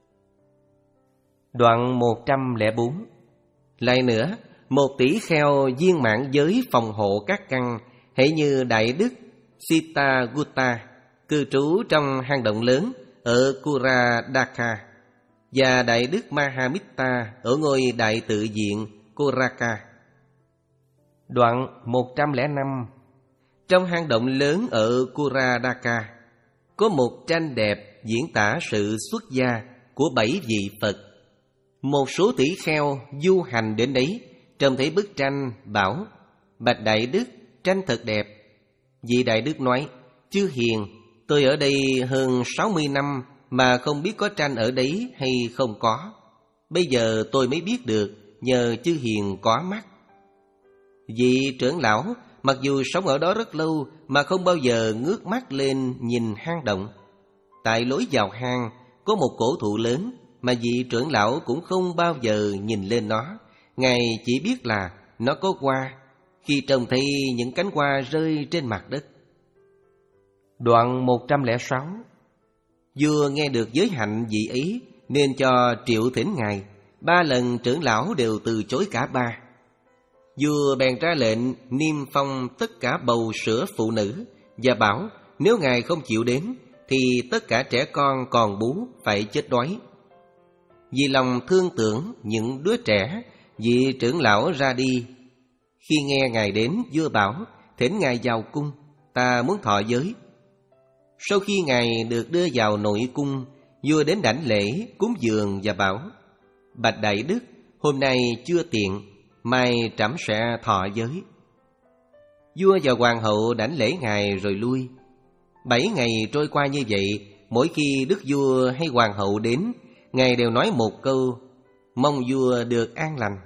[SPEAKER 1] Đoạn một trăm lẻ bốn. Lại nữa, một tỷ kheo viên mãn giới phòng hộ các căn, hễ như Đại Đức Sitagutta cư trú trong hang động lớn ở Kuradaka, và Đại Đức Mahamitta ở ngôi đại tự viện Koraka. Đoạn một trăm lẻ năm. Trong hang động lớn ở Kuradaka có một tranh đẹp diễn tả sự xuất gia của bảy vị Phật. Một số tỷ kheo du hành đến đấy, trông thấy bức tranh, bảo: bạch Đại Đức, tranh thật đẹp. Vị Đại Đức nói: chư hiền, tôi ở đây hơn sáu mươi năm mà không biết có tranh ở đấy hay không có. Bây giờ tôi mới biết được, nhờ chư hiền có mắt. Vị trưởng lão mặc dù sống ở đó rất lâu mà không bao giờ ngước mắt lên nhìn hang động. tại lối vào hang có một cổ thụ lớn mà vị trưởng lão cũng không bao giờ nhìn lên nó. Ngài chỉ biết là nó có hoa khi trông thấy những cánh hoa rơi trên mặt đất. Đoạn một trăm lẻ sáu. Vua nghe được giới hạnh vị ấy nên cho triệu thỉnh ngài. Ba lần trưởng lão đều từ chối cả ba. Vua bèn ra lệnh niêm phong tất cả bầu sữa phụ nữ và bảo nếu ngài không chịu đến thì tất cả trẻ con còn bú phải chết đói. Vì lòng thương tưởng những đứa trẻ, vị trưởng lão ra đi. Khi nghe ngài đến, vua bảo thỉnh ngài vào cung, ta muốn thọ giới. Sau khi ngài được đưa vào nội cung, vua đến đảnh lễ cúng dường và bảo: bạch đại đức, hôm nay chưa tiện, mai trẫm sẽ thọ giới. Vua và hoàng hậu đảnh lễ ngài rồi lui. Bảy ngày trôi qua như vậy, mỗi khi đức vua hay hoàng hậu đến, ngài đều nói một câu: mong vua được an lành.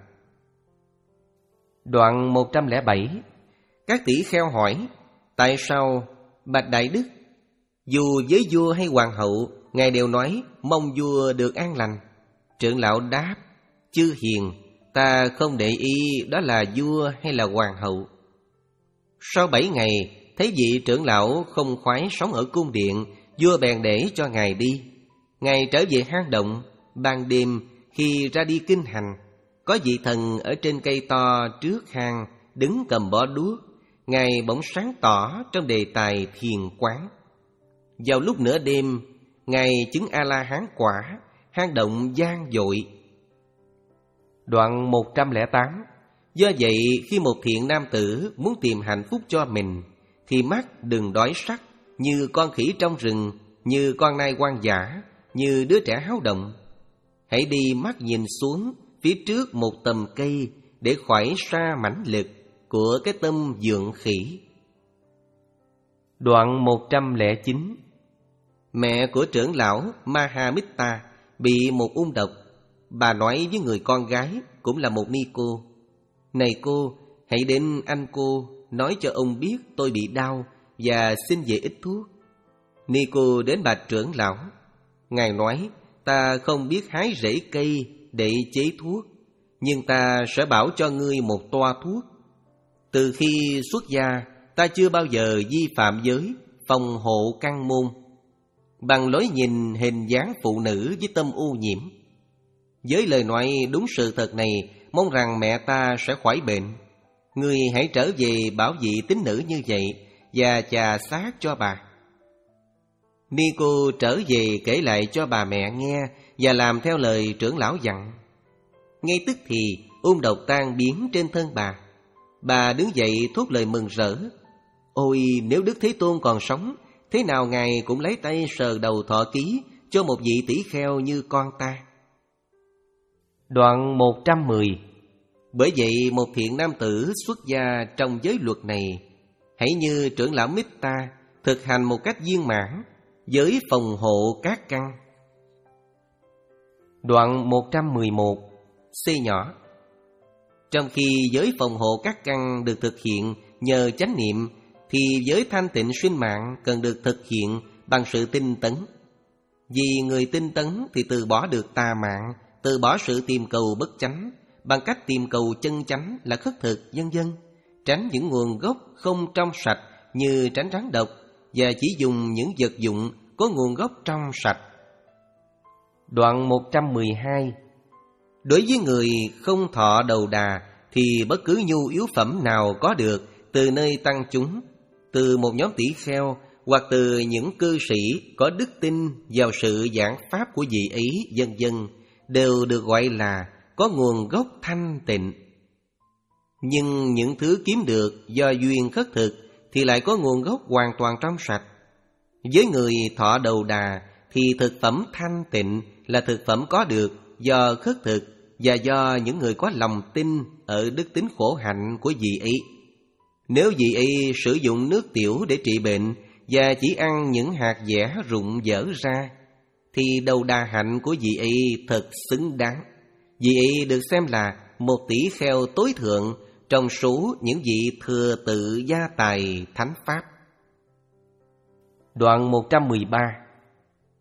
[SPEAKER 1] Đoạn một trăm lẻ bảy. Các tỷ kheo hỏi: tại sao bạch đại đức, dù với vua hay hoàng hậu, ngài đều nói mong vua được an lành? Trưởng lão đáp: chư hiền, ta không để ý đó là vua hay là hoàng hậu. Sau bảy ngày, thấy vị trưởng lão không khoái sống ở cung điện, vua bèn để cho ngài đi. Ngài trở về hang động. Ban đêm khi ra đi kinh hành, có vị thần ở trên cây to trước hang đứng cầm bó đuốc. Ngài bỗng sáng tỏ trong đề tài thiền quán. Vào lúc nửa đêm, ngài chứng A-la-hán quả, hang động vang dội. Đoạn một trăm lẻ tám. Do vậy, khi một thiện nam tử muốn tìm hạnh phúc cho mình, thì mắt đừng đói sắc, như con khỉ trong rừng, như con nai hoang dã, như đứa trẻ háo động. Hãy đi mắt nhìn xuống phía trước một tầm cây để khỏi xa mãnh lực của cái tâm dượng khỉ. Đoạn một trăm lẻ chín. Mẹ của trưởng lão Mahamita bị một ung độc. Bà nói với người con gái cũng là một ni cô: này cô, hãy đến anh cô, nói cho ông biết tôi bị đau và xin về ít thuốc. Ni cô đến bạch trưởng lão. Ngài nói: ta không biết hái rễ cây để chế thuốc, nhưng ta sẽ bảo cho ngươi một toa thuốc. Từ khi xuất gia, ta chưa bao giờ vi phạm giới, phòng hộ căn môn, bằng lối nhìn hình dáng phụ nữ với tâm u nhiễm. Với lời nói đúng sự thật này, mong rằng mẹ ta sẽ khỏi bệnh. Ngươi hãy trở về bảo vị tín nữ như vậy và chà xác cho bà. Ni cô trở về kể lại cho bà mẹ nghe và làm theo lời trưởng lão dặn. Ngay tức thì ung độc tan biến trên thân bà. Bà đứng dậy thốt lời mừng rỡ: ôi, nếu Đức Thế Tôn còn sống, thế nào ngài cũng lấy tay sờ đầu thọ ký cho một vị tỷ kheo như con ta. Đoạn một trăm mười. Bởi vậy một thiện nam tử xuất gia trong giới luật này, hãy như trưởng lão Mita thực hành một cách viên mãn, giới phòng hộ các căn. Đoạn một trăm mười một. C nhỏ. Trong khi giới phòng hộ các căn được thực hiện nhờ chánh niệm, thì giới thanh tịnh sinh mạng cần được thực hiện bằng sự tinh tấn. Vì người tinh tấn thì từ bỏ được tà mạng, từ bỏ sự tìm cầu bất chánh, bằng cách tìm cầu chân chánh là khất thực, vân vân, tránh những nguồn gốc không trong sạch như tránh rắn độc, và chỉ dùng những vật dụng có nguồn gốc trong sạch. Đoạn một trăm mười hai. Đối với người không thọ đầu đà, thì bất cứ nhu yếu phẩm nào có được từ nơi tăng chúng, từ một nhóm tỷ kheo hoặc từ những cư sĩ có đức tin vào sự giảng pháp của vị ấy, vân vân, đều được gọi là có nguồn gốc thanh tịnh. Nhưng những thứ kiếm được do duyên khất thực thì lại có nguồn gốc hoàn toàn trong sạch. Với người thọ đầu đà thì thực phẩm thanh tịnh là thực phẩm có được do khất thực và do những người có lòng tin ở đức tính khổ hạnh của vị ấy. Nếu vị ấy sử dụng nước tiểu để trị bệnh và chỉ ăn những hạt dẻ rụng dở ra, thì đầu đà hạnh của vị ấy thật xứng đáng. Vị ấy được xem là một tỷ kheo tối thượng trong số những vị thừa tự gia tài thánh pháp. Đoạn một trăm mười ba.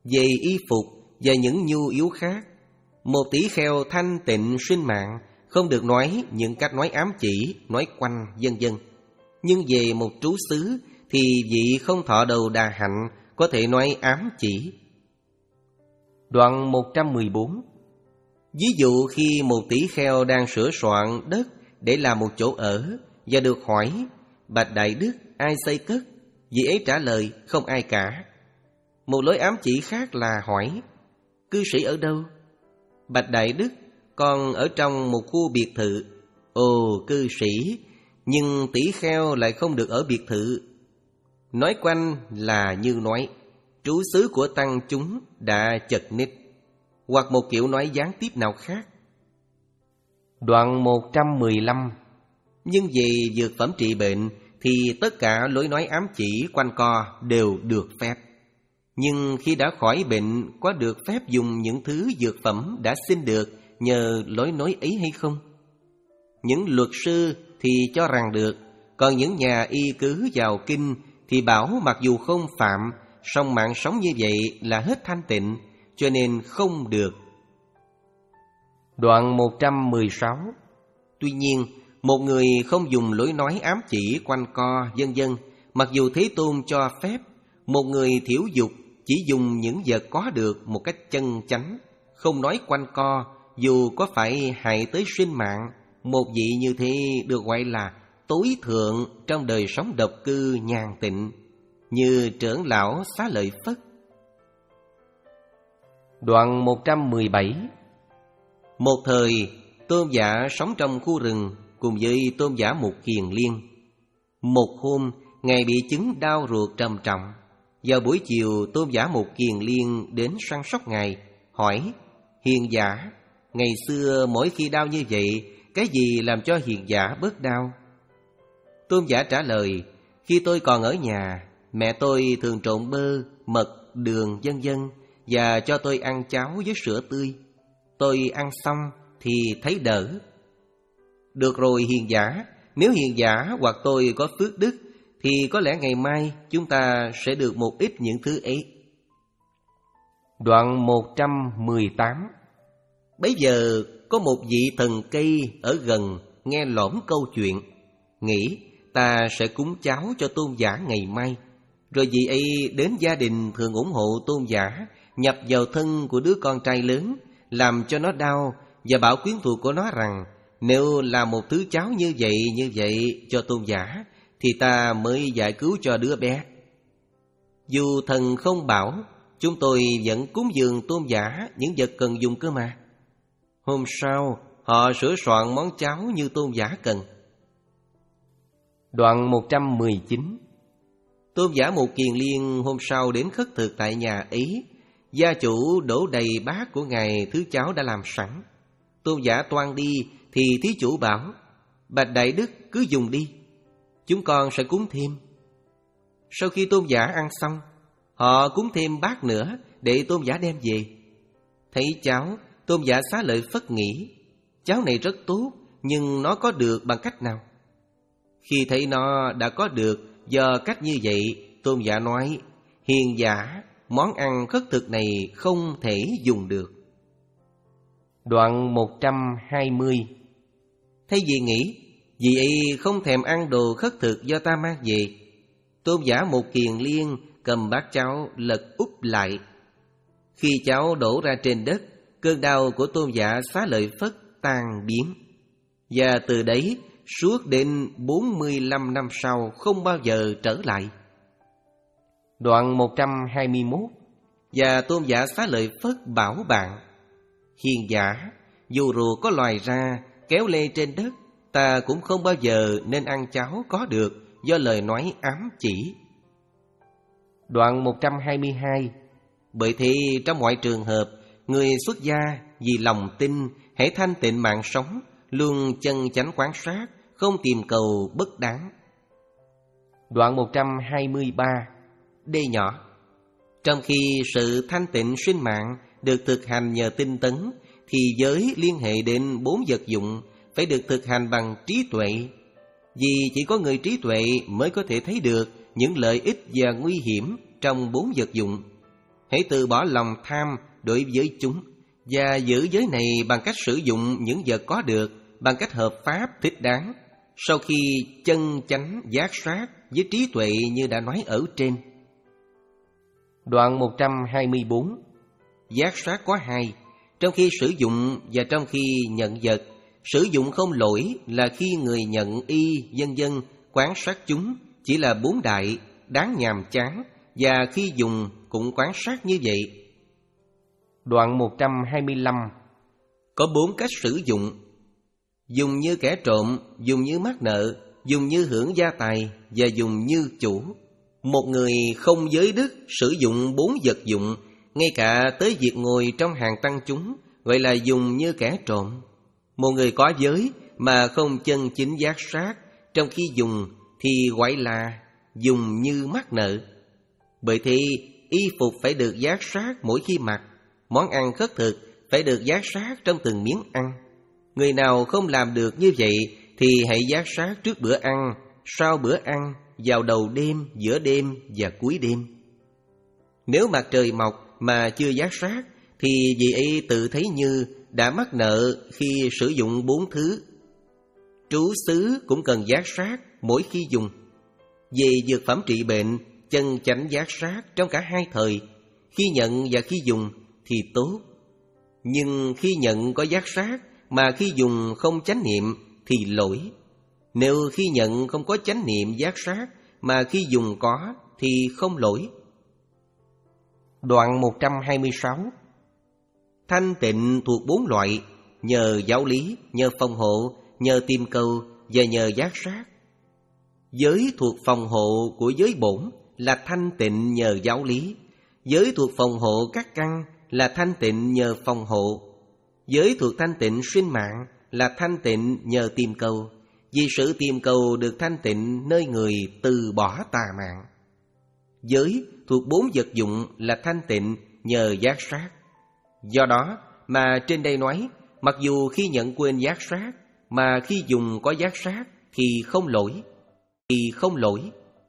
[SPEAKER 1] về y phục và những nhu yếu khác. Một tỷ kheo thanh tịnh sinh mạng không được nói những cách nói ám chỉ, nói quanh, vân vân. Nhưng về một trú xứ thì vị không thọ đầu đà hạnh có thể nói ám chỉ. Đoạn một trăm mười bốn. Ví dụ khi một tỷ kheo đang sửa soạn đất để làm một chỗ ở và được hỏi: bạch đại đức, ai xây cất? Vị ấy trả lời: không ai cả. Một lối ám chỉ khác là hỏi: cư sĩ ở đâu? Bạch đại đức, con ở trong một khu biệt thự. Ồ, cư sĩ, nhưng tỷ kheo lại không được ở biệt thự. Nói quanh là như nói trú xứ của tăng chúng đã chật ních, hoặc một kiểu nói gián tiếp nào khác. Đoạn một trăm mười lăm. Nhưng về dược phẩm trị bệnh thì tất cả lối nói ám chỉ quanh co đều được phép. Nhưng khi đã khỏi bệnh, có được phép dùng những thứ dược phẩm đã xin được nhờ lối nói ấy hay không? Những luật sư thì cho rằng được, còn những nhà y cứ vào kinh thì bảo mặc dù không phạm, song mạng sống như vậy là hết thanh tịnh, cho nên không được. Đoạn một trăm mười sáu. Tuy nhiên, một người không dùng lối nói ám chỉ quanh co vân vân, mặc dù Thế Tôn cho phép. Một người thiểu dục chỉ dùng những vật có được một cách chân chánh, không nói quanh co, dù có phải hại tới sinh mạng. Một vị như thế được gọi là tối thượng trong đời sống độc cư nhàn tịnh, như trưởng lão Xá Lợi Phất. Đoạn một trăm mười bảy. Một thời, tôn giả sống trong khu rừng cùng với tôn giả Mục Kiền Liên. Một hôm, ngài bị chứng đau ruột trầm trọng. Vào buổi chiều, tôn giả Mục Kiền Liên đến săn sóc ngài, hỏi: hiền giả, ngày xưa mỗi khi đau như vậy, cái gì làm cho hiền giả bớt đau? Tôn giả trả lời: khi tôi còn ở nhà, mẹ tôi thường trộn bơ, mật, đường vân vân và cho tôi ăn cháo với sữa tươi. Tôi ăn xong thì thấy đỡ. Được rồi hiền giả, nếu hiền giả hoặc tôi có phước đức thì có lẽ ngày mai chúng ta sẽ được một ít những thứ ấy. Đoạn một trăm mười tám. Bấy giờ có một vị thần cây ở gần nghe lỏm câu chuyện, nghĩ ta sẽ cúng cháo cho tôn giả ngày mai. Rồi vị ấy đến gia đình thường ủng hộ tôn giả, nhập vào thân của đứa con trai lớn, làm cho nó đau và bảo quyến thuộc của nó rằng nếu làm một thứ cháo như vậy như vậy cho tôn giả thì ta mới giải cứu cho đứa bé. Dù thần không bảo, chúng tôi vẫn cúng dường tôn giả những vật cần dùng cơ mà. Hôm sau, họ sửa soạn món cháo như tôn giả cần. Đoạn một trăm mười chín. Tôn giả Mục Kiền Liên hôm sau đến khất thực tại nhà ấy. Gia chủ đổ đầy bát của ngài thứ cháo đã làm sẵn. Tôn giả toan đi thì thí chủ bảo: bạch đại đức, cứ dùng đi, chúng con sẽ cúng thêm. Sau khi tôn giả ăn xong, họ cúng thêm bát nữa để tôn giả đem về. Thấy cháo, tôn giả Xá Lợi Phất nghĩ: cháo này rất tốt, nhưng nó có được bằng cách nào? Khi thấy nó đã có được do cách như vậy, tôn giả nói: hiền giả, món ăn khất thực này không thể dùng được. Đoạn một trăm hai mươi. Thay vì nghĩ vị ấy không thèm ăn đồ khất thực do ta mang về, tôn giả Mục Kiền Liên cầm bát cháo lật úp lại. Khi cháo đổ ra trên đất, cơn đau của tôn giả Xá Lợi Phất tan biến, và từ đấy suốt đến bốn mươi lăm năm sau không bao giờ trở lại. Đoạn một trăm hai mươi mốt. Và tôn giả Xá Lợi Phất bảo bạn: hiền giả, dù ruột có loài ra kéo lê trên đất, ta cũng không bao giờ nên ăn cháo có được do lời nói ám chỉ. Đoạn một trăm hai mươi hai. Bởi thế trong mọi trường hợp, người xuất gia vì lòng tin, hãy thanh tịnh mạng sống, luôn chân chánh quán sát, không tìm cầu bất đáng. Đoạn một trăm hai mươi ba. Đê nhỏ. Trong khi sự thanh tịnh sinh mạng được thực hành nhờ tinh tấn, thì giới liên hệ đến bốn vật dụng phải được thực hành bằng trí tuệ. Vì chỉ có người trí tuệ mới có thể thấy được những lợi ích và nguy hiểm trong bốn vật dụng. hãy từ bỏ lòng tham đối với chúng và giữ giới này bằng cách sử dụng những vật có được bằng cách hợp pháp thích đáng, sau khi chân chánh giác sát với trí tuệ như đã nói ở trên. Đoạn một trăm hai mươi bốn. Giác sát có hai, trong khi sử dụng và trong khi nhận vật. Sử dụng không lỗi là khi người nhận y, vân vân quán sát chúng chỉ là bốn đại, đáng nhàm chán, và khi dùng cũng quán sát như vậy. Đoạn một trăm hai mươi lăm. Có bốn cách sử dụng: dùng như kẻ trộm, dùng như mắc nợ, dùng như hưởng gia tài và dùng như chủ. Một người không giới đức sử dụng bốn vật dụng, ngay cả tới việc ngồi trong hàng tăng chúng, gọi là dùng như kẻ trộm. Một người có giới mà không chân chính giác sát, trong khi dùng thì gọi là dùng như mắc nợ. Bởi thế, y phục phải được giác sát mỗi khi mặc, món ăn khất thực phải được giác sát trong từng miếng ăn. Người nào không làm được như vậy thì hãy giác sát trước bữa ăn, sau bữa ăn, vào đầu đêm, giữa đêm và cuối đêm. Nếu mặt trời mọc mà chưa giác sát thì vị ấy tự thấy như đã mắc nợ khi sử dụng bốn thứ. Trú xứ cũng cần giác sát mỗi khi dùng. Về dược phẩm trị bệnh, chân chánh giác sát trong cả hai thời, khi nhận và khi dùng thì tốt. Nhưng khi nhận có giác sát mà khi dùng không chánh niệm thì lỗi. Nếu khi nhận không có chánh niệm giác sát mà khi dùng có thì không lỗi. Đoạn một trăm hai mươi sáu. Thanh tịnh thuộc bốn loại: nhờ giáo lý, nhờ phòng hộ, nhờ tìm cầu và nhờ giác sát. Giới thuộc phòng hộ của giới bổn là thanh tịnh nhờ giáo lý. Giới thuộc phòng hộ các căn là thanh tịnh nhờ phòng hộ. Giới thuộc thanh tịnh sinh mạng là thanh tịnh nhờ tìm cầu, vì sự tìm cầu được thanh tịnh nơi người từ bỏ tà mạng. Giới thuộc bốn vật dụng là thanh tịnh nhờ giác sát. Do đó mà trên đây nói, mặc dù khi nhận quên giác sát, mà khi dùng có giác sát thì không lỗi, thì không lỗi.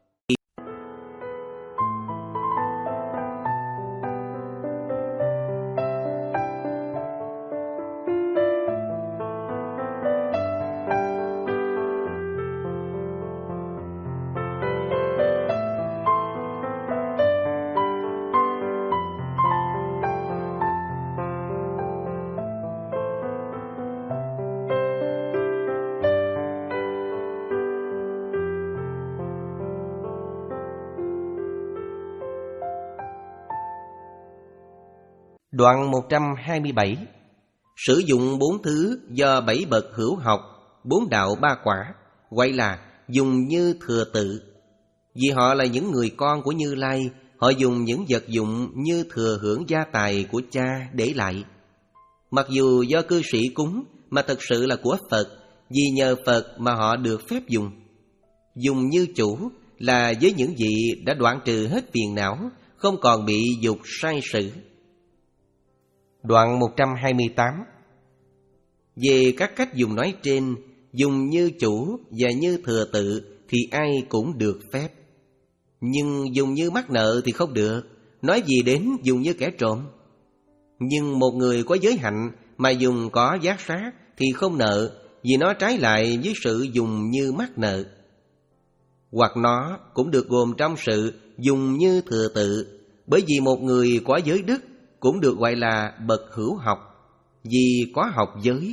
[SPEAKER 1] Đoạn một trăm hai mươi bảy. Sử dụng bốn thứ do bảy bậc hữu học, bốn đạo ba quả, gọi là dùng như thừa tự. Vì họ là những người con của Như Lai, họ dùng những vật dụng như thừa hưởng gia tài của cha để lại. Mặc dù do cư sĩ cúng mà thật sự là của Phật, vì nhờ Phật mà họ được phép dùng. Dùng như chủ là với những vị đã đoạn trừ hết phiền não, không còn bị dục sai sự. Đoạn một trăm hai mươi tám. Về các cách dùng nói trên, dùng như chủ và như thừa tự thì ai cũng được phép. Nhưng dùng như mắc nợ thì không được, nói gì đến dùng như kẻ trộm. Nhưng một người có giới hạnh mà dùng có giác sát thì không nợ, vì nó trái lại với sự dùng như mắc nợ. Hoặc nó cũng được gồm trong sự dùng như thừa tự, bởi vì một người có giới đức cũng được gọi là bậc hữu học, vì có học giới.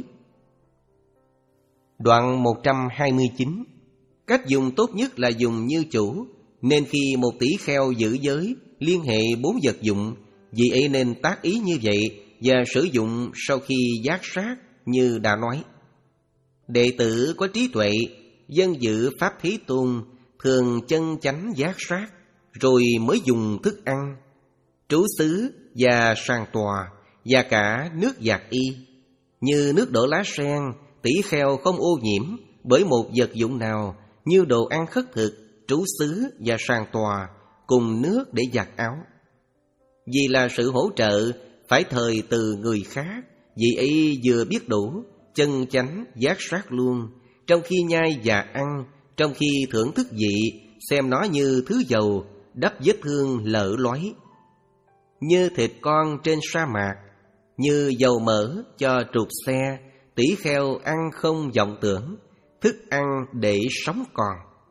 [SPEAKER 1] Đoạn một trăm hai mươi chín. Cách dùng tốt nhất là dùng như chủ, nên khi một tỷ kheo giữ giới, liên hệ bốn vật dụng, vì ấy nên tác ý như vậy và sử dụng sau khi giác sát như đã nói. Đệ tử có trí tuệ, dân dự Pháp Thế Tôn, thường chân chánh giác sát, rồi mới dùng thức ăn, trú xứ và sàng tòa, và cả nước giặt y. Như nước đổ lá sen, tỷ kheo không ô nhiễm bởi một vật dụng nào, như đồ ăn khất thực, trú xứ và sàng tòa, cùng nước để giặt áo. Vì là sự hỗ trợ phải thời từ người khác, vì ấy vừa biết đủ, chân chánh giác sát luôn, trong khi nhai và ăn, trong khi thưởng thức vị, xem nó như thứ dầu, đắp vết thương lở lói. như thịt con trên sa mạc, như dầu mỡ cho trục xe, tỷ kheo ăn không vọng tưởng, thức ăn để sống còn.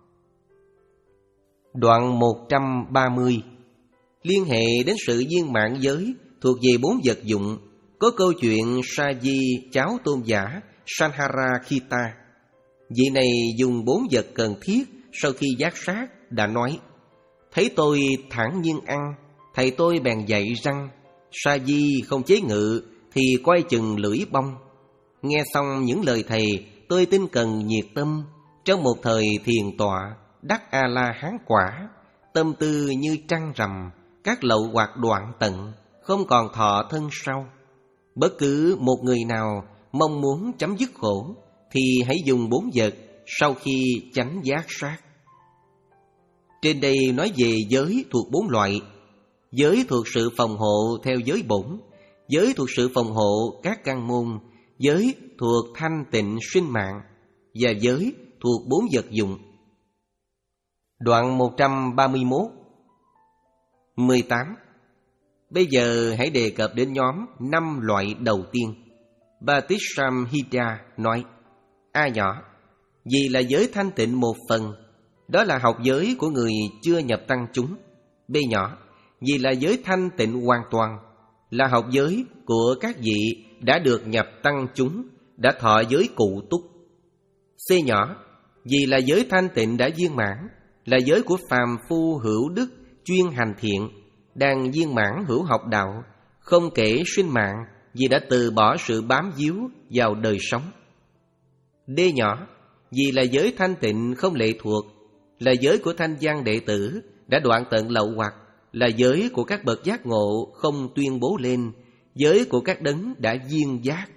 [SPEAKER 1] Đoạn một trăm ba mươi liên hệ đến sự viên mãn giới thuộc về bốn vật dụng, có câu chuyện Sa Di cháu tôn giả Sanharakshita. Vị này dùng bốn vật cần thiết sau khi giác sát đã nói: thấy tôi thản nhiên ăn, thầy tôi bèn dạy rằng Sa Di không chế ngự thì coi chừng lưỡi bông. Nghe xong những lời thầy, tôi tinh cần nhiệt tâm, trong một thời thiền tọa đắc A La Hán quả, tâm tư như trăng rằm, các lậu hoặc đoạn tận, không còn thọ thân sau. Bất cứ một người nào mong muốn chấm dứt khổ thì hãy dùng bốn vật sau khi chánh giác sát. Trên đây nói về giới thuộc bốn loại: giới thuộc sự phòng hộ theo giới bổn, giới thuộc sự phòng hộ các căn môn, giới thuộc thanh tịnh sinh mạng, và giới thuộc bốn vật dụng. Đoạn một trăm ba mươi mốt mười tám. Bây giờ hãy đề cập đến nhóm năm loại đầu tiên. Bhatissamhita nói: A nhỏ, vì là giới thanh tịnh một phần, đó là học giới của người chưa nhập tăng chúng. B nhỏ, vì là giới thanh tịnh hoàn toàn, là học giới của các vị đã được nhập tăng chúng, đã thọ giới cụ túc. C nhỏ, vì là giới thanh tịnh đã viên mãn, là giới của phàm phu hữu đức chuyên hành thiện, đang viên mãn hữu học đạo, không kể sinh mạng vì đã từ bỏ sự bám víu vào đời sống. D nhỏ, vì là giới thanh tịnh không lệ thuộc, là giới của thanh văn đệ tử đã đoạn tận lậu hoặc, là giới của các bậc giác ngộ không tuyên bố lên, giới của các đấng đã viên giác.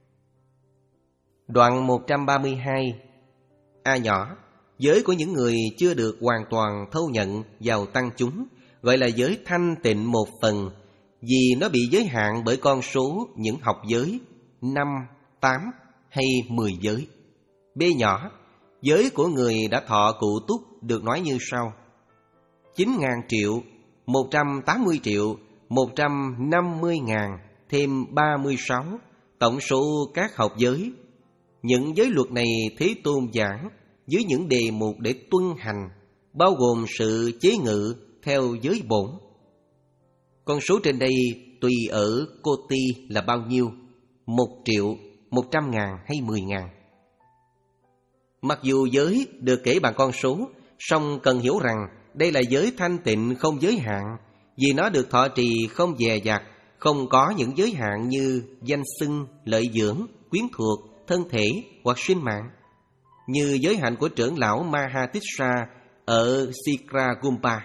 [SPEAKER 1] Đoạn một trăm ba mươi hai. A nhỏ, giới của những người chưa được hoàn toàn thâu nhận vào tăng chúng, gọi là giới thanh tịnh một phần, vì nó bị giới hạn bởi con số những học giới năm, tám hay mười giới. B nhỏ, giới của người đã thọ cụ túc được nói như sau: chín ngàn triệu, một trăm tám mươi triệu, một trăm năm mươi ngàn, thêm ba mươi sáu, tổng số các học giới. Những giới luật này Thế Tôn giảng dưới những đề mục để tuân hành, bao gồm sự chế ngự theo giới bổn. Con số trên đây tùy ở cô ti là bao nhiêu: một triệu, một trăm ngàn hay mười ngàn. Mặc dù giới được kể bằng con số, song cần hiểu rằng đây là giới thanh tịnh không giới hạn, vì nó được thọ trì không dè dặt, không có những giới hạn như danh xưng, lợi dưỡng, quyến thuộc, thân thể hoặc sinh mạng, như giới hạnh của trưởng lão Mahatissa ở Sikragumpa.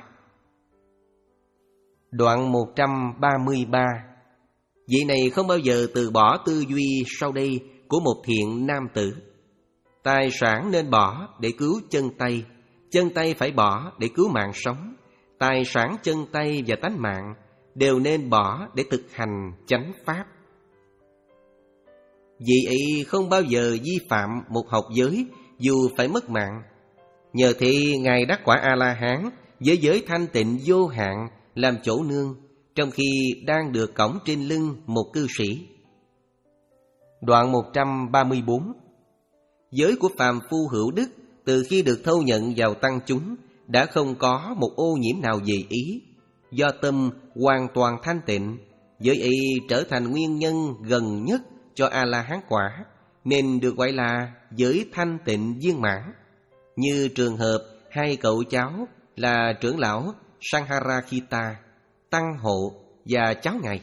[SPEAKER 1] Đoạn một trăm ba mươi ba. Vị này không bao giờ từ bỏ tư duy sau đây của một thiện nam tử: tài sản nên bỏ để cứu chân tay, chân tay phải bỏ để cứu mạng sống. Tài sản, chân tay và tánh mạng đều nên bỏ để thực hành chánh pháp. Vị ấy không bao giờ vi phạm một học giới dù phải mất mạng. Nhờ thế Ngài đắc quả A-la-hán với giới thanh tịnh vô hạn làm chỗ nương, trong khi đang được cõng trên lưng một cư sĩ. Đoạn một trăm ba mươi bốn. Giới của phàm phu hữu đức từ khi được thâu nhận vào tăng chúng đã không có một ô nhiễm nào về ý. Do tâm hoàn toàn thanh tịnh, giới ấy trở thành nguyên nhân gần nhất cho A-la-hán quả, nên được gọi là giới thanh tịnh viên mãn. Như trường hợp hai cậu cháu là trưởng lão Sanharakshita, tăng hộ và cháu ngài.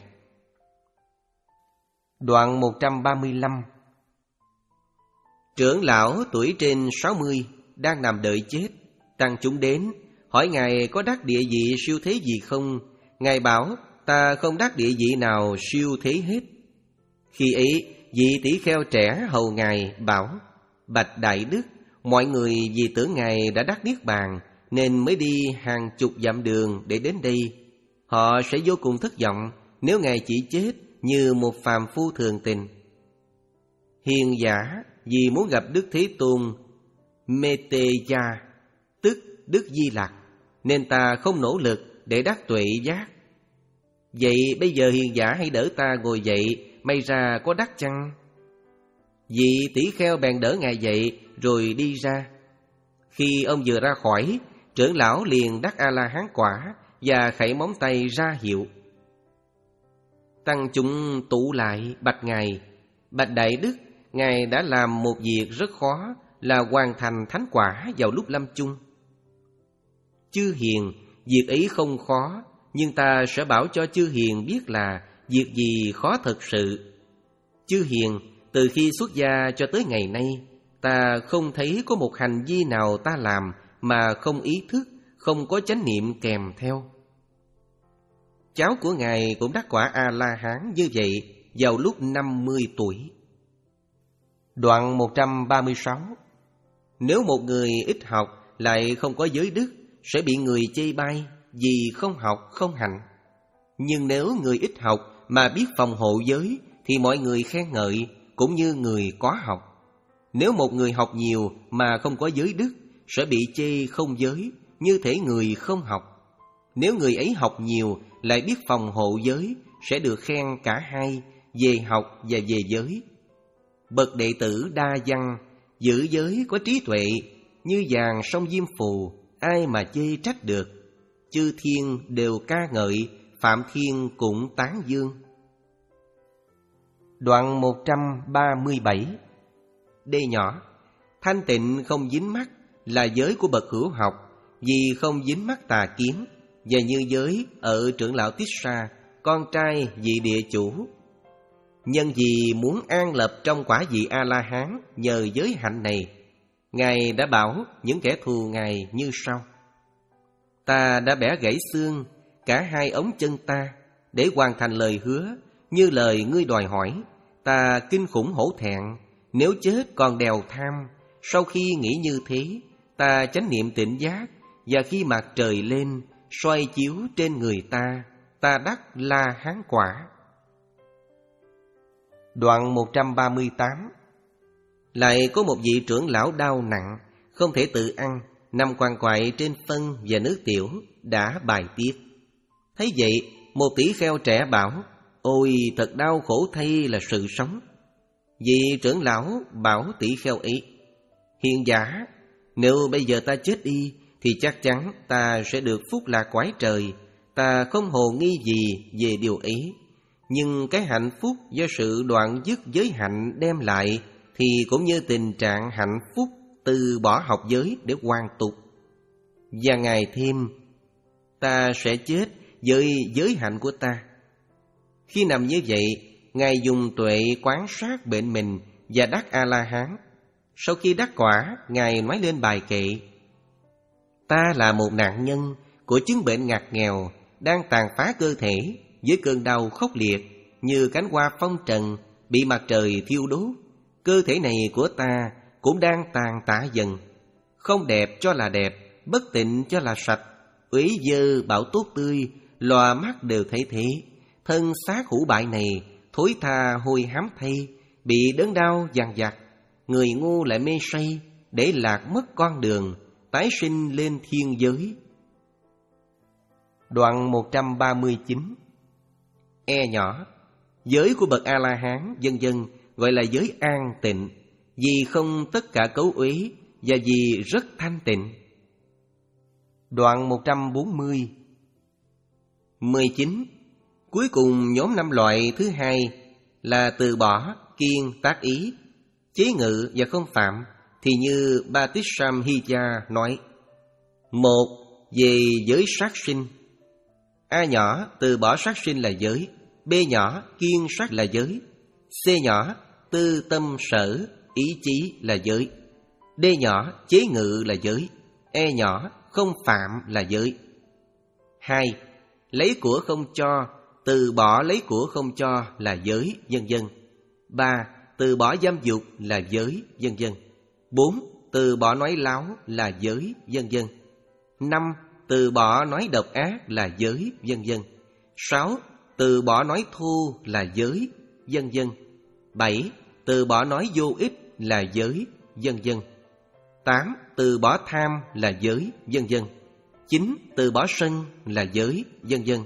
[SPEAKER 1] Đoạn một trăm ba mươi lăm. Trưởng lão tuổi trên sáu mươi đang nằm đợi chết. Tăng chúng đến hỏi ngài có đắc địa vị siêu thế gì không. Ngài bảo: ta không đắc địa vị nào siêu thế hết. Khi ấy vị tỷ kheo trẻ hầu ngài bảo: bạch đại đức, mọi người vì tưởng ngài đã đắc niết bàn nên mới đi hàng chục dặm đường để đến đây. Họ sẽ vô cùng thất vọng nếu ngài chỉ chết như một phàm phu thường tình. Hiền giả vì muốn gặp Đức Thế Tôn Meteya, tức Đức Di Lặc, nên ta không nỗ lực để đắc tuệ giác. Vậy bây giờ hiền giả hãy đỡ ta ngồi dậy, may ra có đắc chăng? Vị tỷ kheo bèn đỡ ngài dậy rồi đi ra. Khi ông vừa ra khỏi, trưởng lão liền đắc A-la-hán quả và khẩy móng tay ra hiệu. Tăng chúng tụ lại bạch ngài: Bạch Đại Đức, ngài đã làm một việc rất khó, là hoàn thành thánh quả vào lúc lâm chung. Chư hiền, việc ấy không khó, nhưng ta sẽ bảo cho chư hiền biết là việc gì khó thật sự. Chư hiền, từ khi xuất gia cho tới ngày nay, ta không thấy có một hành vi nào ta làm mà không ý thức, không có chánh niệm kèm theo. Cháu của ngài cũng đắc quả A-la-hán như vậy vào lúc năm mươi tuổi. Đoạn một trăm ba mươi sáu. Nếu một người ít học lại không có giới đức, sẽ bị người chê bai vì không học không hành. Nhưng nếu người ít học mà biết phòng hộ giới, thì mọi người khen ngợi, cũng như người có học. Nếu một người học nhiều mà không có giới đức, sẽ bị chê không giới, như thể người không học. Nếu người ấy học nhiều lại biết phòng hộ giới, sẽ được khen cả hai, về học và về giới. Bậc đệ tử đa văn, giữ giới có trí tuệ, như vàng sông Diêm Phù, ai mà chê trách được. Chư thiên đều ca ngợi, Phạm Thiên cũng tán dương. Đoạn một trăm ba mươi bảy. D nhỏ. Thanh tịnh không dính mắc là giới của bậc hữu học, vì không dính mắc tà kiến, và như giới ở trưởng lão Tích Sa, con trai vị địa chủ. Nhân vì muốn an lập trong quả vị A-la-hán nhờ giới hạnh này, ngài đã bảo những kẻ thù ngài như sau: Ta đã bẻ gãy xương cả hai ống chân ta để hoàn thành lời hứa, như lời ngươi đòi hỏi. Ta kinh khủng hổ thẹn, nếu chết còn đèo tham. Sau khi nghĩ như thế, ta chánh niệm tỉnh giác, và khi mặt trời lên soi chiếu trên người ta, ta đắc La Hán quả. Đoạn một trăm ba mươi tám. Lại có một vị trưởng lão đau nặng, không thể tự ăn, nằm quằn quại trên phân và nước tiểu, đã bài tiết. Thấy vậy, một tỷ kheo trẻ bảo: Ôi, thật đau khổ thay là sự sống. Vị trưởng lão bảo tỷ kheo ấy: Hiền giả, nếu bây giờ ta chết đi, thì chắc chắn ta sẽ được phúc lạc cõi trời. Ta không hồ nghi gì về điều ấy. Nhưng cái hạnh phúc do sự đoạn dứt giới hạnh đem lại, thì cũng như tình trạng hạnh phúc từ bỏ học giới để hoàn tục. Và ngài thêm: Ta sẽ chết với giới hạnh của ta. Khi nằm như vậy, ngài dùng tuệ quán sát bệnh mình và đắc A-la-hán. Sau khi đắc quả, ngài nói lên bài kệ: Ta là một nạn nhân của chứng bệnh ngặt nghèo, đang tàn phá cơ thể với cơn đau khốc liệt, như cánh hoa phong trần bị mặt trời thiêu đốt. Cơ thể này của ta cũng đang tàn tạ dần, không đẹp cho là đẹp, bất tịnh cho là sạch, uế dơ bảo tốt tươi, lòa mắt đều thấy thế. Thân xác hủ bại này thối tha hôi hám thay, bị đớn đau dằn vặt. Người ngu lại mê say, để lạc mất con đường, tái sinh lên thiên giới. Đoạn một trăm ba mươi chín. E nhỏ. Giới của bậc A-la-hán vân vân gọi là giới an tịnh, vì không tất cả cấu uế, và vì rất thanh tịnh. Đoạn một trăm bốn mươi. mười chín. Cuối cùng nhóm năm loại thứ hai là từ bỏ, kiên, tác ý, chế ngự và không phạm, thì như Bhattisambhija nói: Một, về giới sát sinh. A nhỏ, từ bỏ sát sinh là giới. B nhỏ, kiên sát là giới. C nhỏ, tư tâm sở, ý chí là giới. D nhỏ, chế ngự là giới. E nhỏ, không phạm là giới. Hai, lấy của không cho, từ bỏ lấy của không cho là giới, vân vân. Ba, từ bỏ dâm dục là giới, vân vân. Bốn, từ bỏ nói láo là giới, vân vân. Năm, từ bỏ nói độc ác là giới, vân vân. Sáu, từ bỏ nói thô là giới, vân vân. Bảy, từ bỏ nói vô ích là giới, vân vân. Tám, từ bỏ tham là giới, vân vân. Chín, từ bỏ sân là giới, vân vân.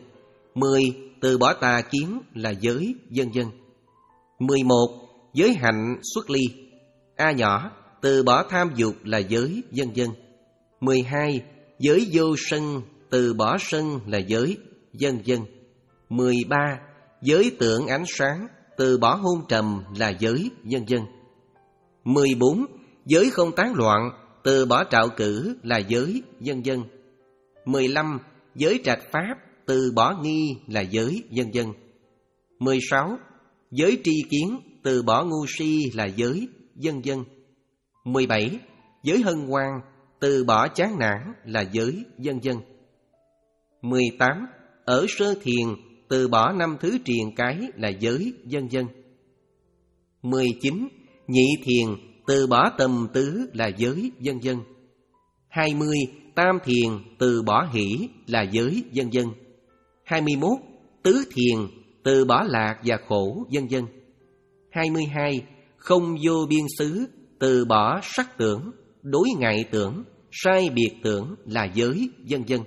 [SPEAKER 1] Mười, từ bỏ tà kiến là giới, vân vân. Mười một, giới hạnh xuất ly. A nhỏ, từ bỏ tham dục là giới, vân vân. Mười hai, giới vô sân, từ bỏ sân là giới, vân vân. Mười ba, giới tưởng ánh sáng, từ bỏ hôn trầm là giới, vân vân. Mười bốn, giới không tán loạn, từ bỏ trạo cử là giới, vân vân. Mười lăm, giới trạch pháp, từ bỏ nghi là giới, vân vân. Mười sáu, giới tri kiến, từ bỏ ngu si là giới, vân vân. Mười bảy, giới hân hoan, từ bỏ chán nản là giới, vân vân. Mười tám, ở sơ thiền, từ bỏ năm thứ triền cái là giới, vân vân. Mười chín, nhị thiền, từ bỏ tầm tứ là giới, vân vân. Hai mươi, tam thiền, từ bỏ hỷ là giới, vân vân. Hai mươi mốt, tứ thiền, từ bỏ lạc và khổ, vân vân. Hai mươi hai, không vô biên xứ, từ bỏ sắc tưởng, đối ngại tưởng, sai biệt tưởng là giới, vân vân.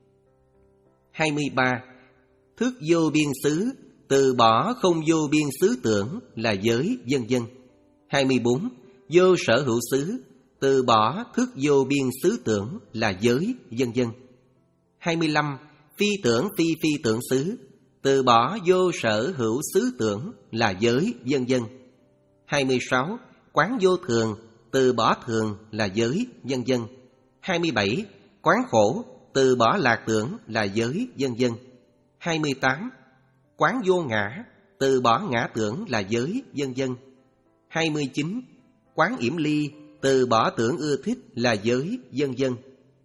[SPEAKER 1] Hai mươi ba, thức vô biên xứ, từ bỏ không vô biên xứ tưởng là giới, vân vân. Hai mươi bốn, vô sở hữu xứ, từ bỏ thức vô biên xứ tưởng là giới, vân vân. Hai mươi lăm, phi tưởng phi phi tưởng xứ, từ bỏ vô sở hữu xứ tưởng là giới, vân vân. Hai mươi sáu, quán vô thường, từ bỏ thường là giới, vân vân. Hai mươi bảy, quán khổ, từ bỏ lạc tưởng là giới, vân vân. Hai mươi tám, quán vô ngã, từ bỏ ngã tưởng là giới, vân vân. Hai mươi chín, quán yểm ly, từ bỏ tưởng ưa thích là giới, vân vân.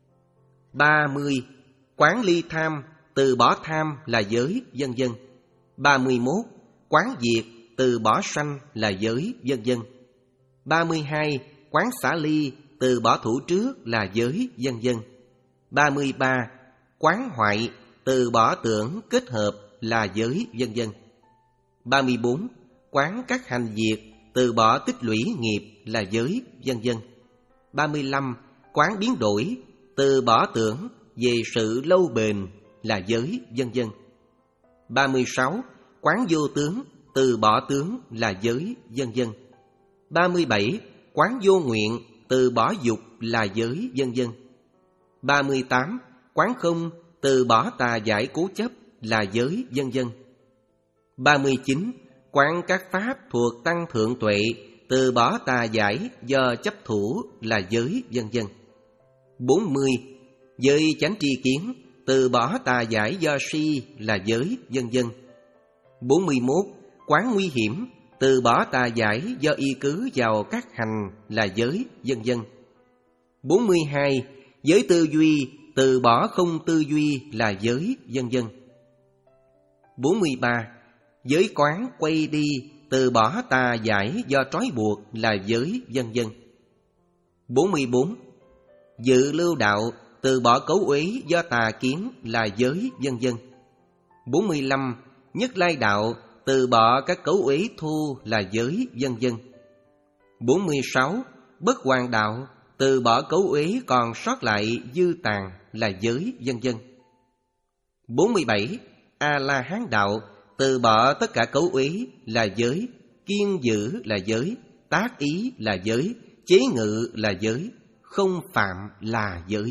[SPEAKER 1] Ba mươi, quán ly tham, từ bỏ tham là giới, vân vân. Ba mươi mốt, quán diệt, từ bỏ sanh là giới, vân vân. Ba mươi hai, quán xả ly, từ bỏ thủ trước là giới, vân vân. Ba mươi ba, quán hoại, từ bỏ tưởng kết hợp là giới, vân vân. Ba mươi bốn, quán các hành diệt, từ bỏ tích lũy nghiệp là giới, vân vân. Ba mươi lăm, quán biến đổi, từ bỏ tưởng về sự lâu bền là giới, vân vân. Ba mươi sáu, quán vô tướng, từ bỏ tướng là giới, vân vân. Ba mươi bảy, quán vô nguyện, từ bỏ dục là giới, vân vân. Ba mươi tám, quán không, từ bỏ tà giải cố chấp là giới, vân vân. Ba mươi chín, quán các pháp thuộc tăng thượng tuệ, từ bỏ tà giải do chấp thủ là giới, vân vân. Bốn mươi, giới chánh tri kiến, từ bỏ tà giải do si là giới, vân vân. Bốn mươi mốt, quán nguy hiểm, từ bỏ tà giải do y cứ vào các hành là giới, vân vân. Bốn mươi hai, giới tư duy, từ bỏ không tư duy là giới, vân vân. Bốn mươi ba, giới quán quay đi, từ bỏ tà giải do trói buộc là giới, vân vân. Bốn mươi bốn, dự lưu đạo, từ bỏ cấu uế do tà kiến là giới, vân vân. Bốn mươi lăm, nhất lai đạo, từ bỏ các cấu uế thu là giới, vân vân. Bốn mươi sáu, bất hoàn đạo, từ bỏ cấu uế còn sót lại dư tàn là giới, vân vân. Bốn mươi bảy, A La Hán đạo, từ bỏ tất cả cấu uế là giới, kiên giữ là giới, tác ý là giới, chế ngự là giới, không phạm là giới.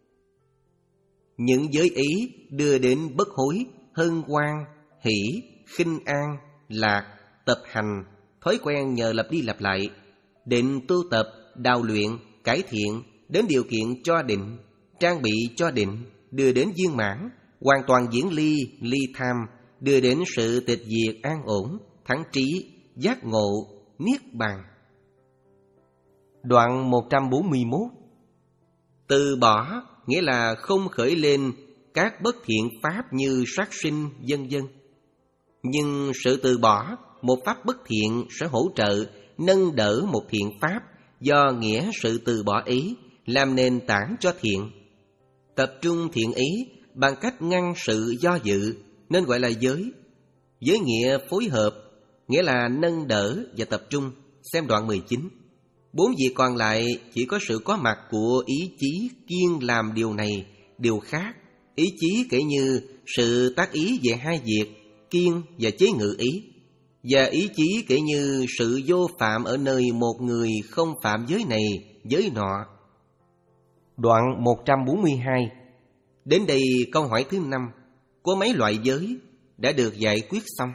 [SPEAKER 1] Những giới ý đưa đến bất hối, hân hoan, hỷ, khinh an, lạc, tập hành, thói quen nhờ lặp đi lặp lại, định tu tập, đào luyện, cải thiện, đến điều kiện cho định, trang bị cho định, đưa đến viên mãn, hoàn toàn diễn ly, ly tham, đưa đến sự tịch diệt an ổn, thắng trí, giác ngộ, niết bàn. Đoạn một trăm bốn mươi mốt. Từ bỏ nghĩa là không khởi lên các bất thiện pháp như sát sinh, vân vân. Nhưng sự từ bỏ một pháp bất thiện sẽ hỗ trợ nâng đỡ một thiện pháp do nghĩa sự từ bỏ ý làm nền tảng cho thiện. Tập trung thiện ý bằng cách ngăn sự do dự nên gọi là giới. Giới nghĩa phối hợp nghĩa là nâng đỡ và tập trung. Xem đoạn mười chín. Bốn việc còn lại chỉ có sự có mặt của ý chí kiên làm điều này, điều khác, Ý chí kể như sự tác ý về hai việc, kiên và chế ngự ý. Và ý chí kể như sự vô phạm ở nơi một người không phạm giới này, giới nọ. Đoạn một trăm bốn mươi hai. Đến đây câu hỏi thứ năm, có mấy loại giới đã được giải quyết xong.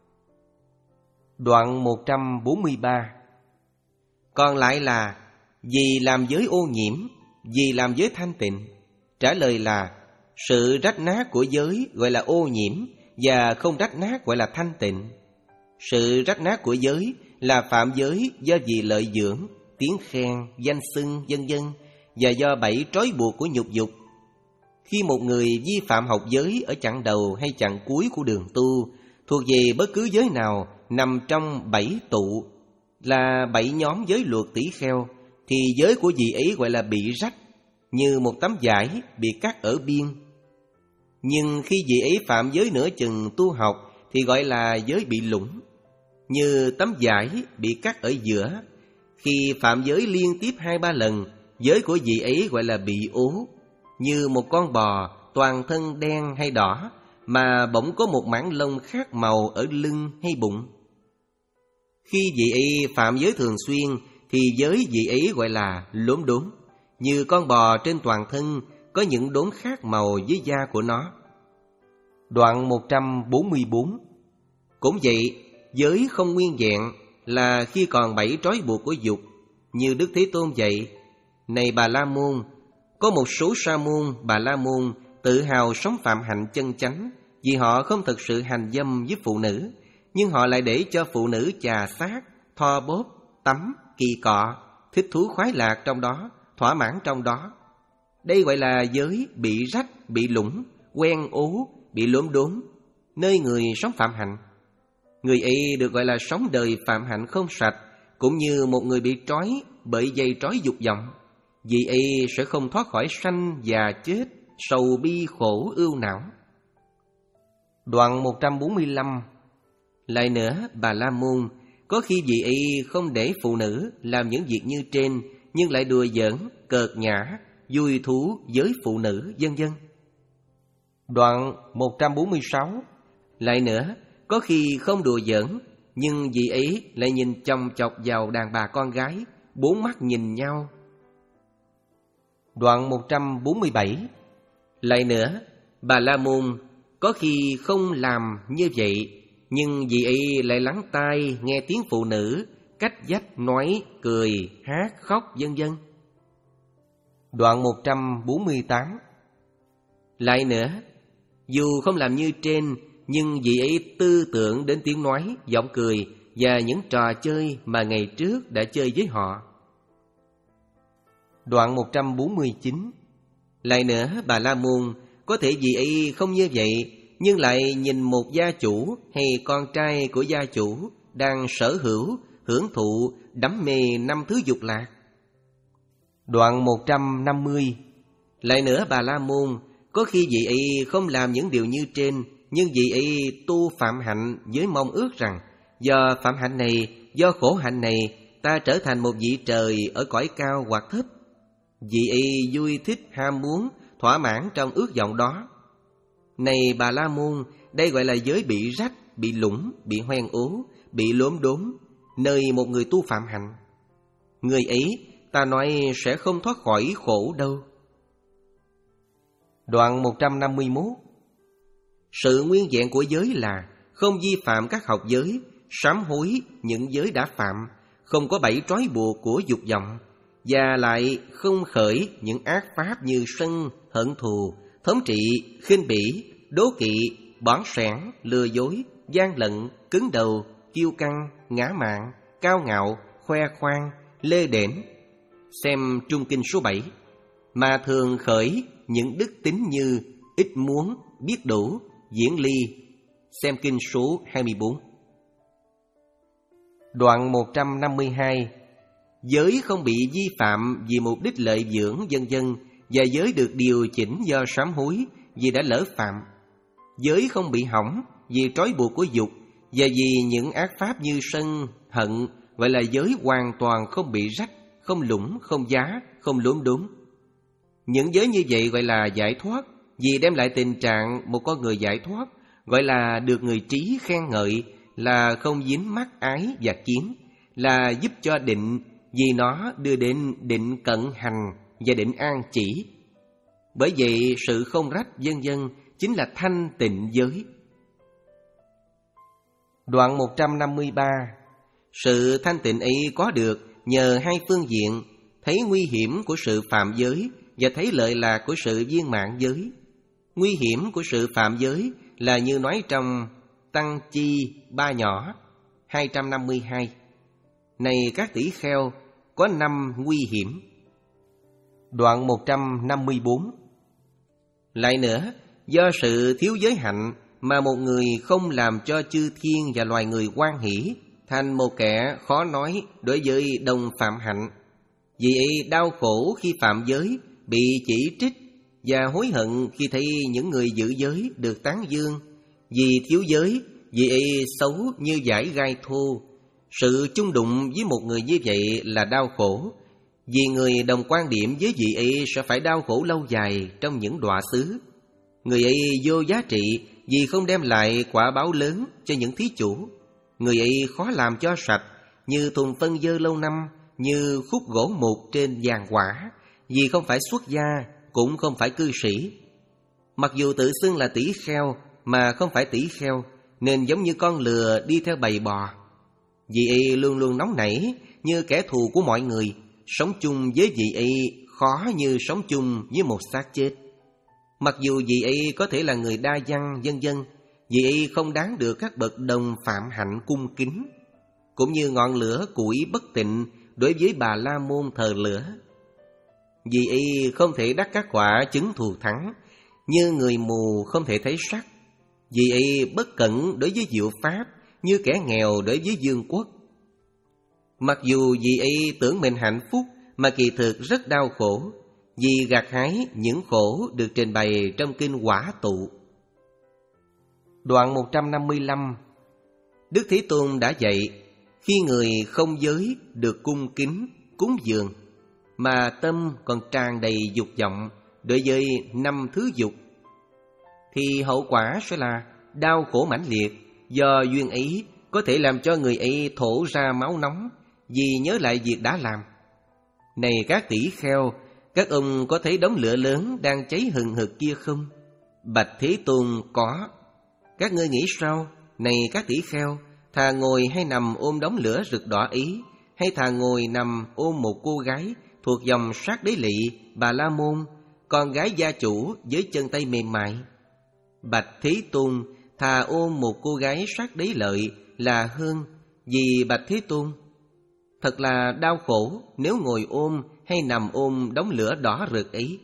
[SPEAKER 1] Đoạn một trăm bốn mươi ba. Còn lại là vì làm giới ô nhiễm, vì làm giới thanh tịnh. Trả lời là sự rách nát của giới gọi là ô nhiễm, và không rách nát gọi là thanh tịnh. Sự rách nát của giới là phạm giới do vì lợi dưỡng, tiếng khen, danh xưng, vân vân, và do bảy trói buộc của nhục dục. Khi một người vi phạm học giới ở chặng đầu hay chặng cuối của đường tu, thuộc về bất cứ giới nào nằm trong bảy tụ, là bảy nhóm giới luật tỷ kheo, thì giới của vị ấy gọi là bị rách, như một tấm vải bị cắt ở biên. Nhưng khi vị ấy phạm giới nửa chừng tu học thì gọi là giới bị lủng, như tấm vải bị cắt ở giữa. Khi phạm giới liên tiếp hai ba lần, giới của vị ấy gọi là bị ố, như một con bò toàn thân đen hay đỏ mà bỗng có một mảng lông khác màu ở lưng hay bụng. Khi vị ấy phạm giới thường xuyên thì giới vị ấy gọi là lốm đốm, như con bò trên toàn thân có những đốm khác màu với da của nó. Đoạn một trăm bốn mươi bốn. Cũng vậy, giới không nguyên vẹn là khi còn bảy trói buộc của dục, như Đức Thế Tôn dạy: Này Bà La Môn, có một số sa môn, Bà La Môn tự hào sống phạm hạnh chân chánh, vì họ không thực sự hành dâm với phụ nữ, nhưng họ lại để cho phụ nữ chà sát, thoa bóp, tắm, kỳ cọ, thích thú khoái lạc trong đó, thỏa mãn trong đó. Đây gọi là giới bị rách, bị lủng, quen ố, bị lốm đốm, nơi người sống phạm hạnh. Người ấy được gọi là sống đời phạm hạnh không sạch, cũng như một người bị trói bởi dây trói dục vọng. Vì ấy sẽ không thoát khỏi sanh già chết, sầu bi khổ ưu não. Đoạn một trăm bốn mươi lăm. Lại nữa, Bà La Môn, có khi vị ấy không để phụ nữ làm những việc như trên, nhưng lại đùa giỡn, cợt nhã, vui thú với phụ nữ, vân vân. Đoạn một trăm bốn mươi sáu. Lại nữa, có khi không đùa giỡn, nhưng vị ấy lại nhìn chòng chọc vào đàn bà con gái, bốn mắt nhìn nhau. Đoạn một trăm bốn mươi bảy. Lại nữa, Bà La Môn, có khi không làm như vậy, nhưng vị ấy lại lắng tai nghe tiếng phụ nữ, cách vách nói, cười, hát, khóc, vân vân. Đoạn một trăm bốn mươi tám. Lại nữa, dù không làm như trên, nhưng vị ấy tư tưởng đến tiếng nói, giọng cười và những trò chơi mà ngày trước đã chơi với họ. Đoạn một trăm bốn mươi chín. Lại nữa, Bà La Môn, có thể vị ấy không như vậy, nhưng lại nhìn một gia chủ hay con trai của gia chủ đang sở hữu, hưởng thụ, đắm mê năm thứ dục lạc. Đoạn một trăm năm mươi. Lại nữa, Bà La Môn, có khi vị ấy không làm những điều như trên, nhưng vị ấy tu phạm hạnh với mong ước rằng do phạm hạnh này, do khổ hạnh này, ta trở thành một vị trời ở cõi cao hoặc thấp. Vị ấy vui thích ham muốn, thỏa mãn trong ước vọng đó. Này Bà La Môn, đây gọi là giới bị rách, bị lủng, bị hoen ố, bị lốm đốm, nơi một người tu phạm hạnh. Người ấy ta nói sẽ không thoát khỏi khổ đâu. Đoạn một trăm năm mươi mốt. Sự nguyên vẹn của giới là không vi phạm các học giới, sám hối những giới đã phạm, không có bảy trói buộc của dục vọng, và lại không khởi những ác pháp như sân, hận thù, thống trị, khinh bỉ, đố kỵ, bỏng sẻn, lừa dối, gian lận, cứng đầu, kiêu căng, ngã mạn, cao ngạo, khoe khoang, lê đễnh. Xem Trung Kinh số bảy. Mà thường khởi những đức tính như ít muốn, biết đủ, diễn ly. Xem Kinh số hai mươi bốn. Đoạn một trăm năm mươi hai. Giới không bị vi phạm vì mục đích lợi dưỡng, vân vân, và giới được điều chỉnh do sám hối vì đã lỡ phạm. Giới không bị hỏng vì trói buộc của dục, và vì những ác pháp như sân, hận, gọi là giới hoàn toàn không bị rách, không lủng, không giá, không lốm đốm. Những giới như vậy gọi là giải thoát, vì đem lại tình trạng một con người giải thoát, gọi là được người trí khen ngợi, là không dính mắc ái và kiến, là giúp cho định, vì nó đưa đến định cận hành và định an chỉ. Bởi vậy sự không rách vân vân chính là thanh tịnh giới. Đoạn một trăm năm mươi ba. Sự thanh tịnh ấy có được nhờ hai phương diện: thấy nguy hiểm của sự phạm giới và thấy lợi lạc của sự viên mãn giới. Nguy hiểm của sự phạm giới là như nói trong Tăng Chi Ba Nhỏ hai trăm năm mươi hai. Này các tỷ kheo, có năm nguy hiểm. Đoạn một trăm năm mươi bốn. Lại nữa, do sự thiếu giới hạnh mà một người không làm cho chư thiên và loài người hoan hỷ, thành một kẻ khó nói đối với đồng phạm hạnh. Vì ấy đau khổ khi phạm giới, bị chỉ trích, và hối hận khi thấy những người giữ giới được tán dương. Vì thiếu giới, vì ấy xấu như dải gai thô. Sự chung đụng với một người như vậy là đau khổ, vì người đồng quan điểm với vị ấy sẽ phải đau khổ lâu dài trong những đọa xứ. Người ấy vô giá trị vì không đem lại quả báo lớn cho những thí chủ. Người ấy khó làm cho sạch, như thùng phân dơ lâu năm, như khúc gỗ mục trên giàn quả, vì không phải xuất gia, cũng không phải cư sĩ. Mặc dù tự xưng là tỷ kheo mà không phải tỷ kheo, nên giống như con lừa đi theo bầy bò. Vị ấy luôn luôn nóng nảy như kẻ thù của mọi người. Sống chung với vị ấy khó như sống chung với một xác chết. Mặc dù vị ấy có thể là người đa văn vân vân, vị ấy không đáng được các bậc đồng phạm hạnh cung kính. Cũng như ngọn lửa củi bất tịnh đối với Bà La Môn thờ lửa. Vị ấy không thể đắc các quả chứng thù thắng, như người mù không thể thấy sắc. Vị ấy bất cẩn đối với diệu pháp, như kẻ nghèo đối với vương quốc. Mặc dù vị ấy tưởng mình hạnh phúc, mà kỳ thực rất đau khổ, vì gặt hái những khổ được trình bày trong kinh Quả Tụ. Đoạn một trăm năm mươi lăm. Đức Thế Tôn đã dạy, khi người không giới được cung kính, cúng dường, mà tâm còn tràn đầy dục vọng đối với năm thứ dục, thì hậu quả sẽ là đau khổ mãnh liệt. Do duyên ấy có thể làm cho người ấy thổ ra máu nóng, vì nhớ lại việc đã làm. Này các tỷ kheo, các ông có thấy đống lửa lớn đang cháy hừng hực kia không? Bạch Thế Tôn, có. Các ngươi nghĩ sao? Này các tỷ kheo, thà ngồi hay nằm ôm đống lửa rực đỏ ấy, hay thà ngồi nằm ôm một cô gái thuộc dòng sát đế lỵ Bà La Môn, con gái gia chủ với chân tay mềm mại? Bạch Thế Tôn, thà ôm một cô gái sát đế lợi là hơn. Vì Bạch Thế Tôn, thật là đau khổ nếu ngồi ôm hay nằm ôm đống lửa đỏ rực ấy.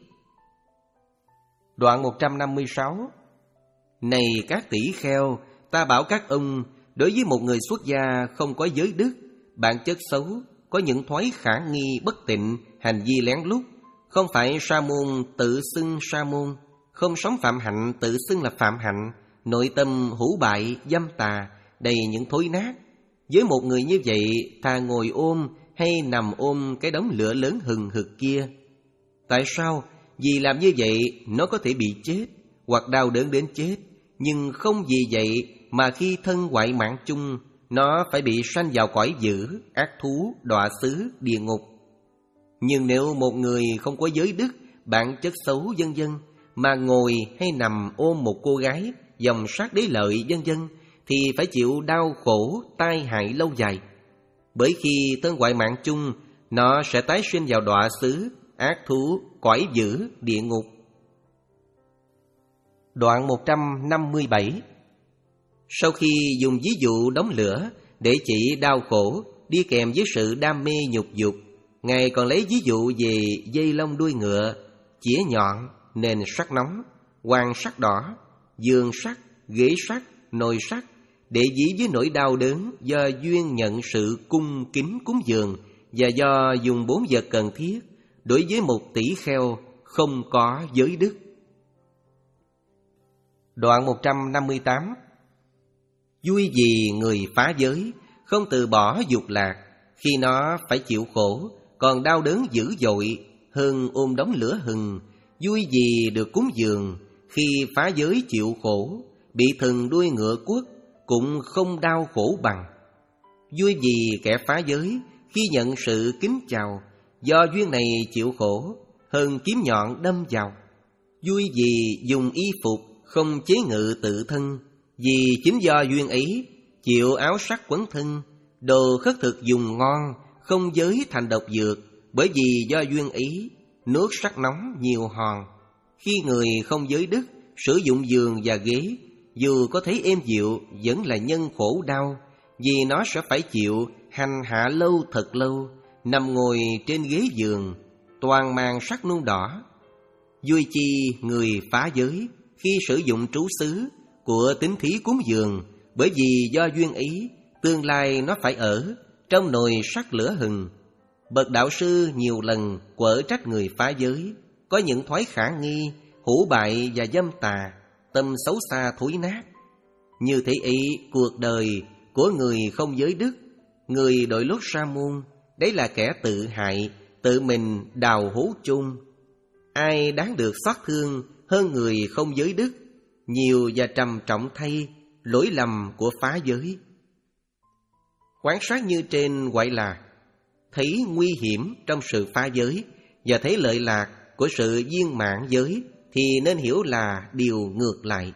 [SPEAKER 1] Đoạn một trăm năm mươi sáu. Này các tỷ kheo, ta bảo các ông, đối với một người xuất gia không có giới đức, bản chất xấu, có những thoái khả nghi bất tịnh, hành vi lén lút, không phải sa môn tự xưng sa môn, không sống phạm hạnh tự xưng là phạm hạnh, nội tâm hủ bại, dâm tà, đầy những thối nát. Với một người như vậy, thà ngồi ôm hay nằm ôm cái đống lửa lớn hừng hực kia. Tại sao? Vì làm như vậy nó có thể bị chết, hoặc đau đớn đến chết. Nhưng không vì vậy mà khi thân hoại mạng chung, nó phải bị sanh vào cõi dữ, ác thú, đọa xứ, địa ngục. Nhưng nếu một người không có giới đức, bản chất xấu vân vân, mà ngồi hay nằm ôm một cô gái dòng sát đế lợi vân vân, thì phải chịu đau khổ, tai hại lâu dài. Bởi khi thân hoại mạng chung, nó sẽ tái sinh vào đọa xứ, ác thú, cõi dữ, địa ngục. Đoạn một trăm năm mươi bảy. Sau khi dùng ví dụ đống lửa để chỉ đau khổ đi kèm với sự đam mê nhục dục, Ngài còn lấy ví dụ về dây lông đuôi ngựa, chĩa nhọn, nền sắt nóng, hoàng sắt đỏ, giường sắt, ghế sắt, nồi sắt, để dí với nỗi đau đớn do duyên nhận sự cung kính cúng dường và do dùng bốn vật cần thiết đối với một tỷ kheo không có giới đức. Đoạn một trăm năm mươi tám. Vui vì người phá giới, không từ bỏ dục lạc, khi nó phải chịu khổ, còn đau đớn dữ dội hơn ôm đống lửa hừng. Vui vì được cúng dường, khi phá giới chịu khổ, bị thần đuôi ngựa quất cũng không đau khổ bằng. Vui vì kẻ phá giới khi nhận sự kính chào, do duyên này chịu khổ hơn kiếm nhọn đâm vào. Vui vì dùng y phục không chế ngự tự thân, vì chính do duyên ấy chịu áo sắc quấn thân. Đồ khất thực dùng ngon, không giới thành độc dược, bởi vì do duyên ấy nước sắc nóng nhiều hòn. Khi người không giới đức sử dụng giường và ghế, dù có thấy êm dịu vẫn là nhân khổ đau, vì nó sẽ phải chịu hành hạ lâu thật lâu, nằm ngồi trên ghế giường toàn màn sắc nung đỏ. Vui chi người phá giới khi sử dụng trú xứ của tín thí cúng dường, bởi vì do duyên ấy tương lai nó phải ở trong nồi sắc lửa hừng. Bậc đạo sư nhiều lần quở trách người phá giới có những thói khả nghi, hủ bại và dâm tà, tâm xấu xa thối nát. Như thế ý cuộc đời của người không giới đức, người đội lốt sa môn, đấy là kẻ tự hại, tự mình đào hố chôn. Ai đáng được xót thương hơn người không giới đức? Nhiều và trầm trọng thay lỗi lầm của phá giới. Quán sát như trên gọi là thấy nguy hiểm trong sự phá giới, và thấy lợi lạc của sự viên mãn giới thì nên hiểu là điều ngược lại.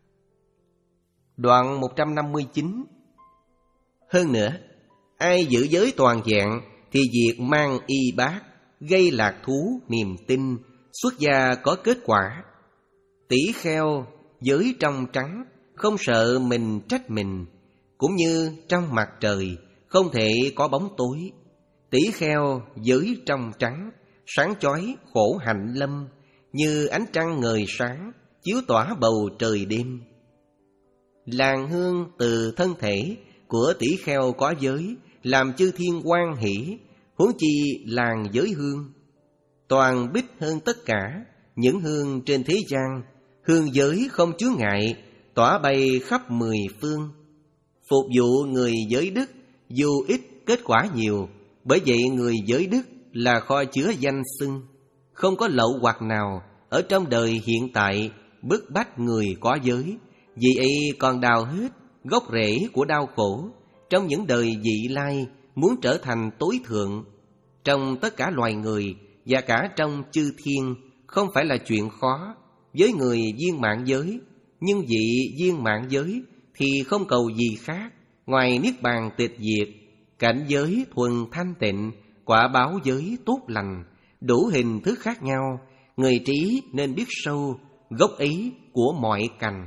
[SPEAKER 1] Đoạn một trăm năm mươi chín. Hơn nữa, ai giữ giới toàn vẹn thì việc mang y bát, gây lạc thú niềm tin, xuất gia có kết quả. Tỷ kheo giới trong trắng, không sợ mình trách mình, cũng như trong mặt trời không thể có bóng tối. Tỷ kheo giới trong trắng, sáng chói khổ hạnh lâm, như ánh trăng ngời sáng chiếu tỏa bầu trời đêm. Làn hương từ thân thể của tỷ kheo có giới, làm chư thiên hoan hỷ, huống chi làn giới hương. Toàn bích hơn tất cả những hương trên thế gian, hương giới không chứa ngại, tỏa bay khắp mười phương. Phục vụ người giới đức dù ít kết quả nhiều, bởi vậy người giới đức là kho chứa danh xưng. Không có lậu hoặc nào ở trong đời hiện tại bức bách người có giới, vì ấy còn đào hết gốc rễ của đau khổ trong những đời vị lai, muốn trở thành tối thượng. Trong tất cả loài người và cả trong chư thiên không phải là chuyện khó với người viên mãn giới, nhưng vị viên mãn giới thì không cầu gì khác ngoài niết bàn tịch diệt, cảnh giới thuần thanh tịnh, quả báo giới tốt lành, đủ hình thức khác nhau. Người trí nên biết sâu gốc ấy của mọi cành.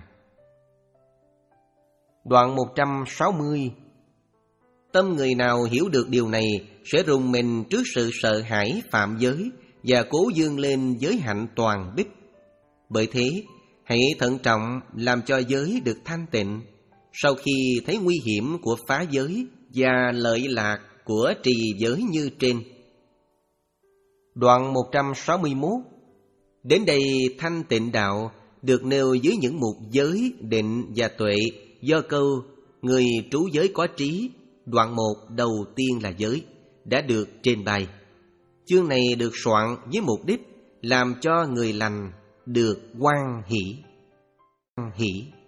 [SPEAKER 1] Đoạn một trăm sáu mươi. Tâm người nào hiểu được điều này sẽ rùng mình trước sự sợ hãi phạm giới và cố vươn lên giới hạnh toàn bích. Bởi thế, hãy thận trọng làm cho giới được thanh tịnh. Sau khi thấy nguy hiểm của phá giới và lợi lạc của trì giới như trên. Đoạn một trăm sáu mươi mốt. Đến đây thanh tịnh đạo được nêu dưới những mục giới, định và tuệ, do câu người trú giới có trí, đoạn một đầu tiên là giới, đã được trên bài. Chương này được soạn với mục đích làm cho người lành được hoan hỷ. Hỷ